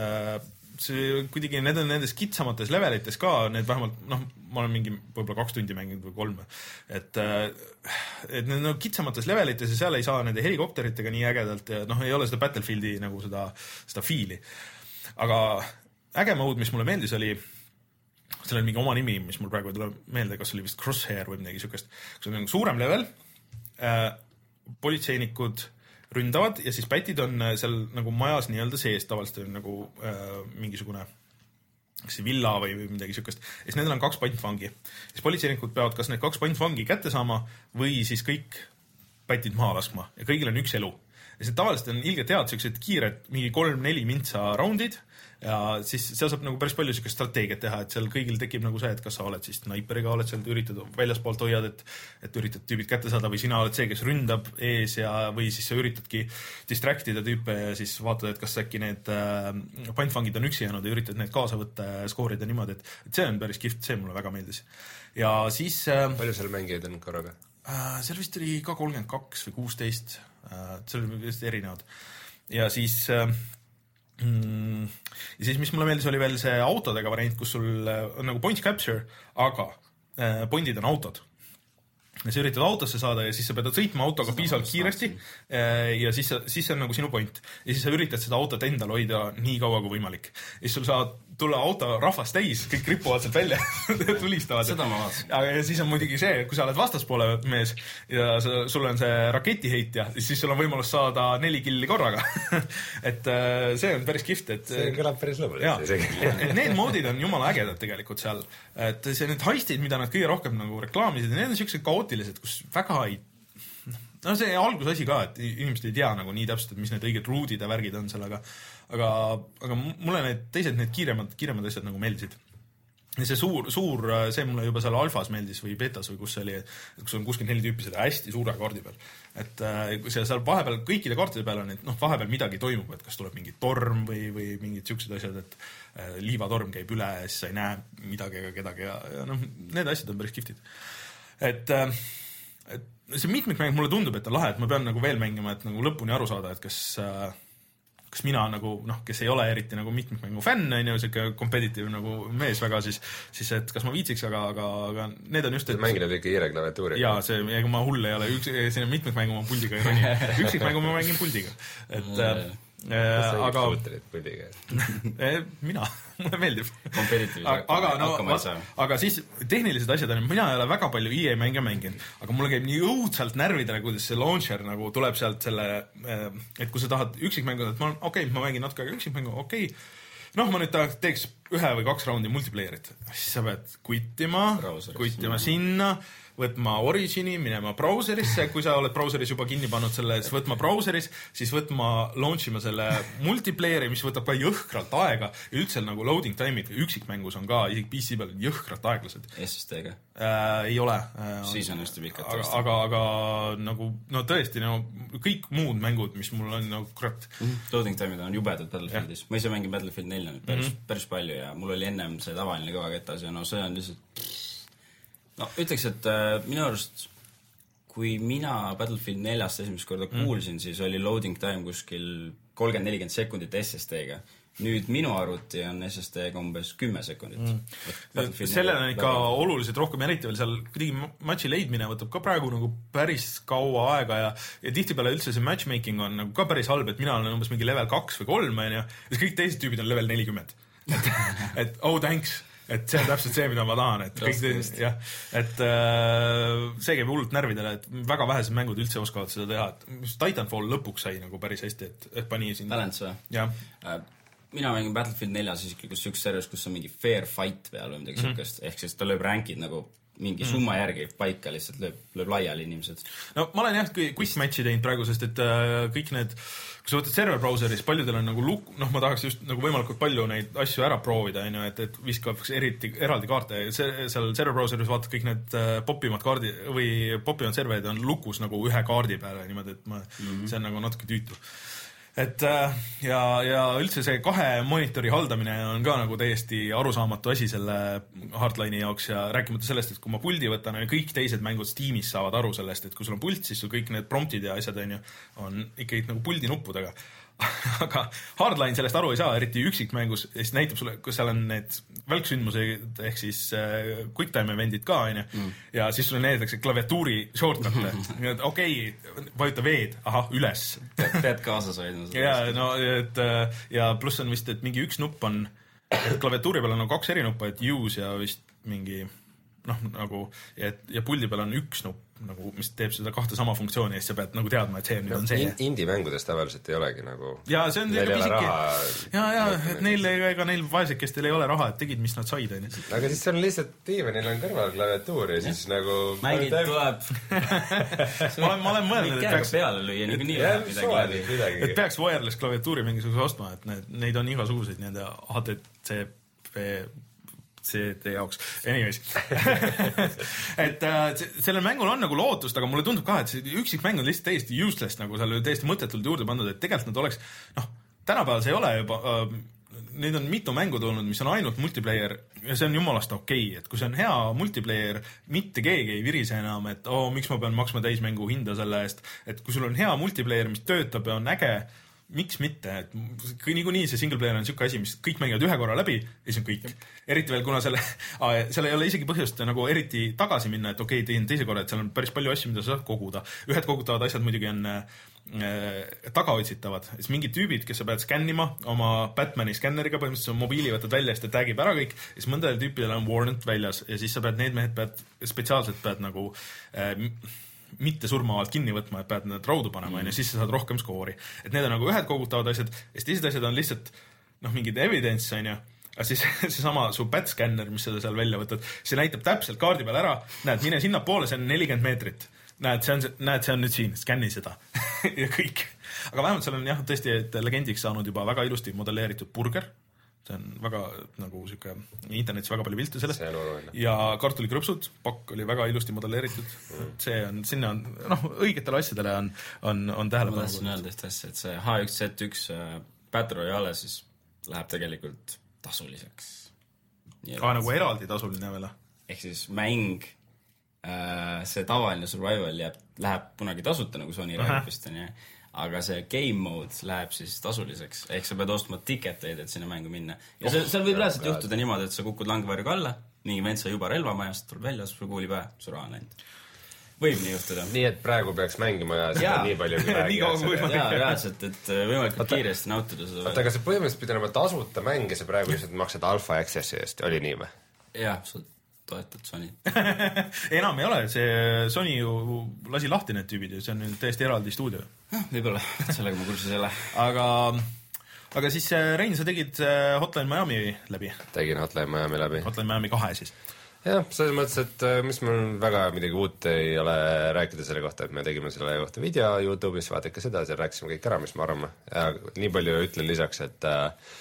See kuidagi, need on nendes kitsamates levelites ka, need vähemalt, noh, ma olen mingi võib-olla kaks tundi mänginud või kolme, et, et need no, kitsamates levelites ja seal ei saa nende helikopteritega nii ägedalt ja noh, ei ole seda Battlefieldi nagu seda, seda fiili. Aga äge mode, mis mulle meeldis, oli, seal on mingi oma nimi, mis mul praegu ei tule meelde, kas oli vist Crosshair või midagi siukest, kus on suurem level, äh, politseinikud ründavad ja siis pätid on seal nagu majas nii-öelda sees, tavaliselt on nagu äh, mingisugune kas see villa või, või midagi siukest. Ja siis nendel on kaks pantvangi. Siis politseinikud peavad kas need kaks pantvangi kätte saama või siis kõik pätid maha laskma ja kõigil on üks elu. Ja see tavaliselt on ilgelt head siuksed kiired mingi kolm-neli mintsa roundid ja siis seal saab nagu päris palju siukest strateegiat teha, et seal kõigil tekib nagu see, et kas sa oled siis snaiperiga, oled seal, üritad väljaspoolt hoiad, et, et üritad tüübid kätte saada või sina oled see, kes ründab ees ja, või siis sa üritadki distractida tüüpe ja siis vaatad, et kas äkki need äh, pantvangid on üksi jäänud ja üritad need kaasa võtta ja skoorida niimoodi, et, et see on päris kihvt, see mulle väga meeldis. Ja siis äh, palju seal mängijaid on korraga? Äh, seal vist oli ka kolmkümmend kaks või kuusteist, äh, seal oli vist erinevad. Ja siis äh, ja siis, mis mulle meeldis, oli veel see autodega variant, kus sul on nagu points capture, aga pointid on autod. Ja sa üritad autosse saada ja siis sa pead sõitma autoga piisavalt kiiresti ja siis, siis see on nagu sinu point. Ja siis sa üritad seda autot endal hoida nii kaua kui võimalik. Ja siis sul saad tulla auto rahvast täis, kõik ripuvad sealt välja, tulistavad. Seda ma vaatasin. Ja siis on muidugi see, kui sa oled vastaspoole mees ja sa, sul on see raketiheitja, siis sul on võimalus saada neli killi korraga. et see on päris kihvt, et see kõlab päris lõbuliselt. Et, et need moodid on jumala ägedad tegelikult seal. Et see need heistid, mida nad kõige rohkem nagu reklaamisid, need on siuksed kaootilised, kus väga ei no see algusasi ka, et inimesed ei tea nagu nii täpselt, et mis need õiged ruudid ja värgid on seal, aga aga, aga mulle need teised, need kiiremad, kiiremad asjad nagu meeldisid. Ja see suur, suur, see mulle juba seal alfas meeldis või betas või kus see oli, kus on kuuskümmend neli tüüpi seda hästi suure kaardi peal. Et kui seal, seal vahepeal, kõikide kaartide peal on, et noh, vahepeal midagi toimub, et kas tuleb mingi torm või, või mingid siuksed asjad, et liivatorm käib üle ja siis sa ei näe midagi ega kedagi ja, ja noh, need asjad on päris kihvtid. Et, et see mitmikmäng mulle tundub, et on lahe, et ma pean nagu veel mängima, et nagu lõpuni aru saada, et kas, kas mina nagu, noh, kes ei ole eriti nagu mitmikmängu fänn, on ju, siuke competitive nagu mees väga, siis, siis et kas ma viitsiks, aga, aga, aga need on just, et mängid ikka hiire klaviatuuri. Jaa, see, ega ma hull ei ole, üks, sinna mitmikmängu ma puldiga ei roni. Üksikmängu ma mängin puldiga. Et, kas sa aga suuterid puldiga? mina, mulle meeldib. Aga, aga, no, aga siis tehnilised asjad on, mina ei ole väga palju I E mänge mänginud, aga mulle käib nii õudselt närvidele, kuidas see launcher nagu tuleb sealt selle, et kui sa tahad üksikmängu, et ma, okei, okay, ma mängin natuke aega üksikmängu, okei, okay. noh, ma nüüd teeks ühe või kaks raundi multiplayerit, siis sa pead quittima, quittima sinna, võtma Origini, minema brauserisse, kui sa oled brauseris juba kinni pannud selle, siis võtma brauseris, siis võtma, launchima selle multiplayeri, mis võtab ka jõhkralt aega ja üldse nagu loading time'id üksikmängus on ka isegi P C peal jõhkralt aeglased. S S D-ga? Äh, ei ole. Äh, siis on hästi pikalt. Aga, aga, aga nagu, no tõesti, no kõik muud mängud, mis mul on nagu kurat. Mm-hmm. Loading time'id on jubedad Battlefieldis. Ma ise mängin Battlefield nelja nüüd päris, mm-hmm. päris palju ja mul oli ennem see tavaline kõvaketas ja no see on lihtsalt no ütleks, et äh, minu arust kui mina Battlefield neljast esimest korda kuulsin, mm. siis oli loading time kuskil kolmkümmend nelikümmend sekundit S S D-ga. Nüüd minu arvuti on S S D-ga umbes kümme sekundit. Mm. Sellel on ikka väga oluliselt rohkem, eriti veel seal kuidagi matchi leidmine võtab ka praegu nagu päris kaua aega ja, ja tihtipeale üldse see matchmaking on nagu ka päris halb, et mina olen umbes mingi level kaks või kolm, ja kõik teised tüübid on level nelikümmend. Et, et oh thanks, et see on täpselt see, mida ma tahan, et kõik teised, jah, et äh, see käib hullult närvidele, et väga vähesed mängud üldse oskavad seda teha, et Titanfall lõpuks sai nagu päris hästi, et, et pani siin Balance või? Jah. Äh, mina mängin Battlefield neljas isiklikus sükks servis, kus on mingi fair fight peal või midagi mm -hmm. sükest, ehk siis ta lööb rankid nagu mingi mm. summa järgi paika, lihtsalt lööb, lööb laiali inimesed. No ma olen jah quick matchi teinud praegu, sest et äh, kõik need, kui sa võtad server browseris, paljudel on nagu luk-, noh ma tahaks just nagu võimalikult palju neid asju ära proovida, on ju, et, et viskaks eriti, eraldi kaarte ja see, seal server browseris vaatad kõik need äh, popimad kaardi või popimad serverid on lukus nagu ühe kaardi peale niimoodi, et ma, mm -hmm. see on nagu natuke tüütu. Et ja, ja üldse see kahe monitori haldamine on ka nagu täiesti arusaamatu asi selle Hardline'i jaoks ja rääkimata sellest, et kui ma puldi võtan, kõik teised mängud Steamis saavad aru sellest, et kui sul on pult, siis sul kõik need promptid ja asjad on, ju, on ikkagi nagu puldi nuppudega. Aga Hardline sellest aru ei saa, eriti üksikmängus, siis näitab sulle, kus seal on need välksündmused ehk siis äh, quick time event'id ka, on ju, mm. ja siis sulle näidatakse klaviatuuri shortcut'e. Okei, okay, vajuta veed, ahah, üles. Pead kaasas hoidma. ja, no, et, ja pluss on vist, et mingi üks nupp on, klaviatuuri peal on nagu kaks eri nuppa, et use ja vist mingi, noh, nagu, ja, ja puldi peal on üks nupp, nagu, mis teeb seda kahte sama funktsiooni ja siis sa pead nagu teadma, et see nüüd on see. Indie-mängudes tavaliselt ei olegi nagu... Ja see on neil pisike... Ja, ja, et neil, ega neil vaesekestel ei ole raha, et tegid, mis nad said. On. Aga siis on lihtsalt Stevenil on kõrval klaviatuur ja siis nagu... Mängid tuleb. ma olen, ma olen mõelnud, et peaks... peale lüüa nagu nii läheb midagi, midagi. Et peaks wireless klaviatuuri mingisuguse ostma, et need, neid on igasuguseid nende H T C P C D jaoks. Anyways. et äh, sellel mängul on nagu lootust, aga mulle tundub ka, et see üksik mäng on lihtsalt täiesti useless, nagu seal täiesti mõttetult juurde pandud, et tegelikult nad oleks, noh, tänapäeval see ei ole juba, äh, neid on mitu mängu tulnud, mis on ainult multiplayer ja see on jumalast okei, okay. Et kui see on hea multiplayer, mitte keegi ei virise enam, et oo, oh, miks ma pean maksma täismängu hinda selle eest, et kui sul on hea multiplayer, mis töötab ja on äge, miks mitte, et niikuinii see single player on niisugune asi, mis kõik mängivad ühe korra läbi ja siis on kõik. Eriti veel, kuna selle, seal ei ole isegi põhjust nagu eriti tagasi minna, et okei, okay, teen teise korra, et seal on päris palju asju, mida sa saad koguda. Ühed kogutavad asjad muidugi on äh, tagaotsitavad. Siis mingid tüübid, kes sa pead skännima oma Batmani skänneriga, põhimõtteliselt mobiili võtad välja, siis ta tagib ära kõik, ja siis mõndadel tüüpidel on warrant väljas ja siis sa pead, need mehed pead, spetsiaalselt pead nagu äh, mitte surmavalt kinni võtma, et pead need raudu panema mm. ja siis sa saad rohkem skoori. Et need on nagu ühed kogutavad asjad ja teised asjad on lihtsalt noh, mingid evidence, on ju, aga siis see sama su bat-scanner, mis seda seal välja võtad, see näitab täpselt kaardi peal ära, näed, mine sinna poole, see on nelikümmend meetrit. Näed, see on, näed, see on nüüd siin, skänni seda ja kõik. Aga vähemalt seal on jah, tõesti, et legendiks saanud juba väga ilusti modelleeritud burger. See on väga nagu siuke, internetis väga palju pilte sellest ja kartulikrõpsud, pakk oli väga ilusti modelleeritud mm. see on, sinna on, noh, õigetele asjadele on, on, on tähele ma tahtsin öelda üht asja, et see H üks Z üks Battle Royale siis läheb tegelikult tasuliseks ah, nagu eraldi tasuline veel ehk siis mäng see tavaline survival jääb, läheb kunagi tasuta nagu Sony räägib vist on ja aga see game mode läheb siis tasuliseks, ehk sa pead ostma tiketeid, et sinna mängu minna. Ja see, seal võib reaalselt juhtuda niimoodi, et sa kukud langevarjuga alla, mingi vend sa juba relvamajast, tuleb välja, sul kuuli pähe, su raha on ainult. Võib nii juhtuda. Nii, et praegu peaks mängima ja seda nii palju kui räägi. Jaa, reaalselt, et võimalikult kiiresti nautida seda. Oota, aga see põhimõtteliselt pidi olema tasuta mäng ja sa praegu lihtsalt maksad Alpha Accessi eest, oli nii või? Jah, sa toetad Sony. Enam ei ole, see Sony ju lasi lahti need tüübid ja see on täiesti eraldi stuudio. Võib-olla, sellega ma kursus ei ole. Aga, aga siis Rein, sa tegid Hotline Miami läbi? Tegin Hotline Miami läbi. Hotline Miami kahe siis? Jah, selles mõttes, et mis mul väga midagi uut ei ole rääkida selle kohta, et me tegime selle kohta video YouTube'is, vaadake seda, seal rääkisime kõik ära, mis me arvame. Ja nii palju ütlen lisaks, et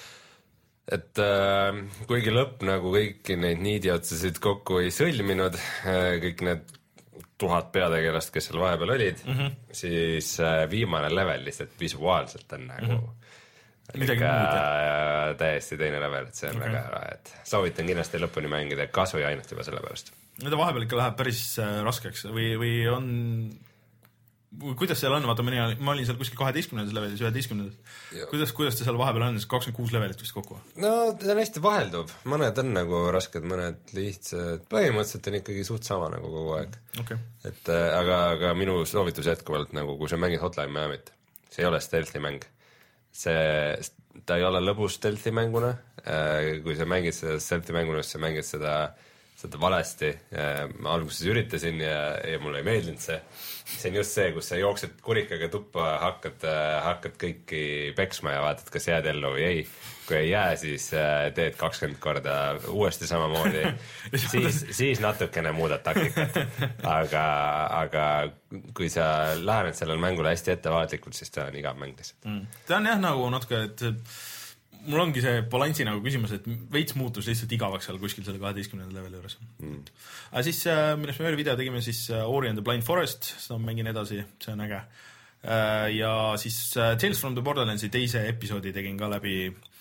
et äh, kuigi lõpp nagu kõiki neid niidiotsasid kokku ei sõlminud, äh, kõik need tuhat peategelast, kes seal vahepeal olid, mm -hmm. siis äh, viimane level lihtsalt visuaalselt on nagu mm -hmm. midagi muud, äh, täiesti teine level, et see on okay. Väga hea, et soovitan kindlasti lõpuni mängida kas või ainult juba selle pärast. Need vahepeal ikka läheb päris äh, raskeks või, või on kuidas seal on, vaata, ma olin seal kuskil kaheteistkümnendas levelis, üheteistkümnendas. Kuidas, kuidas ta seal vahepeal on, kakskümmend kuus levelit vist kokku? No ta on hästi vahelduv, mõned on nagu rasked, mõned lihtsad, põhimõtteliselt on ikkagi suht sama nagu kogu aeg. Okay. Et aga, aga minu soovitus jätkuvalt nagu, kui sa mängid Hotline Miamit, see ei ole stealthi mäng. See, ta ei ole lõbus stealthi mänguna, kui sa mängid seda stealthi mänguna, siis sa mängid seda seda valesti, ma alguses üritasin ja, ja mulle ei meeldinud see. See on just see, kus sa jooksed kurikaga tuppa, hakkad, hakkad kõiki peksma ja vaatad, kas jääd ellu või ei. Kui ei jää, siis teed kakskümmend korda uuesti samamoodi. siis, siis natukene muudad taktikat. Aga, aga kui sa lähened sellele mängule hästi ettevaatlikult, siis ta on igav mäng lihtsalt. Mm. Ta on jah nagu natuke, et mul ongi see balansi nagu küsimus, et veits muutus lihtsalt igavaks seal kuskil selle kaheteistkümnenda leveli juures. Mm. Aga siis, millest me veel video tegime, siis Ori and the Blind Forest, seda ma mängin edasi, see on äge. Ja siis Tales from the Borderlandsi teise episoodi tegin ka läbi.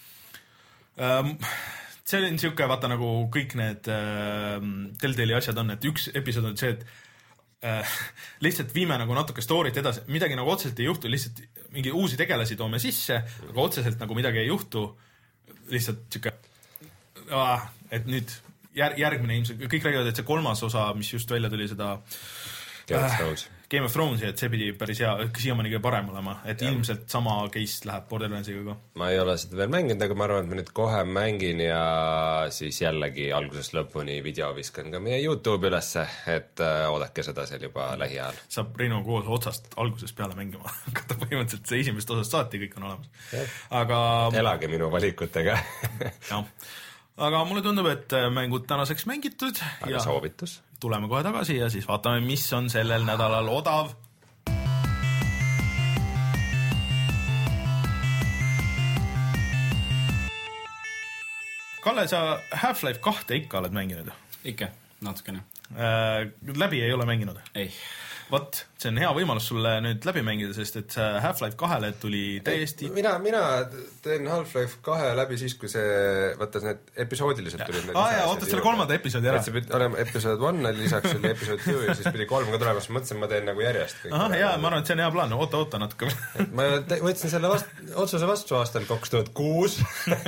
See on siuke, vaata nagu kõik need Telltale'i asjad on, et üks episood on see, et Uh, lihtsalt viime nagu natuke story't edasi, midagi nagu otseselt ei juhtu, lihtsalt mingi uusi tegelasi toome sisse, aga otseselt nagu midagi ei juhtu, lihtsalt siuke uh, et nüüd jär, järgmine ilmselt, kõik räägivad, et see kolmas osa, mis just välja tuli seda Game of Thrones uh, Game of Thronesi, et see pidi päris hea, siiamaani kõige parem olema, et ja. Ilmselt sama case läheb Borderlandsiga ka. Ma ei ole seda veel mänginud, aga ma arvan, et ma nüüd kohe mängin ja siis jällegi algusest lõpuni video viskan ka meie YouTube ülesse, et äh, oodake seda seal juba lähiajal. Saab Reino koos otsast algusest peale mängima, hakata põhimõtteliselt see esimest osast saati, kõik on olemas. Aga... Elage minu valikutega. jah. Aga mulle tundub, et mängud tänaseks mängitud. Aga ja soovitus. Tuleme kohe tagasi ja siis vaatame, mis on sellel nädalal odav. Kalle, sa Half-Life kahte ikka oled mänginud? Ikka, natukene. Äh, läbi ei ole mänginud? Ei. Vot, see on hea võimalus sulle nüüd läbi mängida, sest et Half-Life kahele tuli täiesti... Mina, mina teen Half-Life kahe läbi siis, kui see, vaata need episoodiliselt tulid. Aa jaa, ootas selle kolmanda episoodi ära. Et see pidi olema episood one, lisaks oli episood two ja siis pidi kolm ka tulemas. Mõtlesin, ma teen nagu järjest. Aha, jaa, ma arvan, et see on hea plaan. Oota, oota natuke. Ma võtsin selle vast, otsuse vastu aastal kaks tuhat kuus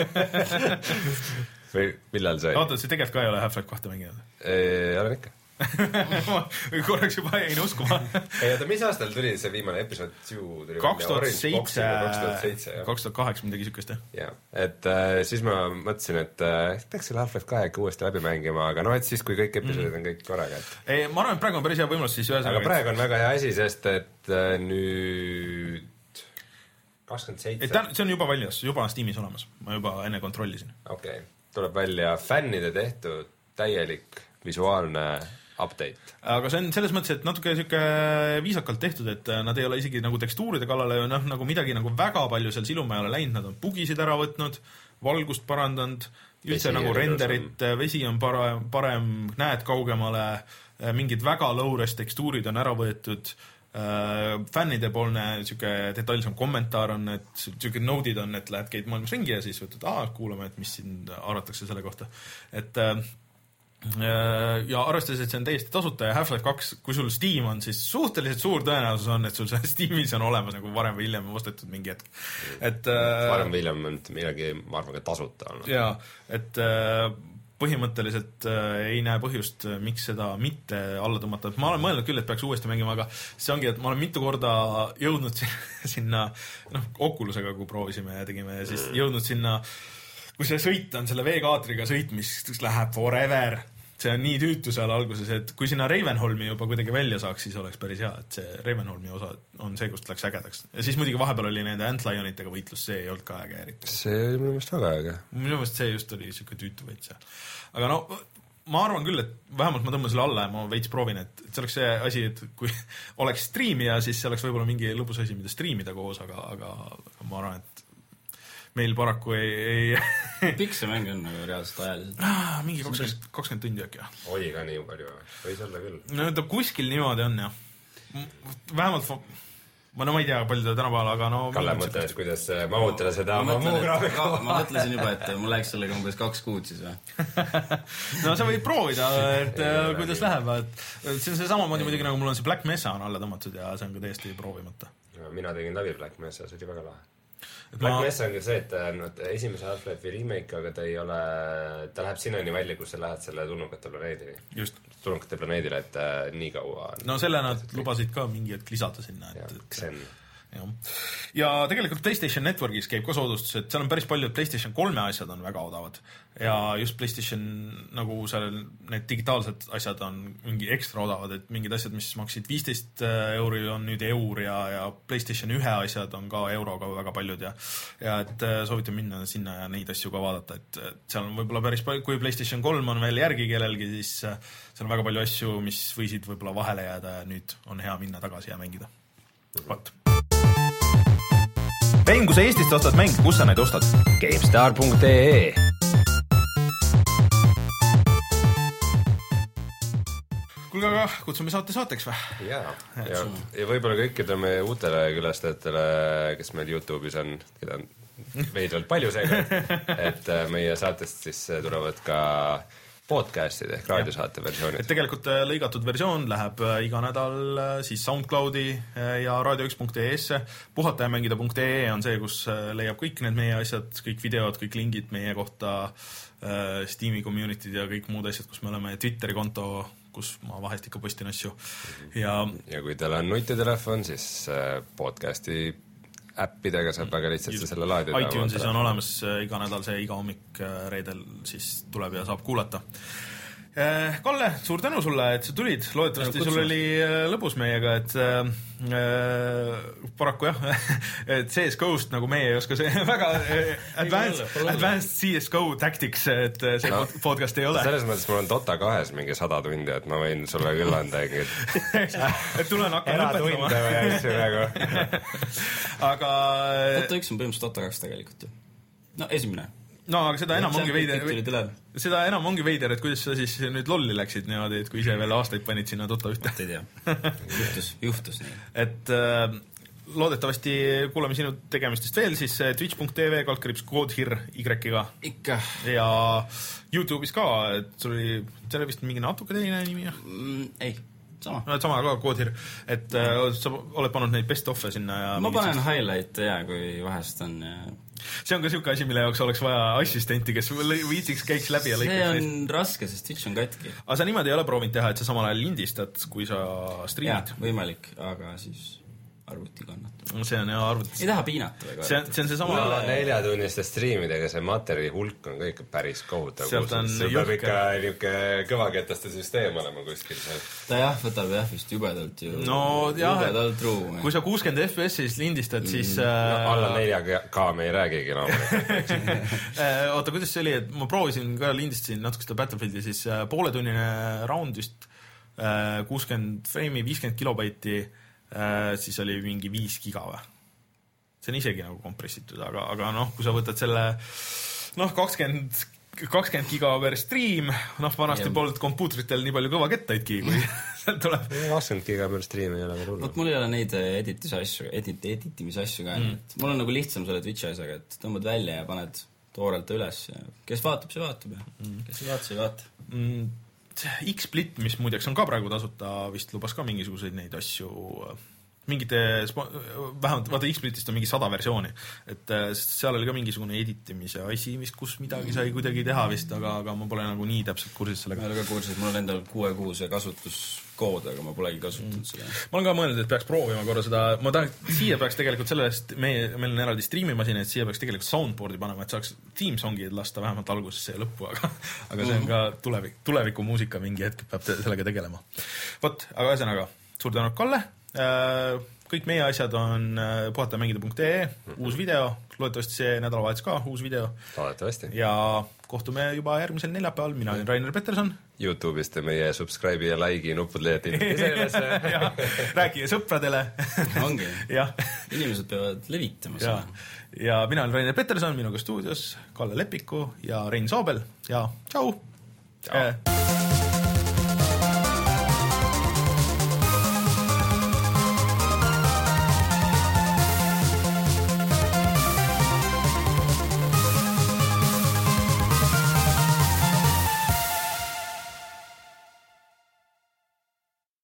või millal see? Oota, see tegelikult ka ei ole Half-Life kahte mänginud? Ei, olen ikka. korraks juba jäin uskuma. Ei, oota, mis aastal tuli see viimane episood kaks tuhat seitse kaks tuhat kaheksa midagi sükest, jah? Jah, et äh, siis ma mõtlesin, et äh, peaks selle Half-Life kahe uuesti läbi mängima, aga noh, et siis, kui kõik episoodid mm. on kõik korraga. Et... Ei, ma arvan, et praegu on päris hea võimalus siis ühesõnaga. Aga praegu on väga hea asi, sest et äh, nüüd kakskümmend seitse See on juba valjas, juba Steamis olemas. Ma juba enne kontrollisin. Okei, okay. Tuleb välja fännide tehtud täielik visuaalne update. Aga see on selles mõttes, et natuke siuke viisakalt tehtud, et nad ei ole isegi nagu tekstuuride kallale, noh, nagu midagi nagu väga palju seal siluma ei ole läinud, nad on bugisid ära võtnud, valgust parandanud, üldse nagu renderit, vesi on parem, parem, näed kaugemale, mingid väga low-res tekstuurid on ära võetud, fännide poolne siuke detailsem kommentaar on, et siuke node'id on, et lähed käid maailmas ringi ja siis võtad, aa, kuulame, et mis siin arvatakse selle kohta. Et ja arvestades, et see on täiesti tasuta ja Half-Life kaks, kui sul Steam on, siis suhteliselt suur tõenäosus on, et sul see Steamis on olemas nagu varem või hiljem ostetud mingi hetk. Et, varem või hiljem on midagi, ma arvan, ka tasuta olnud. Jaa, et põhimõtteliselt ei näe põhjust, miks seda mitte alla tõmmata. Ma olen mõelnud küll, et peaks uuesti mängima, aga see ongi, et ma olen mitu korda jõudnud sinna, noh, Oculusega, kui proovisime ja tegime, ja siis jõudnud sinna kui see sõit on selle veekaatriga sõit, mis läheb forever, see on nii tüütu seal alguses, et kui sinna Ravenholmi juba kuidagi välja saaks, siis oleks päris hea, et see Ravenholmi osa on see, kust läks ägedaks. Ja siis muidugi vahepeal oli nende Antlionitega võitlus, see ei olnud ka äge eriti. See oli minu meelest väga äge. Minu meelest see just oli siuke tüütu veits. Aga no, ma arvan küll, et vähemalt ma tõmban selle alla ja ma veits proovin, et see oleks see asi, et kui oleks streamija, siis see oleks võib-olla mingi lõbus asi, mida streamida koos, aga, aga ma arvan, et meil paraku ei... ei... Pikk see mäng on nagu reaalselt ajaliselt? Ah, mingi kakskümmend tundi äkki. Oli ka nii palju, võis olla küll. No ta kuskil niimoodi on, jah. Vähemalt ma no ma ei tea, palju ta tänapäeval, aga no... Kalle mõtles, kuidas mahutada seda ma, muu graafiku. Ma mõtlesin juba, et mul läheks sellega umbes kaks kuud siis või. No sa võid proovida, et ei, kuidas läheb. Et see on see samamoodi muidugi, nagu mul on see Black Mesa on alla tõmmatud ja see on ka täiesti proovimata. Mina tegin läbi Black Mesa, see oli väga lahe. Black ma... Mesa on küll see, et no, esimese Half-Life'i remake, aga ta ei ole, ta läheb sinnani välja, kus sa lähed selle tulnukate planeedini. Just. Tulnukate planeedile, et äh, nii kaua... No selle nad lubasid ka mingi hetk lisada sinna. Ja, et, Xen. Ja. ja tegelikult PlayStation Networkis käib ka soodustus, et seal on päris palju, et PlayStation kolme asjad on väga odavad ja just PlayStation nagu seal need digitaalsed asjad on mingi ekstra odavad, et mingid asjad, mis maksid viisteist euri on nüüd eur ja, ja PlayStation ühe asjad on ka euroga väga paljud ja, ja et soovitan minna sinna ja neid asju ka vaadata, et seal on võib-olla päris palju, kui PlayStation kolm on veel järgi kellelgi, siis seal on väga palju asju, mis võisid võib-olla vahele jääda ja nüüd on hea minna tagasi ja mängida. Vaat. Mäng, kui sa Eestist ostad mäng, kus sa neid ostad? GameStar punkt ee Kuulge, aga kutsume saate saateks või? Jaa, ja, ja võib-olla kõikide meie uutele külastajatele, kes meil YouTube'is on, keda on veidralt palju seega, et meie saatest siis tulevad ka podcastid ehk raadiosaate versioonid. Et tegelikult lõigatud versioon läheb iga nädal siis SoundCloudi ja raadio üks punkt ee-sse. puhatajamängida punkt ee on see, kus leiab kõik need meie asjad, kõik videod, kõik lingid meie kohta, Steam'i community'd ja kõik muud asjad, kus me oleme, Twitteri konto, kus ma vahest ikka postin asju. Ja, ja kui teil on nutitelefon, siis podcasti äppidega saab väga lihtsalt selle laadida. iTunesis on olemas iga nädal see iga hommik reedel siis tuleb ja saab kuulata. Kalle, suur tänu sulle, et sa tulid. Loodetavasti sul oli lõbus meiega, et äh, paraku jah, et C S G O-st nagu meie ei oska see väga advanced, advanced C S G O tactics, et see no, podcast ei ole. Selles mõttes mul on Dota kahes mingi sada tundi, et ma võin sulle küll anda äkki, et et tulen hakkan lõpetama. Eratunde või asju nagu. Aga Dota üks on põhimõtteliselt Dota kaks tegelikult ju. No esimene. No, aga seda enam ongi veider, seda enam ongi veider, et kuidas sa siis nüüd lolli läksid niimoodi, et kui ise veel aastaid panid sinna Dota ühte. Ei tea. Juhtus, juhtus nii. Et äh, loodetavasti kuuleme sinu tegemistest veel, siis twitch punkt tv kaldkriips Godhir Y-ga. Ikka. Ja YouTube'is ka, et sul oli, see oli vist mingi natuke teine nimi? Mm, ei, sama. No, et sama ka Godhir, et äh, sa oled pannud neid best-off'e sinna. Ja ma panen sest... highlight'e ja kui vahest on ja... See on ka siuke asi, mille jaoks oleks vaja assistenti, kes viitsiks käiks läbi ja lõikaks. See on neist. Raske, sest Twitch on katki. Aga sa niimoodi ei ole proovinud teha, et sa samal ajal lindistad, kui sa streamid? Jah, võimalik, aga siis arvuti kannatab. See on jah arvutis. Ei taha piinata väga. See on, see on see sama... No, neljatunniste streamidega see materjali hulk on kõik päris kohutav. Sealt on sul peab ikka niuke kõvaketaste süsteem olema kuskil seal. Ta jah, võtab jah vist jubedalt ju. No jah, jubedalt ruu. Kui sa kuuskümmend F P S-is lindistad, mm. siis... No, alla nelja K me ei räägigi no. Oota, kuidas see oli, et ma proovisin ka lindistasin natuke seda Battlefieldi, siis pooletunnine round just kuuskümmend freimi, viiskümmend kilobaiti siis oli mingi viis giga või. See on isegi nagu kompressitud, aga, aga noh, kui sa võtad selle noh, kakskümmend, kakskümmend giga per stream, noh, vanasti polnud kompuutritel nii palju kõva kettaidki, kui sealt tuleb. kakskümmend giga per stream ei ole veel hullu. Vot mul ei ole neid editise asju, edit, editimise asju ka, mm. et mul on nagu lihtsam selle Twitchi asjaga, et tõmbad välja ja paned toorelt üles ja kes vaatab, see vaatab ja mm. kes ei vaata, see ei vaata. Mm. X-Split, mis muideks on ka praegu tasuta, vist lubas ka mingisuguseid neid asju, mingite, vähemalt vaata X-Splitist on mingi sada versiooni, et seal oli ka mingisugune editimise asi, mis kus midagi sai kuidagi teha vist, aga, aga ma pole nagu nii täpselt kursis sellega. Ma ei ole ka kursis, mul on endal kuue kuuse kasutuskood, aga ma polegi kasutanud seda. Ma olen ka mõelnud, et peaks proovima korra seda, ma tahan, siia peaks tegelikult sellest, meie, meil on eraldi streamimasin, et siia peaks tegelikult soundboardi panema, et saaks Team-songid lasta vähemalt algusesse ja lõppu, aga, aga see on ka tulevik, tuleviku muusika mingi hetk peab sellega tegelema. Vot, aga ühesõnaga, suur tänu, Kalle. Kõik meie asjad on puhatajamängida punkt ee, uus video, loodetavasti see nädalavahetus ka, uus video. Loodetavasti. Ja kohtume juba järgmisel neljapäeval, mina olen Rainer Peterson. YouTube'ist ja meie subscribe ja like'i nupud leiate ise üles. Rääkige sõpradele. Ongi. Inimesed peavad levitama seda. Ja mina olen Rainer Peterson, minuga stuudios Kalle Lepiku ja Rein Soobel ja tšau! Tšau!